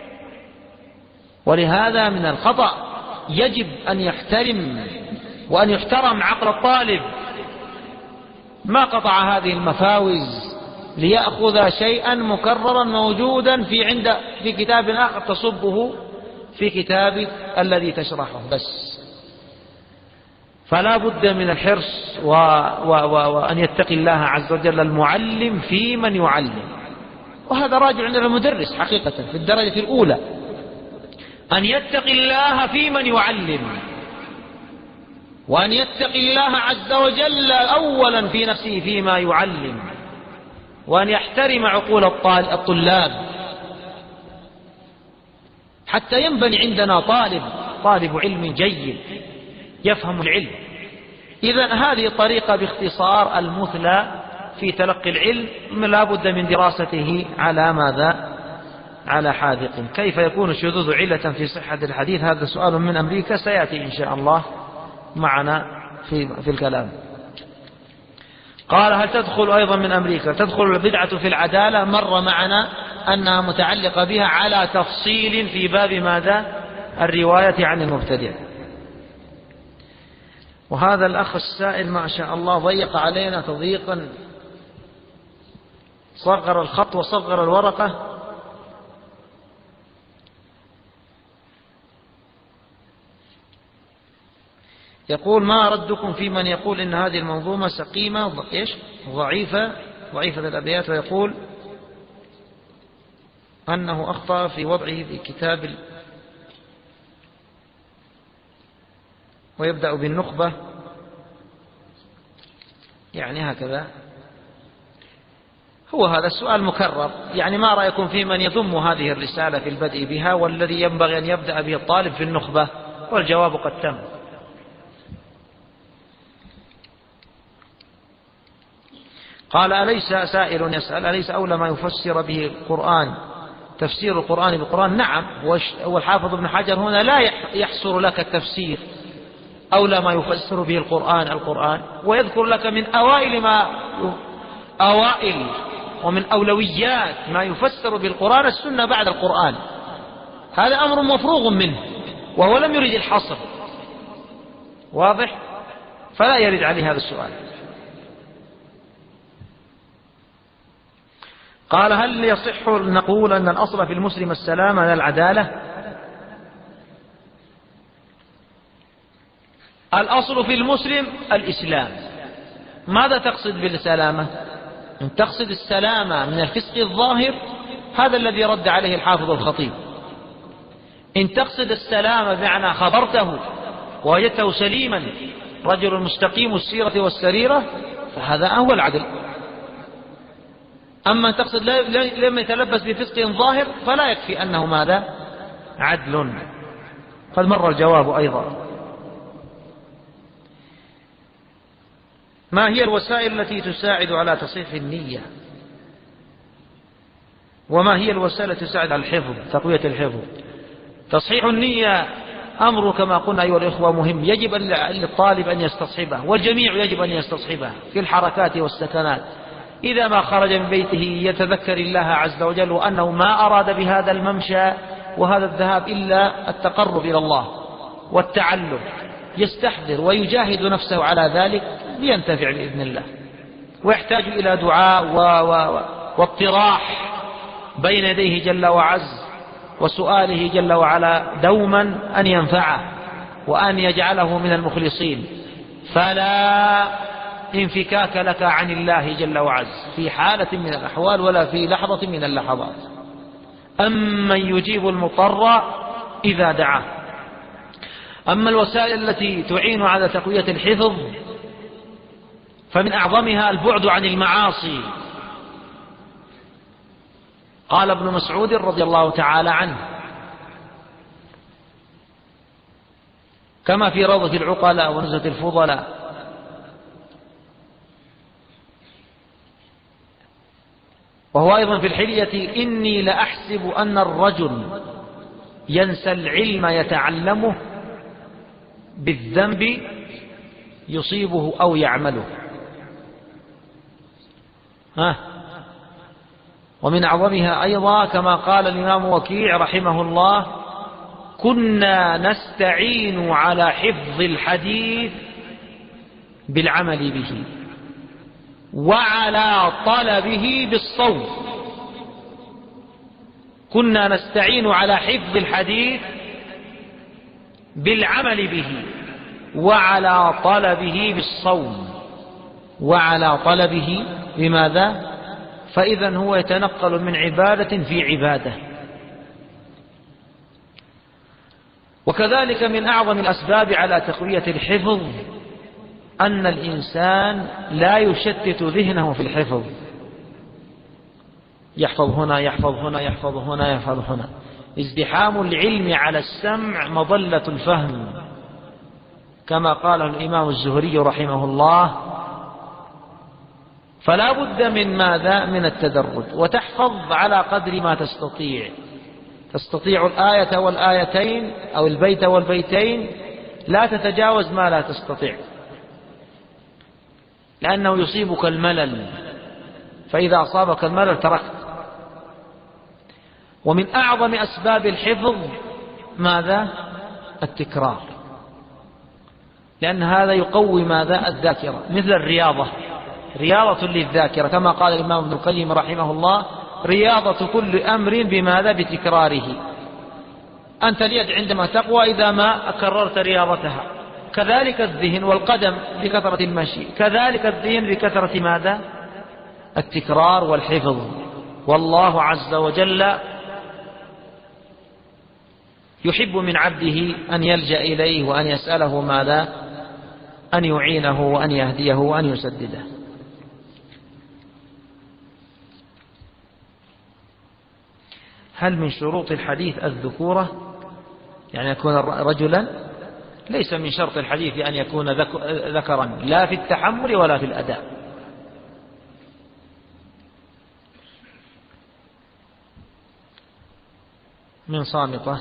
ولهذا من الخطأ يجب أن يحترم وأن يحترم عقل الطالب، ما قطع هذه المفاوز ليأخذ شيئا مكررا موجودا في كتاب آخر تصبه في كتاب الذي تشرحه بس. فلا بد من الحرص وأن يتقي الله عز وجل المعلم في من يعلم، وهذا راجع عند المدرس حقيقة في الدرجة الأولى، أن يتقي الله في من يعلم، وأن يتقي الله عز وجل أولا في نفسه فيما يعلم، وأن يحترم عقول الطلاب حتى ينبني عندنا طالب علم جيد يفهم العلم. إذن هذه طريقة باختصار المثلى في تلقي العلم، لا بد من دراسته على ماذا؟ على حاذق. كيف يكون الشذوذ علة في صحة الحديث؟ هذا سؤال من أمريكا سيأتي إن شاء الله معنا في الكلام. قال هل تدخل أيضا من أمريكا تدخل البدعة في العدالة؟ مر معنا أنها متعلقة بها على تفصيل في باب ماذا؟ الرواية عن المبتدع. وهذا الأخ السائل ما شاء الله ضيق علينا تضييقا، صغر الخط وصغر الورقة. يقول ما ردكم في من يقول إن هذه المنظومة سقيمة ضعيفة الأبيات، ويقول أنه أخطأ في وضعه في كتاب ويبدأ بالنخبة، يعني هكذا. هو هذا السؤال مكرر، يعني ما رأيكم في من يضم هذه الرسالة في البدء بها والذي ينبغي أن يبدأ به الطالب في النخبة؟ والجواب قد تم. قال أليس سائل يسأل أليس أولى ما يفسر به القرآن تفسير القرآن بالقرآن؟ نعم. والحافظ ابن حجر هنا لا يحصر لك التفسير أولى ما يفسر به القرآن، ويذكر لك من أوائل ومن أولويات ما يفسر بالقرآن السنة بعد القرآن. هذا أمر مفروغ منه، وهو لم يرد الحصر، واضح؟ فلا يرد عليه هذا السؤال. قال هل يصح نقول أن الأصل في المسلم السلامة لا العدالة؟ الأصل في المسلم الإسلام. ماذا تقصد بالسلامة؟ إن تقصد السلامة من الفسق الظاهر هذا الذي رد عليه الحافظ الخطيب. إن تقصد السلامة بمعنى خبرته ووجدته سليما رجل مستقيم السيرة والسريرة فهذا هو العدل. أما تقصد لم يتلبس بفسق ظاهر فلا يكفي أنه ماذا؟ عدل. قد مر الجواب أيضا. ما هي الوسائل التي تساعد على تصحيح النية؟ وما هي الوسائل التي تساعد على الحفظ، تقوية الحفظ؟ تصحيح النية أمر كما قلنا أيها الإخوة مهم، يجب للطالب أن يستصحبه، والجميع يجب أن يستصحبه في الحركات والسكنات. إذا ما خرج من بيته يتذكر الله عز وجل وأنه ما أراد بهذا الممشى وهذا الذهاب إلا التقرب إلى الله والتعلم، يستحضر ويجاهد نفسه على ذلك لينتفع بإذن الله، ويحتاج إلى دعاء واطراح بين يديه جل وعز، وسؤاله جل وعلا دوما أن ينفعه وأن يجعله من المخلصين، فلا انفكاك لك عن الله جل وعز في حالة من الأحوال ولا في لحظة من اللحظات. أمن يجيب المضطر إذا دعاه. أما الوسائل التي تعين على تقوية الحفظ فمن أعظمها البعد عن المعاصي. قال ابن مسعود رضي الله تعالى عنه كما في روضة العقلاء ونزهة الفضلاء: وهو أيضا في الحلية: إني لأحسب أن الرجل ينسى العلم يتعلمه بالذنب يصيبه أو يعمله. ومن أعظمها أيضا كما قال الإمام وكيع رحمه الله: كنا نستعين على حفظ الحديث بالعمل به وعلى طلبه بالصوم. كنا نستعين على حفظ الحديث بالعمل به وعلى طلبه بالصوم. وعلى طلبه بماذا؟ فإذا هو يتنقل من عبادة في عبادة. وكذلك من أعظم الأسباب على تقوية الحفظ أن الإنسان لا يشتت ذهنه في الحفظ، يحفظ هنا يحفظ هنا يحفظ هنا يحفظ هنا. ازدحام العلم على السمع مظلة الفهم، كما قال الإمام الزهري رحمه الله: فلا بد من ماذا؟ من التدرج، وتحفظ على قدر ما تستطيع. تستطيع الآية والآيتين أو البيت والبيتين، لا تتجاوز ما لا تستطيع، لأنه يصيبك الملل، فإذا أصابك الملل تركت. ومن أعظم أسباب الحفظ ماذا؟ التكرار، لأن هذا يقوي ماذا؟ الذاكرة، مثل الرياضة، رياضة للذاكرة، كما قال الإمام ابن القيم رحمه الله: رياضة كل أمر بماذا؟ بتكراره. أنت اليد عندما تقوى إذا ما كررت رياضتها، كذلك الذهن والقدم بكثرة المشي، كذلك الذهن بكثرة ماذا؟ التكرار والحفظ. والله عز وجل يحب من عبده أن يلجأ إليه وأن يسأله ماذا؟ أن يعينه وأن يهديه وأن يسدده. هل من شروط الحديث الذكورة؟ يعني يكون رجلا؟ ليس من شرط الحديث أن يكون ذكرا، لا في التحمل ولا في الأداء. من صامتة: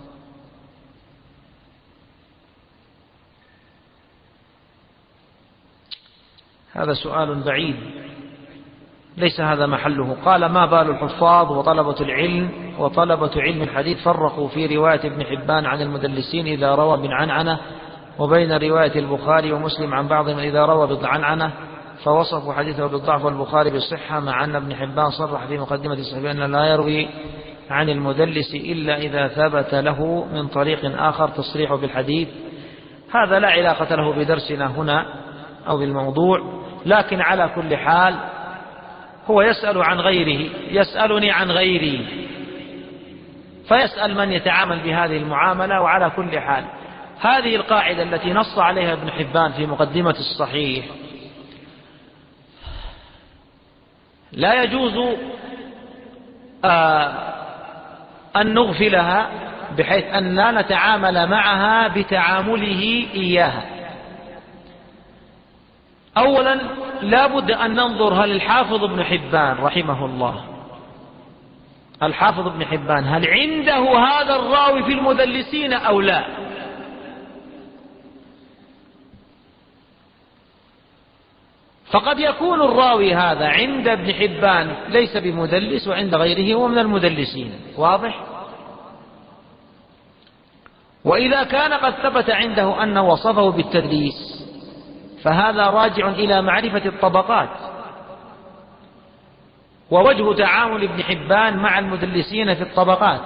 هذا سؤال بعيد ليس هذا محله. قال: ما بال الحفاظ وطلبة العلم وطلبة علم الحديث فرقوا في رواية ابن حبان عن المدلسين إذا روى بالعنعنة، وبين رواية البخاري ومسلم عن بعضهم إذا روى بالعنعنة، فوصفوا حديثه بالضعف والبخاري بالصحة، مع أن ابن حبان صرح في مقدمة الصحيح أن لا يروي عن المدلس إلا إذا ثبت له من طريق آخر تصريح بالحديث. هذا لا علاقة له بدرسنا هنا أو بالموضوع، لكن على كل حال هو يسأل عن غيره، يسألني عن غيري، فيسأل من يتعامل بهذه المعاملة. وعلى كل حال هذه القاعدة التي نص عليها ابن حبان في مقدمة الصحيح لا يجوز أن نغفلها، بحيث أننا نتعامل معها بتعامله إياها. أولا لا بد أن ننظر هل الحافظ ابن حبان رحمه الله، الحافظ ابن حبان، هل عنده هذا الراوي في المدلسين أو لا؟ فقد يكون الراوي هذا عند ابن حبان ليس بمدلس، وعند غيره هو من المدلسين. واضح؟ وإذا كان قد ثبت عنده أنه وصفه بالتدليس فهذا راجع إلى معرفة الطبقات ووجه تعامل ابن حبان مع المدلسين في الطبقات.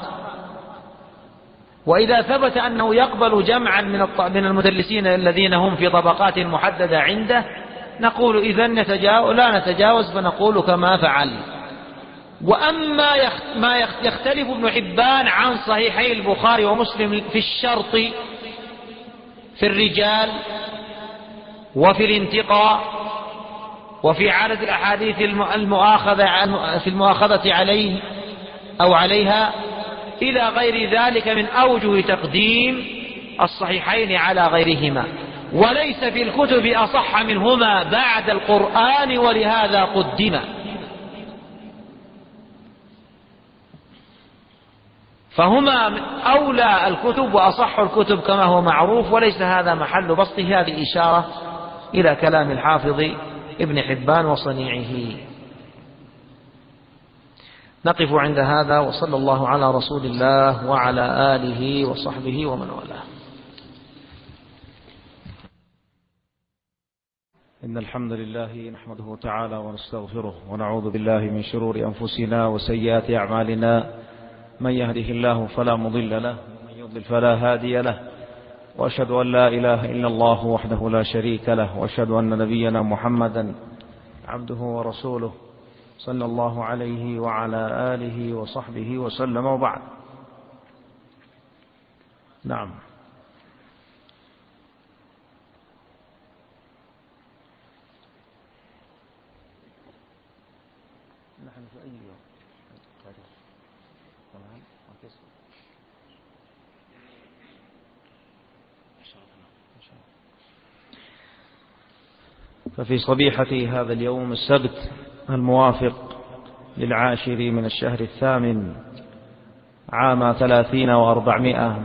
وإذا ثبت أنه يقبل جمعا من المدلسين الذين هم في طبقات محددة عنده نقول إذن لا نتجاوز، فنقول كما فعل. وأما ما يختلف ابن حبان عن صحيحي البخاري ومسلم في الشرط في الرجال وفي الانتقاء وفي عدد الأحاديث المؤاخذة عليه أو عليها إلى غير ذلك من أوجه تقديم الصحيحين على غيرهما، وليس في الكتب أصح منهما بعد القرآن ولهذا قدم. فهما من أولى الكتب وأصح الكتب كما هو معروف، وليس هذا محل بسطه. هذه إشارة إلى كلام الحافظ ابن حبان وصنيعه. نقف عند هذا، وصلى الله على رسول الله وعلى آله وصحبه ومن والاه. إن الحمد لله نحمده تعالى ونستغفره ونعوذ بالله من شرور أنفسنا وسيئات أعمالنا، من يهده الله فلا مضل له ومن يضلل فلا هادي له، وأشهد أن لا إله إلا الله وحده لا شريك له، وأشهد أن نبينا محمدا عبده ورسوله صلى الله عليه وعلى آله وصحبه وسلم، وبعد. نعم. نحن في أي يوم؟ ففي صبيحة هذا اليوم السبت الموافق للعاشر من الشهر الثامن عام 30 و400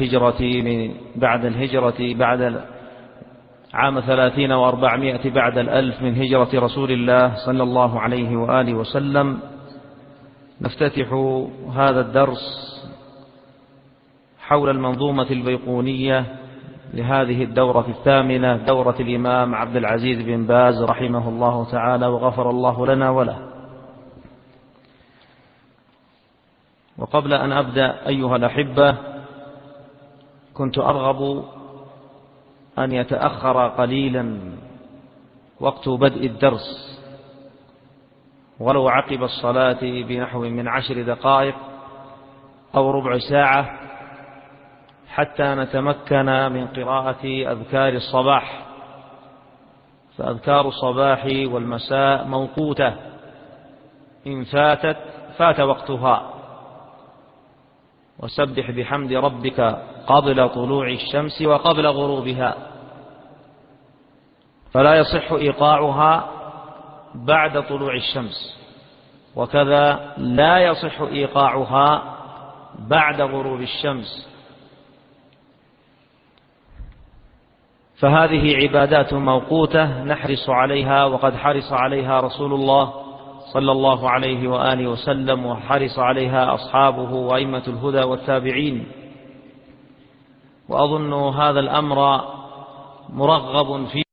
بعد عام 30 و400 بعد الألف من هجرة رسول الله صلى الله عليه وآله وسلم، نفتتح هذا الدرس حول المنظومة البيقونية لهذه الدورة الثامنة، دورة الإمام عبد العزيز بن باز رحمه الله تعالى وغفر الله لنا وله. وقبل أن أبدأ أيها الأحبة، كنت أرغب أن يتأخر قليلا وقت بدء الدرس ولو عقب الصلاة بنحو من 10 دقائق أو ربع ساعة، حتى نتمكن من قراءة أذكار الصباح، فأذكار الصباح والمساء موقوتة، إن فات وقتها. وسبح بحمد ربك قبل طلوع الشمس وقبل غروبها، فلا يصح إيقاعها بعد طلوع الشمس، وكذا لا يصح إيقاعها بعد غروب الشمس. فهذه عبادات موقوتة نحرص عليها، وقد حرص عليها رسول الله صلى الله عليه وآله وسلم، وحرص عليها أصحابه وأئمة الهدى والتابعين. وأظن هذا الأمر مرغب فيه